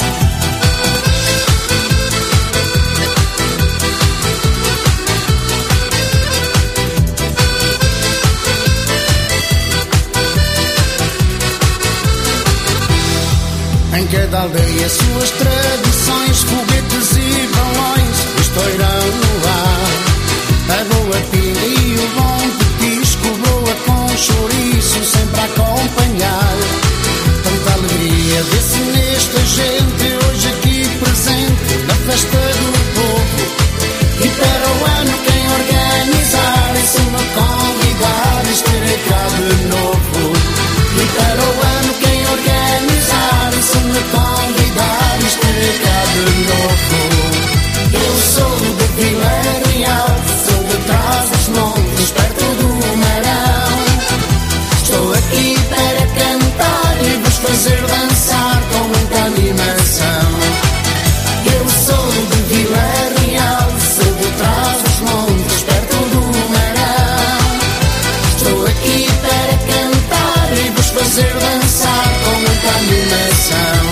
Em cada aldeia suas tradições, foguetes e balões estourão no ar. A boa pinga e o bom petisco, boa com chouriço, sempre a acompanhar. Tanta alegria vê-se nesta gente, hoje aqui presente na festa do povo. E para o ano quem organizar, e se me convidar, estarei cá de novo. E para o ano quem organizar, e se me convidar, estarei cá de novo. Eu sou de Vila Real, sou de trás dos montes, perto do Marão. Estou aqui para cantar e vos fazer dançar com muita animação. Eu sou de Vila Real, sou de trás dos montes, perto do Marão. Estou aqui para cantar e vos fazer dançar com muita animação.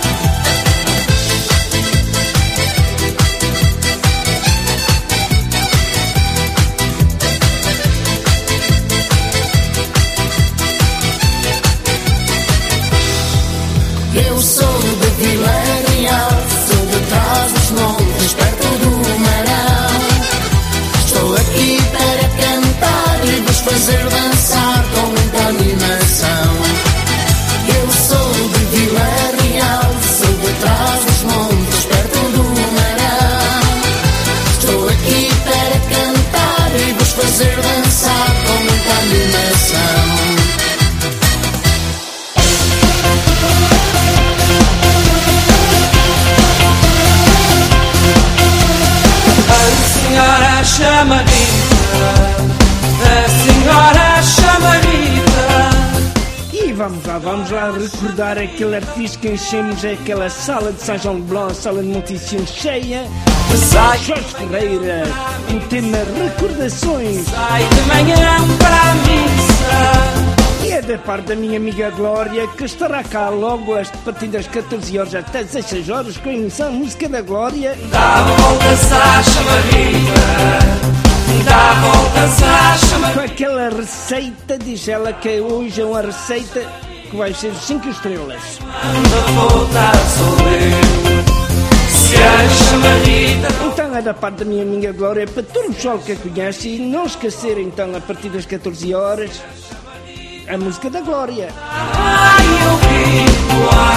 Eu sou de Vila Real, sou de trás dos montes, perto do Marão. Estou aqui para cantar e vos fazer dançar com muita animação. Eu sou de Vila Real, sou de trás dos montes, perto do Marão. Estou aqui para cantar e vos fazer dançar com muita animação. A senhora chama Rita, a senhora chama Rita. E vamos lá recordar aquele artista que enchemos aquela sala de São João de Blanc, sala de Monticello cheia. Jorge Ferreira, o tema Recordações. Sai de manhã para a missa. E é da parte da minha amiga Glória, que estará cá logo a partir das 14 horas até 16 horas com a emissão Música da Glória. Dá voltas à chamarita, dá voltas à chamarita. Com aquela receita, diz ela que hoje é uma receita que vai ser 5 estrelas. Anda voltar sou eu. Se a chamarita. Então é da parte da minha amiga Glória, para todo o pessoal que a conhece, e não esquecer então a partir das 14 horas a Música da Glória. Ai, eu vivo a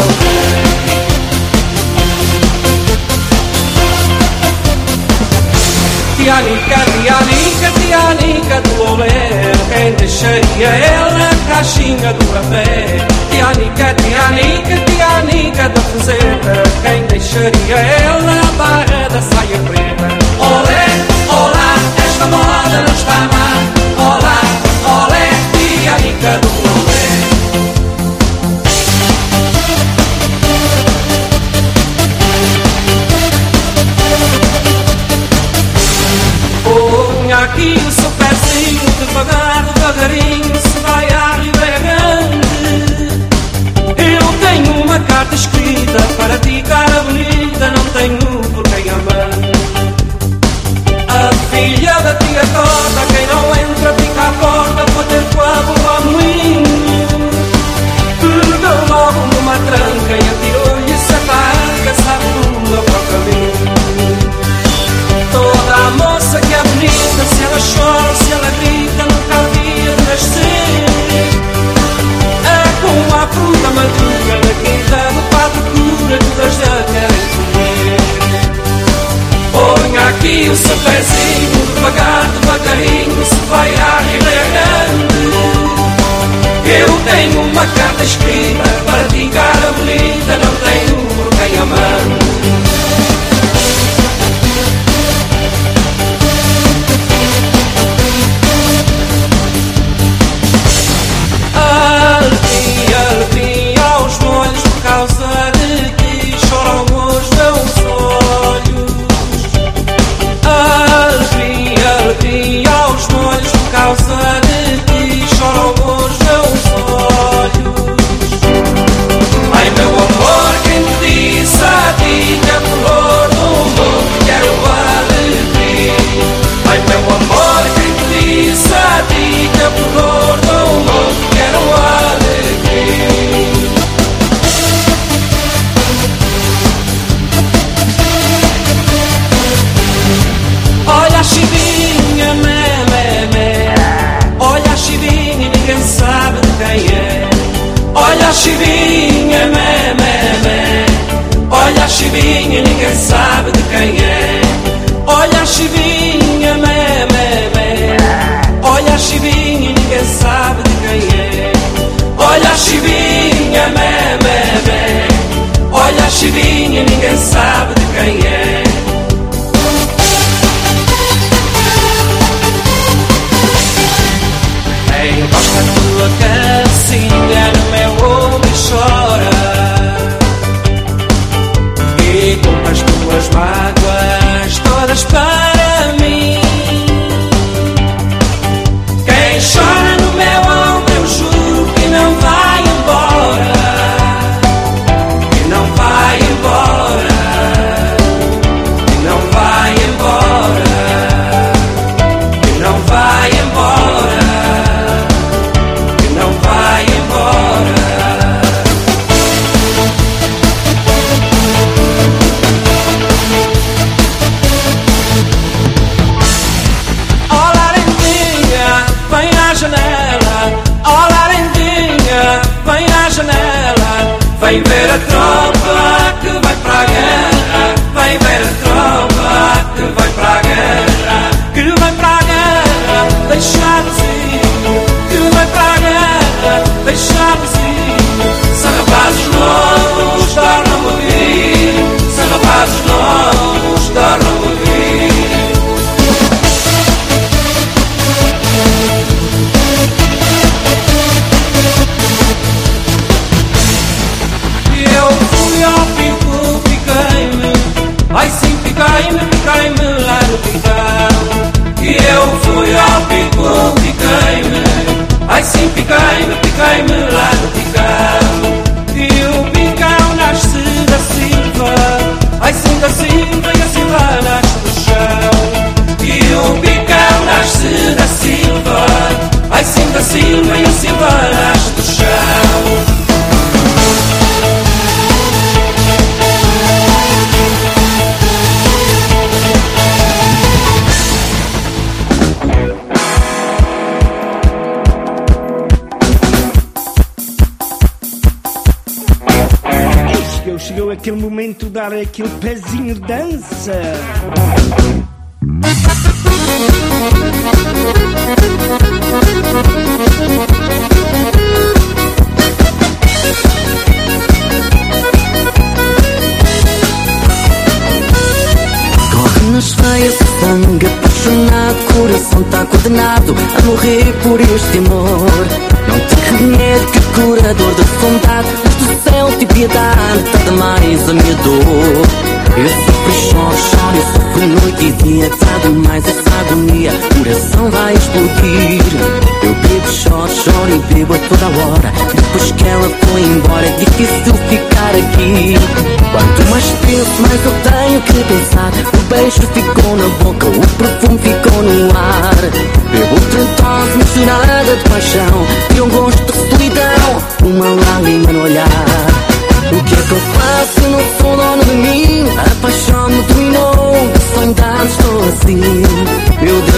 Tianica do olé, quem deixaria ela na caixinha do café? Tianica da fazenda, quem deixaria ela na barra da saia preta? Olé, olá, esta moda não está má. Olá, olé, Tianica do olé. Aqui o seu pezinho, devagar, devagarinho, se vai à Ribeira Grande. Eu tenho uma carta escrita para ti, cara bonita, não tenho por quem amar. A filha da tia Tota, quem não entra fica à porta, vou ter com a boa moinho. Pegou logo numa tranca e atirou-lhe essa barca, sabe tudo para o caminho. Toda a moça que a bonita, se ela chora, se ela grita, nunca havia de nascer. É como a fruta madura na quinta do Padre Cura, todas já querem comer. Ponha aqui o seu pezinho, devagar, devagarinho, se vai à Ribeira Grande. Eu tenho uma carta escrita para te encara bonita, não tenho por quem amar. Alegria, alegria aos molhos, por causa de ti choram os meus olhos. Alegria, alegria aos molhos, por causa de ti choram os meus olhos. Ai meu amor, quem te disse a ti que a flor do mundo quero alegria? Ai meu amor, quem te disse a ti que a flor do mundo quero alegria? Olha a chivinha, mé, mé, mé. Olha a chivinha, ninguém sabe de quem é. Olha a chivinha, mé, mé, mé. Olha a chivinha, ninguém sabe de quem é. Olha a chivinha, mé, mé, mé. Olha a chivinha, ninguém sabe de quem é. Olha a chivinha, mé, mé, mé. Olha a chivinha, ninguém sabe de quem é. Encosta a tua cabecinha no meu ombro e chora, e conta as tuas mágoas todas para mim. Quem chora no meu ombro eu juro que não vai embora, que não vai embora, que não vai embora, que não vai embora. Vem ver a tropa que vai para a guerra. Vem ver a tropa que vai para a guerra. Que vai para a guerra, deixar-nos ir. Que vai para a guerra, deixar-nos ir. São rapazes novos, tornam-me a vir. São rapazes novos, tornam-me a vir. Ai sim, piquei-me lá no picão. E eu fui ao pico, piquei-me. Ai sim, piquei-me lá no picão. E o picão nasce da silva. Ai sim, da silva, e a silva nasce do chão. E o picão nasce da silva. Ai sim, da silva, e a silva nasce do chão. Chegou aquele momento de dar aquele pezinho de dança. Corre nas veias o sangue apaixonado, coração está condenado a morrer por este amor. Não tem remédio que curador da vontade, mas do céu tem piedade, tarda mais a minha dor. Eu sofro e choro, choro, eu sofro noite e dia, tarde mais essa agonia, coração vai explodir. Eu bebo, choro, choro e bebo a toda hora, depois que ela foi embora é difícil ficar aqui. Quanto mais penso, mais eu tenho que pensar. O beijo ficou na boca, o perfume ficou no ar. Bebo trantose misturada de paixão e um gosto de solidão, uma lágrima no olhar. O que é que eu faço? Eu não sou dono de mim. A paixão me dominou, de saudade estou assim. Meu Deus,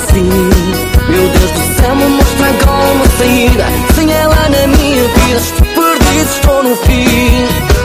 assim. Meu Deus do céu, me mostra agora uma saída. Sem ela na minha vida estou perdido, estou no fim.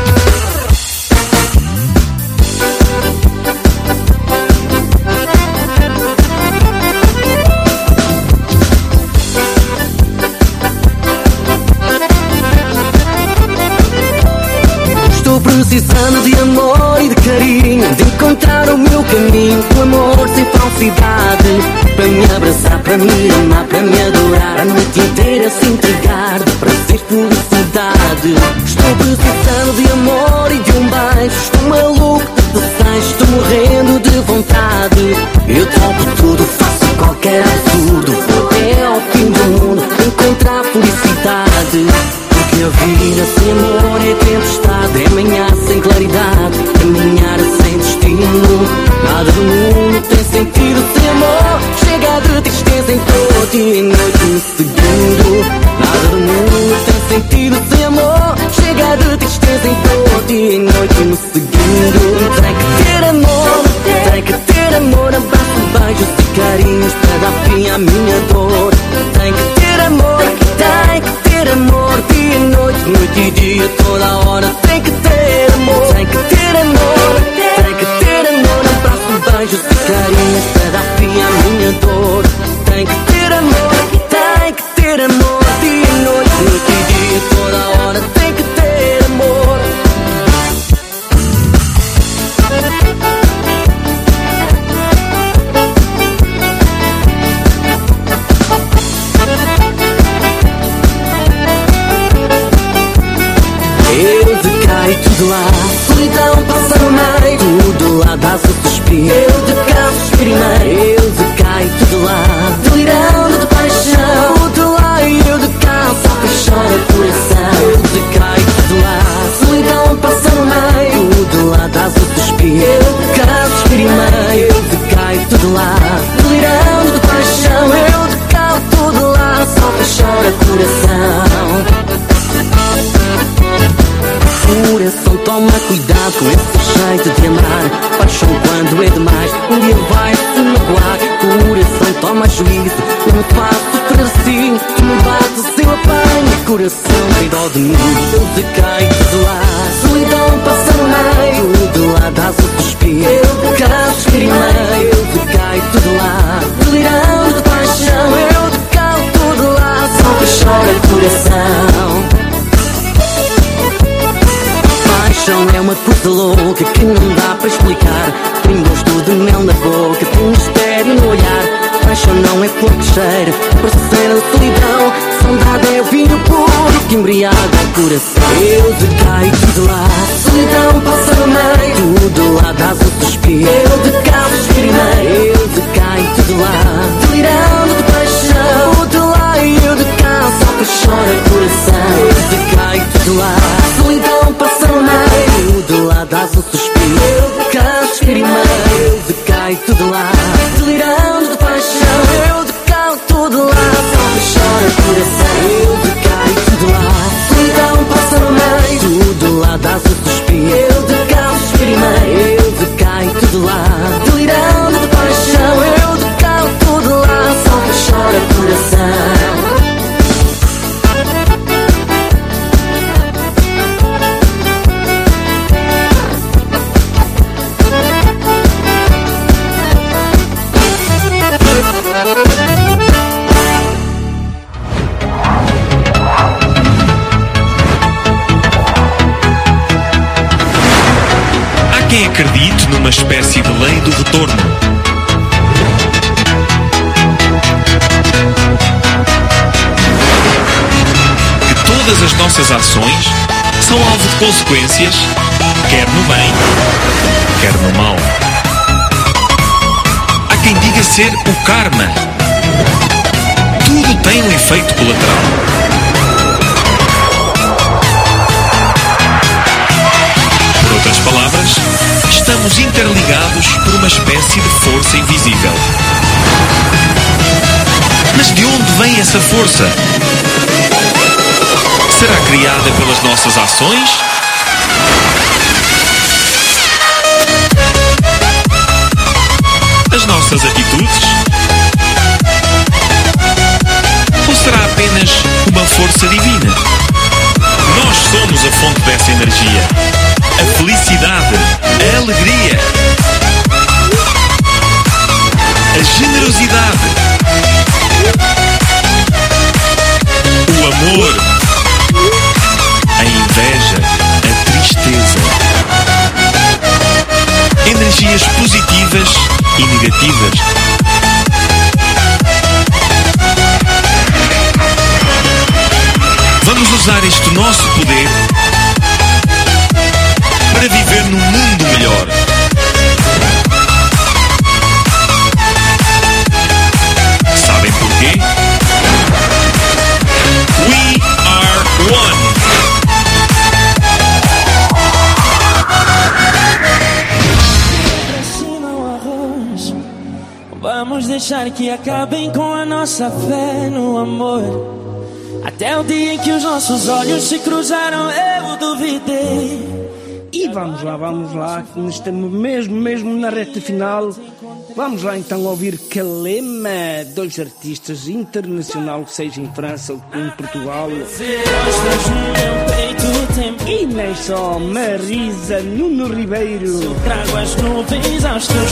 Estou precisando de amor e de carinho, de encontrar o meu caminho, um amor sem falsidade, para me abraçar, para me amar, para me adorar, a noite inteira se entregar, de prazer, felicidade. Estou precisando de amor e de um beijo, estou maluco de desejo, estou morrendo de vontade. Eu topo tudo, faço qualquer absurdo, vou até ao fim do mundo encontrar felicidade. Porque a vida sem amor é tempestade, é manhã sem claridade, caminhar sem destino. Nada do mundo tem sentido sem amor, chega de tristeza em todo dia e noite me seguindo. Nada do mundo tem sentido sem amor, chega de tristeza em todo dia e noite me seguindo. Tem que ter amor, tem que ter amor, abraço, beijos e carinhos para dar fim à minha dor. Tem que ter amor, tem que ter amor, dia e noite, noite e dia, toda hora. Tem que ter amor, tem que ter amor, tem que ter amor, abraço, beijos e carinhos para dar fim à minha dor. Tem que ter amor, tem que ter amor, dia e noite, noite e dia, toda hora. Tem que ter amor. Eu decaio tudo lá, solidão passa no meio, tudo lá dá-se o suspiro. Eu decaço primeiro, eu decaio tudo lá, delirando de paixão, tudo lá e eu decaço, só que chora o coração. Eu decaio tudo lá, solidão passa no meio, tudo lá dá-se o suspiro. Eu decaço primeiro, eu decaio tudo lá, delirando de paixão, eu decaio tudo lá, só que chora o coração. Coração, toma cuidado com esse jeito de amar. Paixão quando é demais, um dia vai se magoar. Coração, toma juízo, não me faço sofrer assim. Tu me bates, eu apanho. Coração, tem dó de mim, eu decaio tudo lá. Solidão passa no meio, de lá dá-se o suspiro. Eu decaio primeiro, eu decaio tudo lá, delirando de paixão. Eu decaio tudo lá, só que chora o coração. Paixão é uma coisa louca que não dá para explicar. Tem gosto de mel na boca, tem mistério no olhar. Paixão não é flor que cheira, parecer a solidão. Saudade é vinho puro que embriaga o coração. Eu decaio tudo lá, solidão passa no meio, tudo lá dá-se o suspiro. Eu decaio primeiro, eu decaio tudo lá, delirando de paixão, tudo lá e eu decaio, só que chora o coração. Eu decaio tudo lá, solidão passa no meio, do lado dá-se o suspiro. Eu decaio primeiro, eu decaio tudo lá, delirando de paixão. Eu decaio tudo lá, só que chora o coração. Eu decaio tudo lá, solidão passa no meio, do lado dá-se o suspiro. Eu decaio primeiro, eu decaio tudo lá, delirando de paixão. Eu decaio tudo lá, só que chora o coração. Quem acredite numa espécie de lei do retorno. Que todas as nossas ações são alvo de consequências, quer no bem, quer no mal. Há quem diga ser o karma. Tudo tem um efeito colateral. Por outras palavras, estamos interligados por uma espécie de força invisível. Mas de onde vem essa força? Será criada pelas nossas ações? As nossas atitudes? uma força divina. Nós somos a fonte dessa energia. A felicidade, a alegria, a generosidade, o amor, a inveja, a tristeza. Energias positivas e negativas. Vamos usar este nosso poder para viver num mundo melhor. Sabem porquê? We are one. Vamos deixar que acabem com a nossa fé no amor. Até o dia em que os nossos olhos se cruzaram, eu duvidei. E vamos lá, estamos mesmo na reta final. Vamos lá então ouvir Kalema, dois artistas internacionais, seja em França ou em Portugal. E nem só, Marisa, Nuno Ribeiro. Trago as nuvens aos teus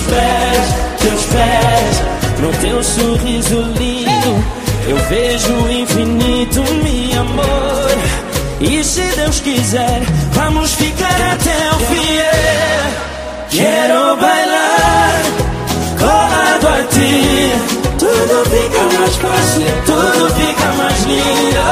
pés, no teu sorriso lindo. Eu vejo o infinito, meu amor. E se Deus quiser, vamos ficar até o fim. Quero bailar colado a ti. Tudo fica mais fácil, tudo fica mais lindo.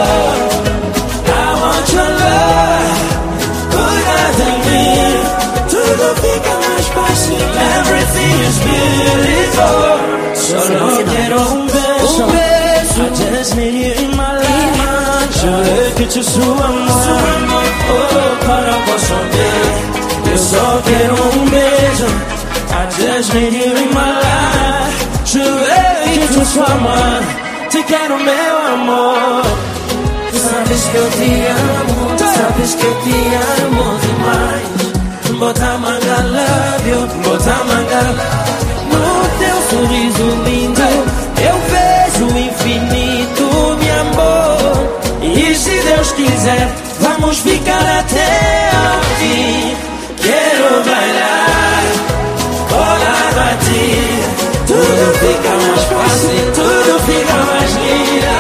I want your love, cuida de mim. Tudo fica mais fácil, everything is beautiful. Solo quero beijo. I just need you in my life. Jurei que te sua amor. Oh, para posso ver. Eu só quero beijo. I just need you in my life. Jurei que te sua amor. Te quero, meu amor. Tu sabes que eu te amo. Tu sabes que eu te amo demais. Bota manga love you. Bota manga no teu sorriso lindo. Eu vejo o infinito, meu amor. E se Deus quiser, vamos ficar até ao fim. Quero bailar colado a ti. Tudo fica mais fácil, tudo fica mais lindo.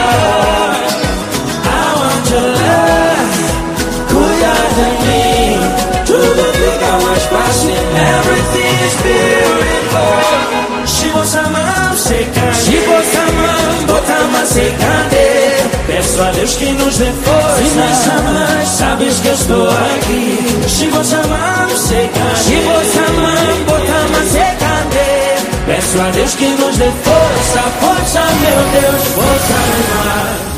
I want your love, cuida de mim. Tudo fica mais fácil, everything is beautiful. Se você amar, se você botar mais secante. Peço a Deus que nos dê força. Se me chamas, sabes que eu estou aqui. Se você amar, se você amar, botar mais secante. Peço a Deus que nos dê força, força, meu Deus, força demais.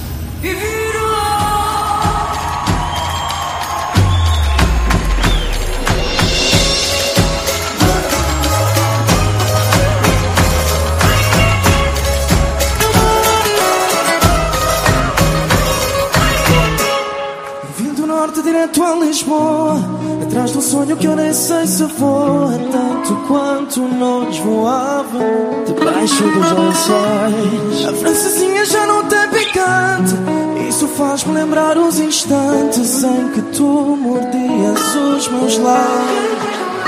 Direto a Lisboa, atrás de um sonho que eu nem sei se voa. Tanto quanto nós voávamos debaixo dos lençóis. A francesinha já não tem picante. Isso faz-me lembrar os instantes em que tu mordias os meus lábios.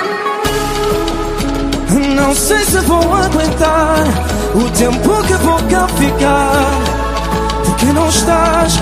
Não sei se vou aguentar o tempo que vou cá ficar. Porque não estás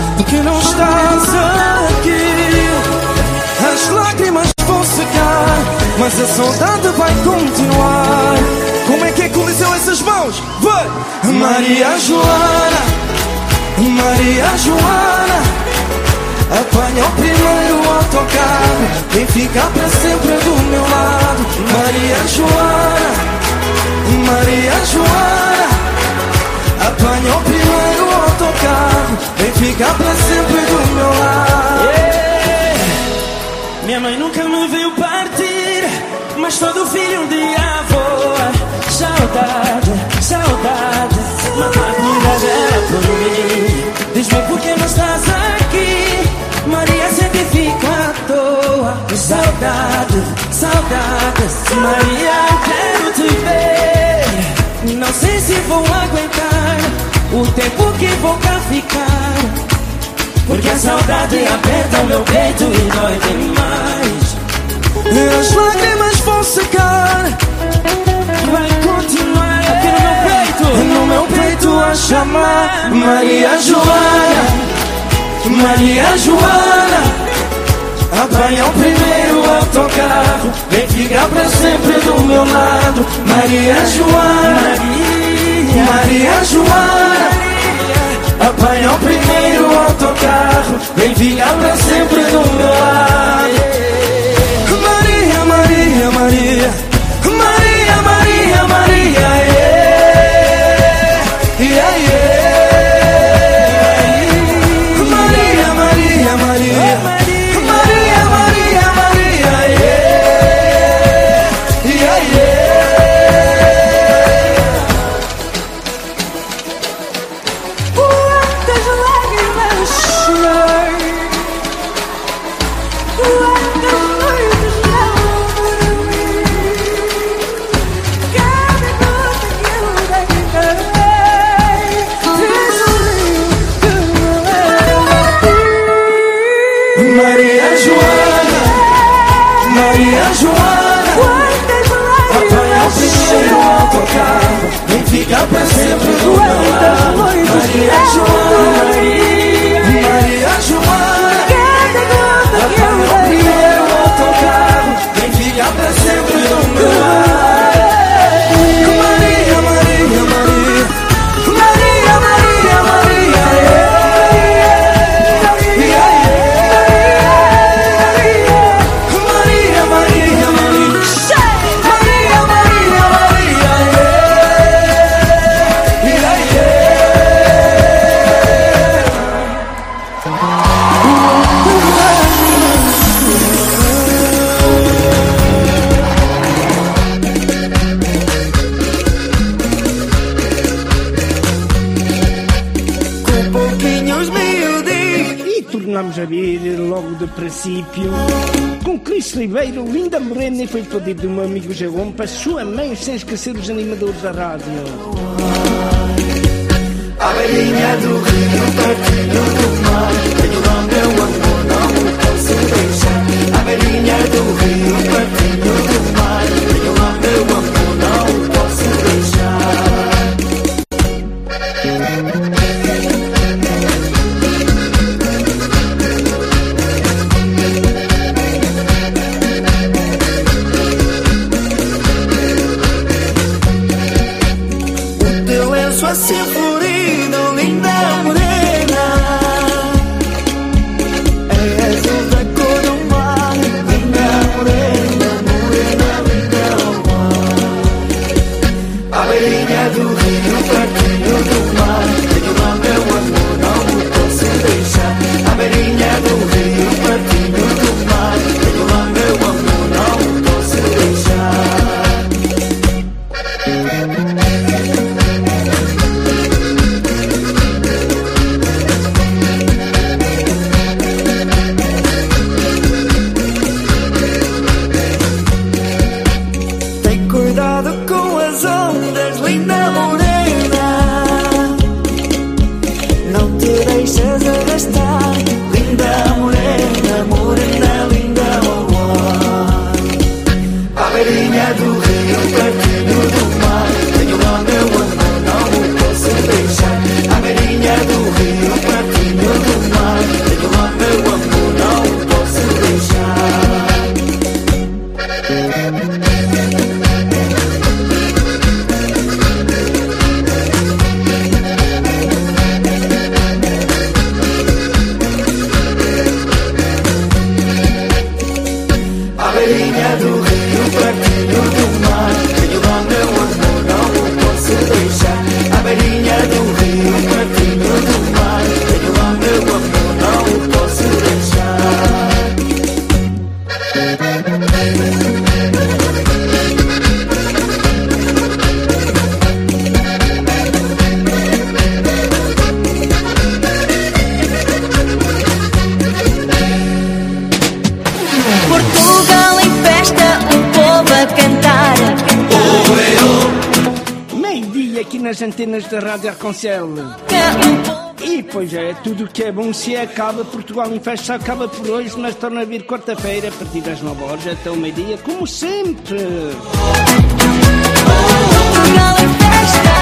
aqui. As lágrimas vão secar, mas a saudade vai continuar. Como é que Coliseu essas mãos? Vai! Maria Joana, Maria Joana, apanha o primeiro autocarro, vem ficar para sempre do meu lado. Maria Joana, Maria Joana, apanha o primeiro autocarro, vem ficar para sempre do meu lado. Minha mãe nunca me viu partir, mas todo filho um dia voa. Saudade, saudade, mamãe cuida dela por mim. Diz-me por que não estás aqui, Maria sempre fica à toa. Saudade, saudade, Maria, quero te ver. Não sei se vou aguentar o tempo que vou cá ficar, porque a saudade aperta o meu peito e dói demais. As lágrimas vão secar, vai continuar aqui no meu peito a chamar Maria Joana, Maria Joana. Apanha o primeiro autocarro, vem ficar pra sempre do meu lado. Maria Joana, Maria Joana. Apanha o primeiro autocarro, vem ficar pra sempre do meu lado. Maria, Maria, Maria, Maria, Maria, Maria, yeah, yeah. Maria, Maria, Maria, Maria, Maria, Maria, yeah, yeah. Quantas lágrimas chorei, quantas noites não dormi, cada gota que eu declarei, fiz o rio que não era ti. Maria Joana, Maria Joana. Apanha o primeiro autocarro, vem ficar pra sempre do meu lado. Maria Joana, Maria Joana. Apanha o primeiro autocarro, vem ficar pra sempre do meu lado. Maria, Maria, Maria, Maria, Maria, Maria, yeah, yeah. Maria, Maria, Maria, Maria, Maria, Maria, yeah, Com pouquinhos miudinhos. E tornamos a vir logo de princípio com Cris Ribeiro, Linda Morena, e foi pedido do meu amigo Jagom para sua mãe, sem esquecer os animadores da rádio. A velhinha do rio, pertinho do mar, tenho lá meu amor, não o posso deixar. A velhinha do rio, pertinho do mar, tenho lá meu amor, não o posso deixar. O teu lenço assim florido, linda morena, nas antenas da Rádio Arconcel. E pois é, tudo o que é bom se acaba. Portugal em Festa acaba por hoje, mas torna a vir quarta-feira a partir das 9 horas até o meio-dia, como sempre. Portugal em Festa.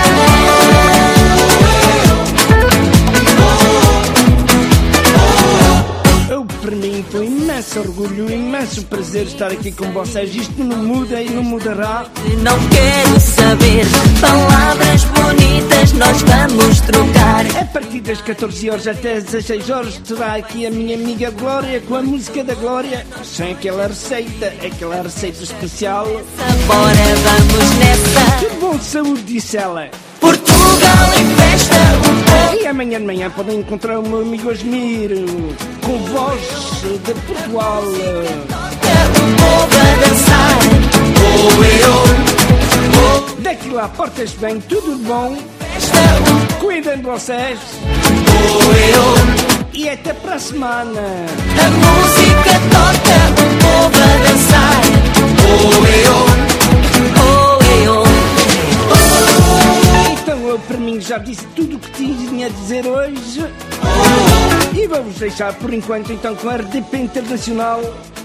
Para mim foi imenso orgulho, imenso prazer estar aqui com vocês. Isto não muda e não mudará. Não quero saber palavras bonitas, nós vamos trocar. A partir das 14 horas até às 16 horas terá aqui a minha amiga Glória com a música da Glória, sem aquela receita especial. Bora, vamos nessa. Que bom saúde, disse ela. Portugal em festa. E amanhã de manhã podem encontrar o meu amigo Asmir com voz de Portugal. Daqui lá, portas bem, tudo bom. Cuidem de vocês. E até para a semana. A música toca, o povo a dançar. Então eu para mim já disse tudo o que tinha a dizer hoje. E vamos deixar por enquanto então com a RDP Internacional.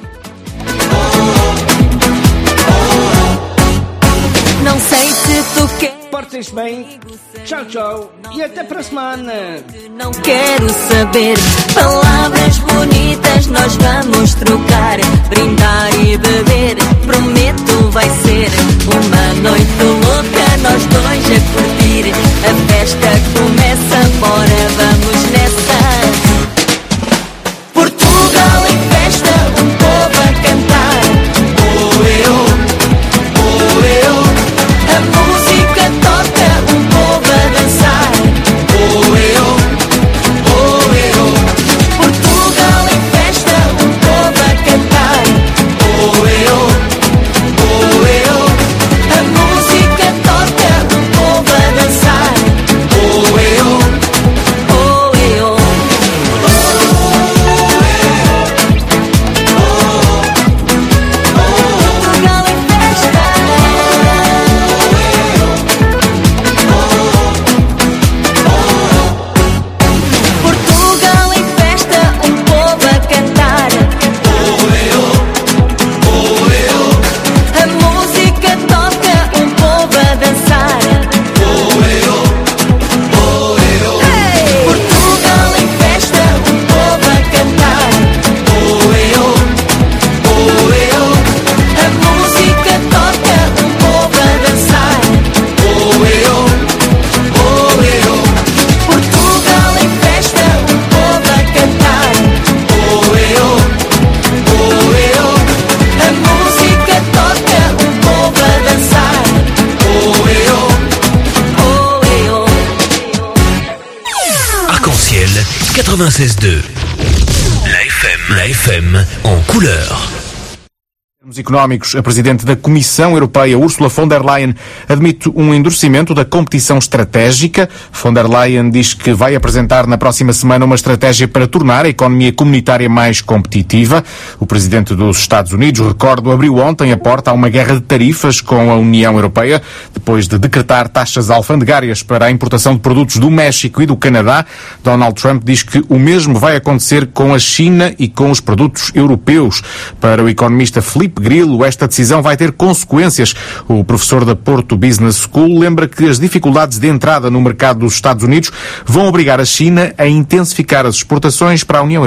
Não sei se tu quer. Portem-se bem. Tchau, tchau. E até para a semana. Não quero saber palavras bonitas, nós vamos trocar, brindar e beber. Prometo vai ser uma noite louca, nós dois a curtir. A festa começa, bora, vamos nessa. Portugal em festa, um povo a cantar. A música toca, um povo a dançar. Portugal em festa, um povo a cantar. A música toca, um povo a dançar. Arc-en-ciel 96.2. La FM en couleur. Em termos económicos, a Presidente da Comissão Europeia, Ursula von der Leyen, admite um endurecimento da competição estratégica. Von der Leyen diz que vai apresentar na próxima semana uma estratégia para tornar a economia comunitária mais competitiva. O Presidente dos Estados Unidos, recordo, abriu ontem a porta a uma guerra de tarifas com a União Europeia, depois de decretar taxas alfandegárias para a importação de produtos do México e do Canadá. Donald Trump diz que o mesmo vai acontecer com a China e com os produtos europeus. Para o economista Filipe Grilo, esta decisão vai ter consequências. O professor da Porto Business School lembra que as dificuldades de entrada no mercado dos Estados Unidos vão obrigar a China a intensificar as exportações para a União Europeia.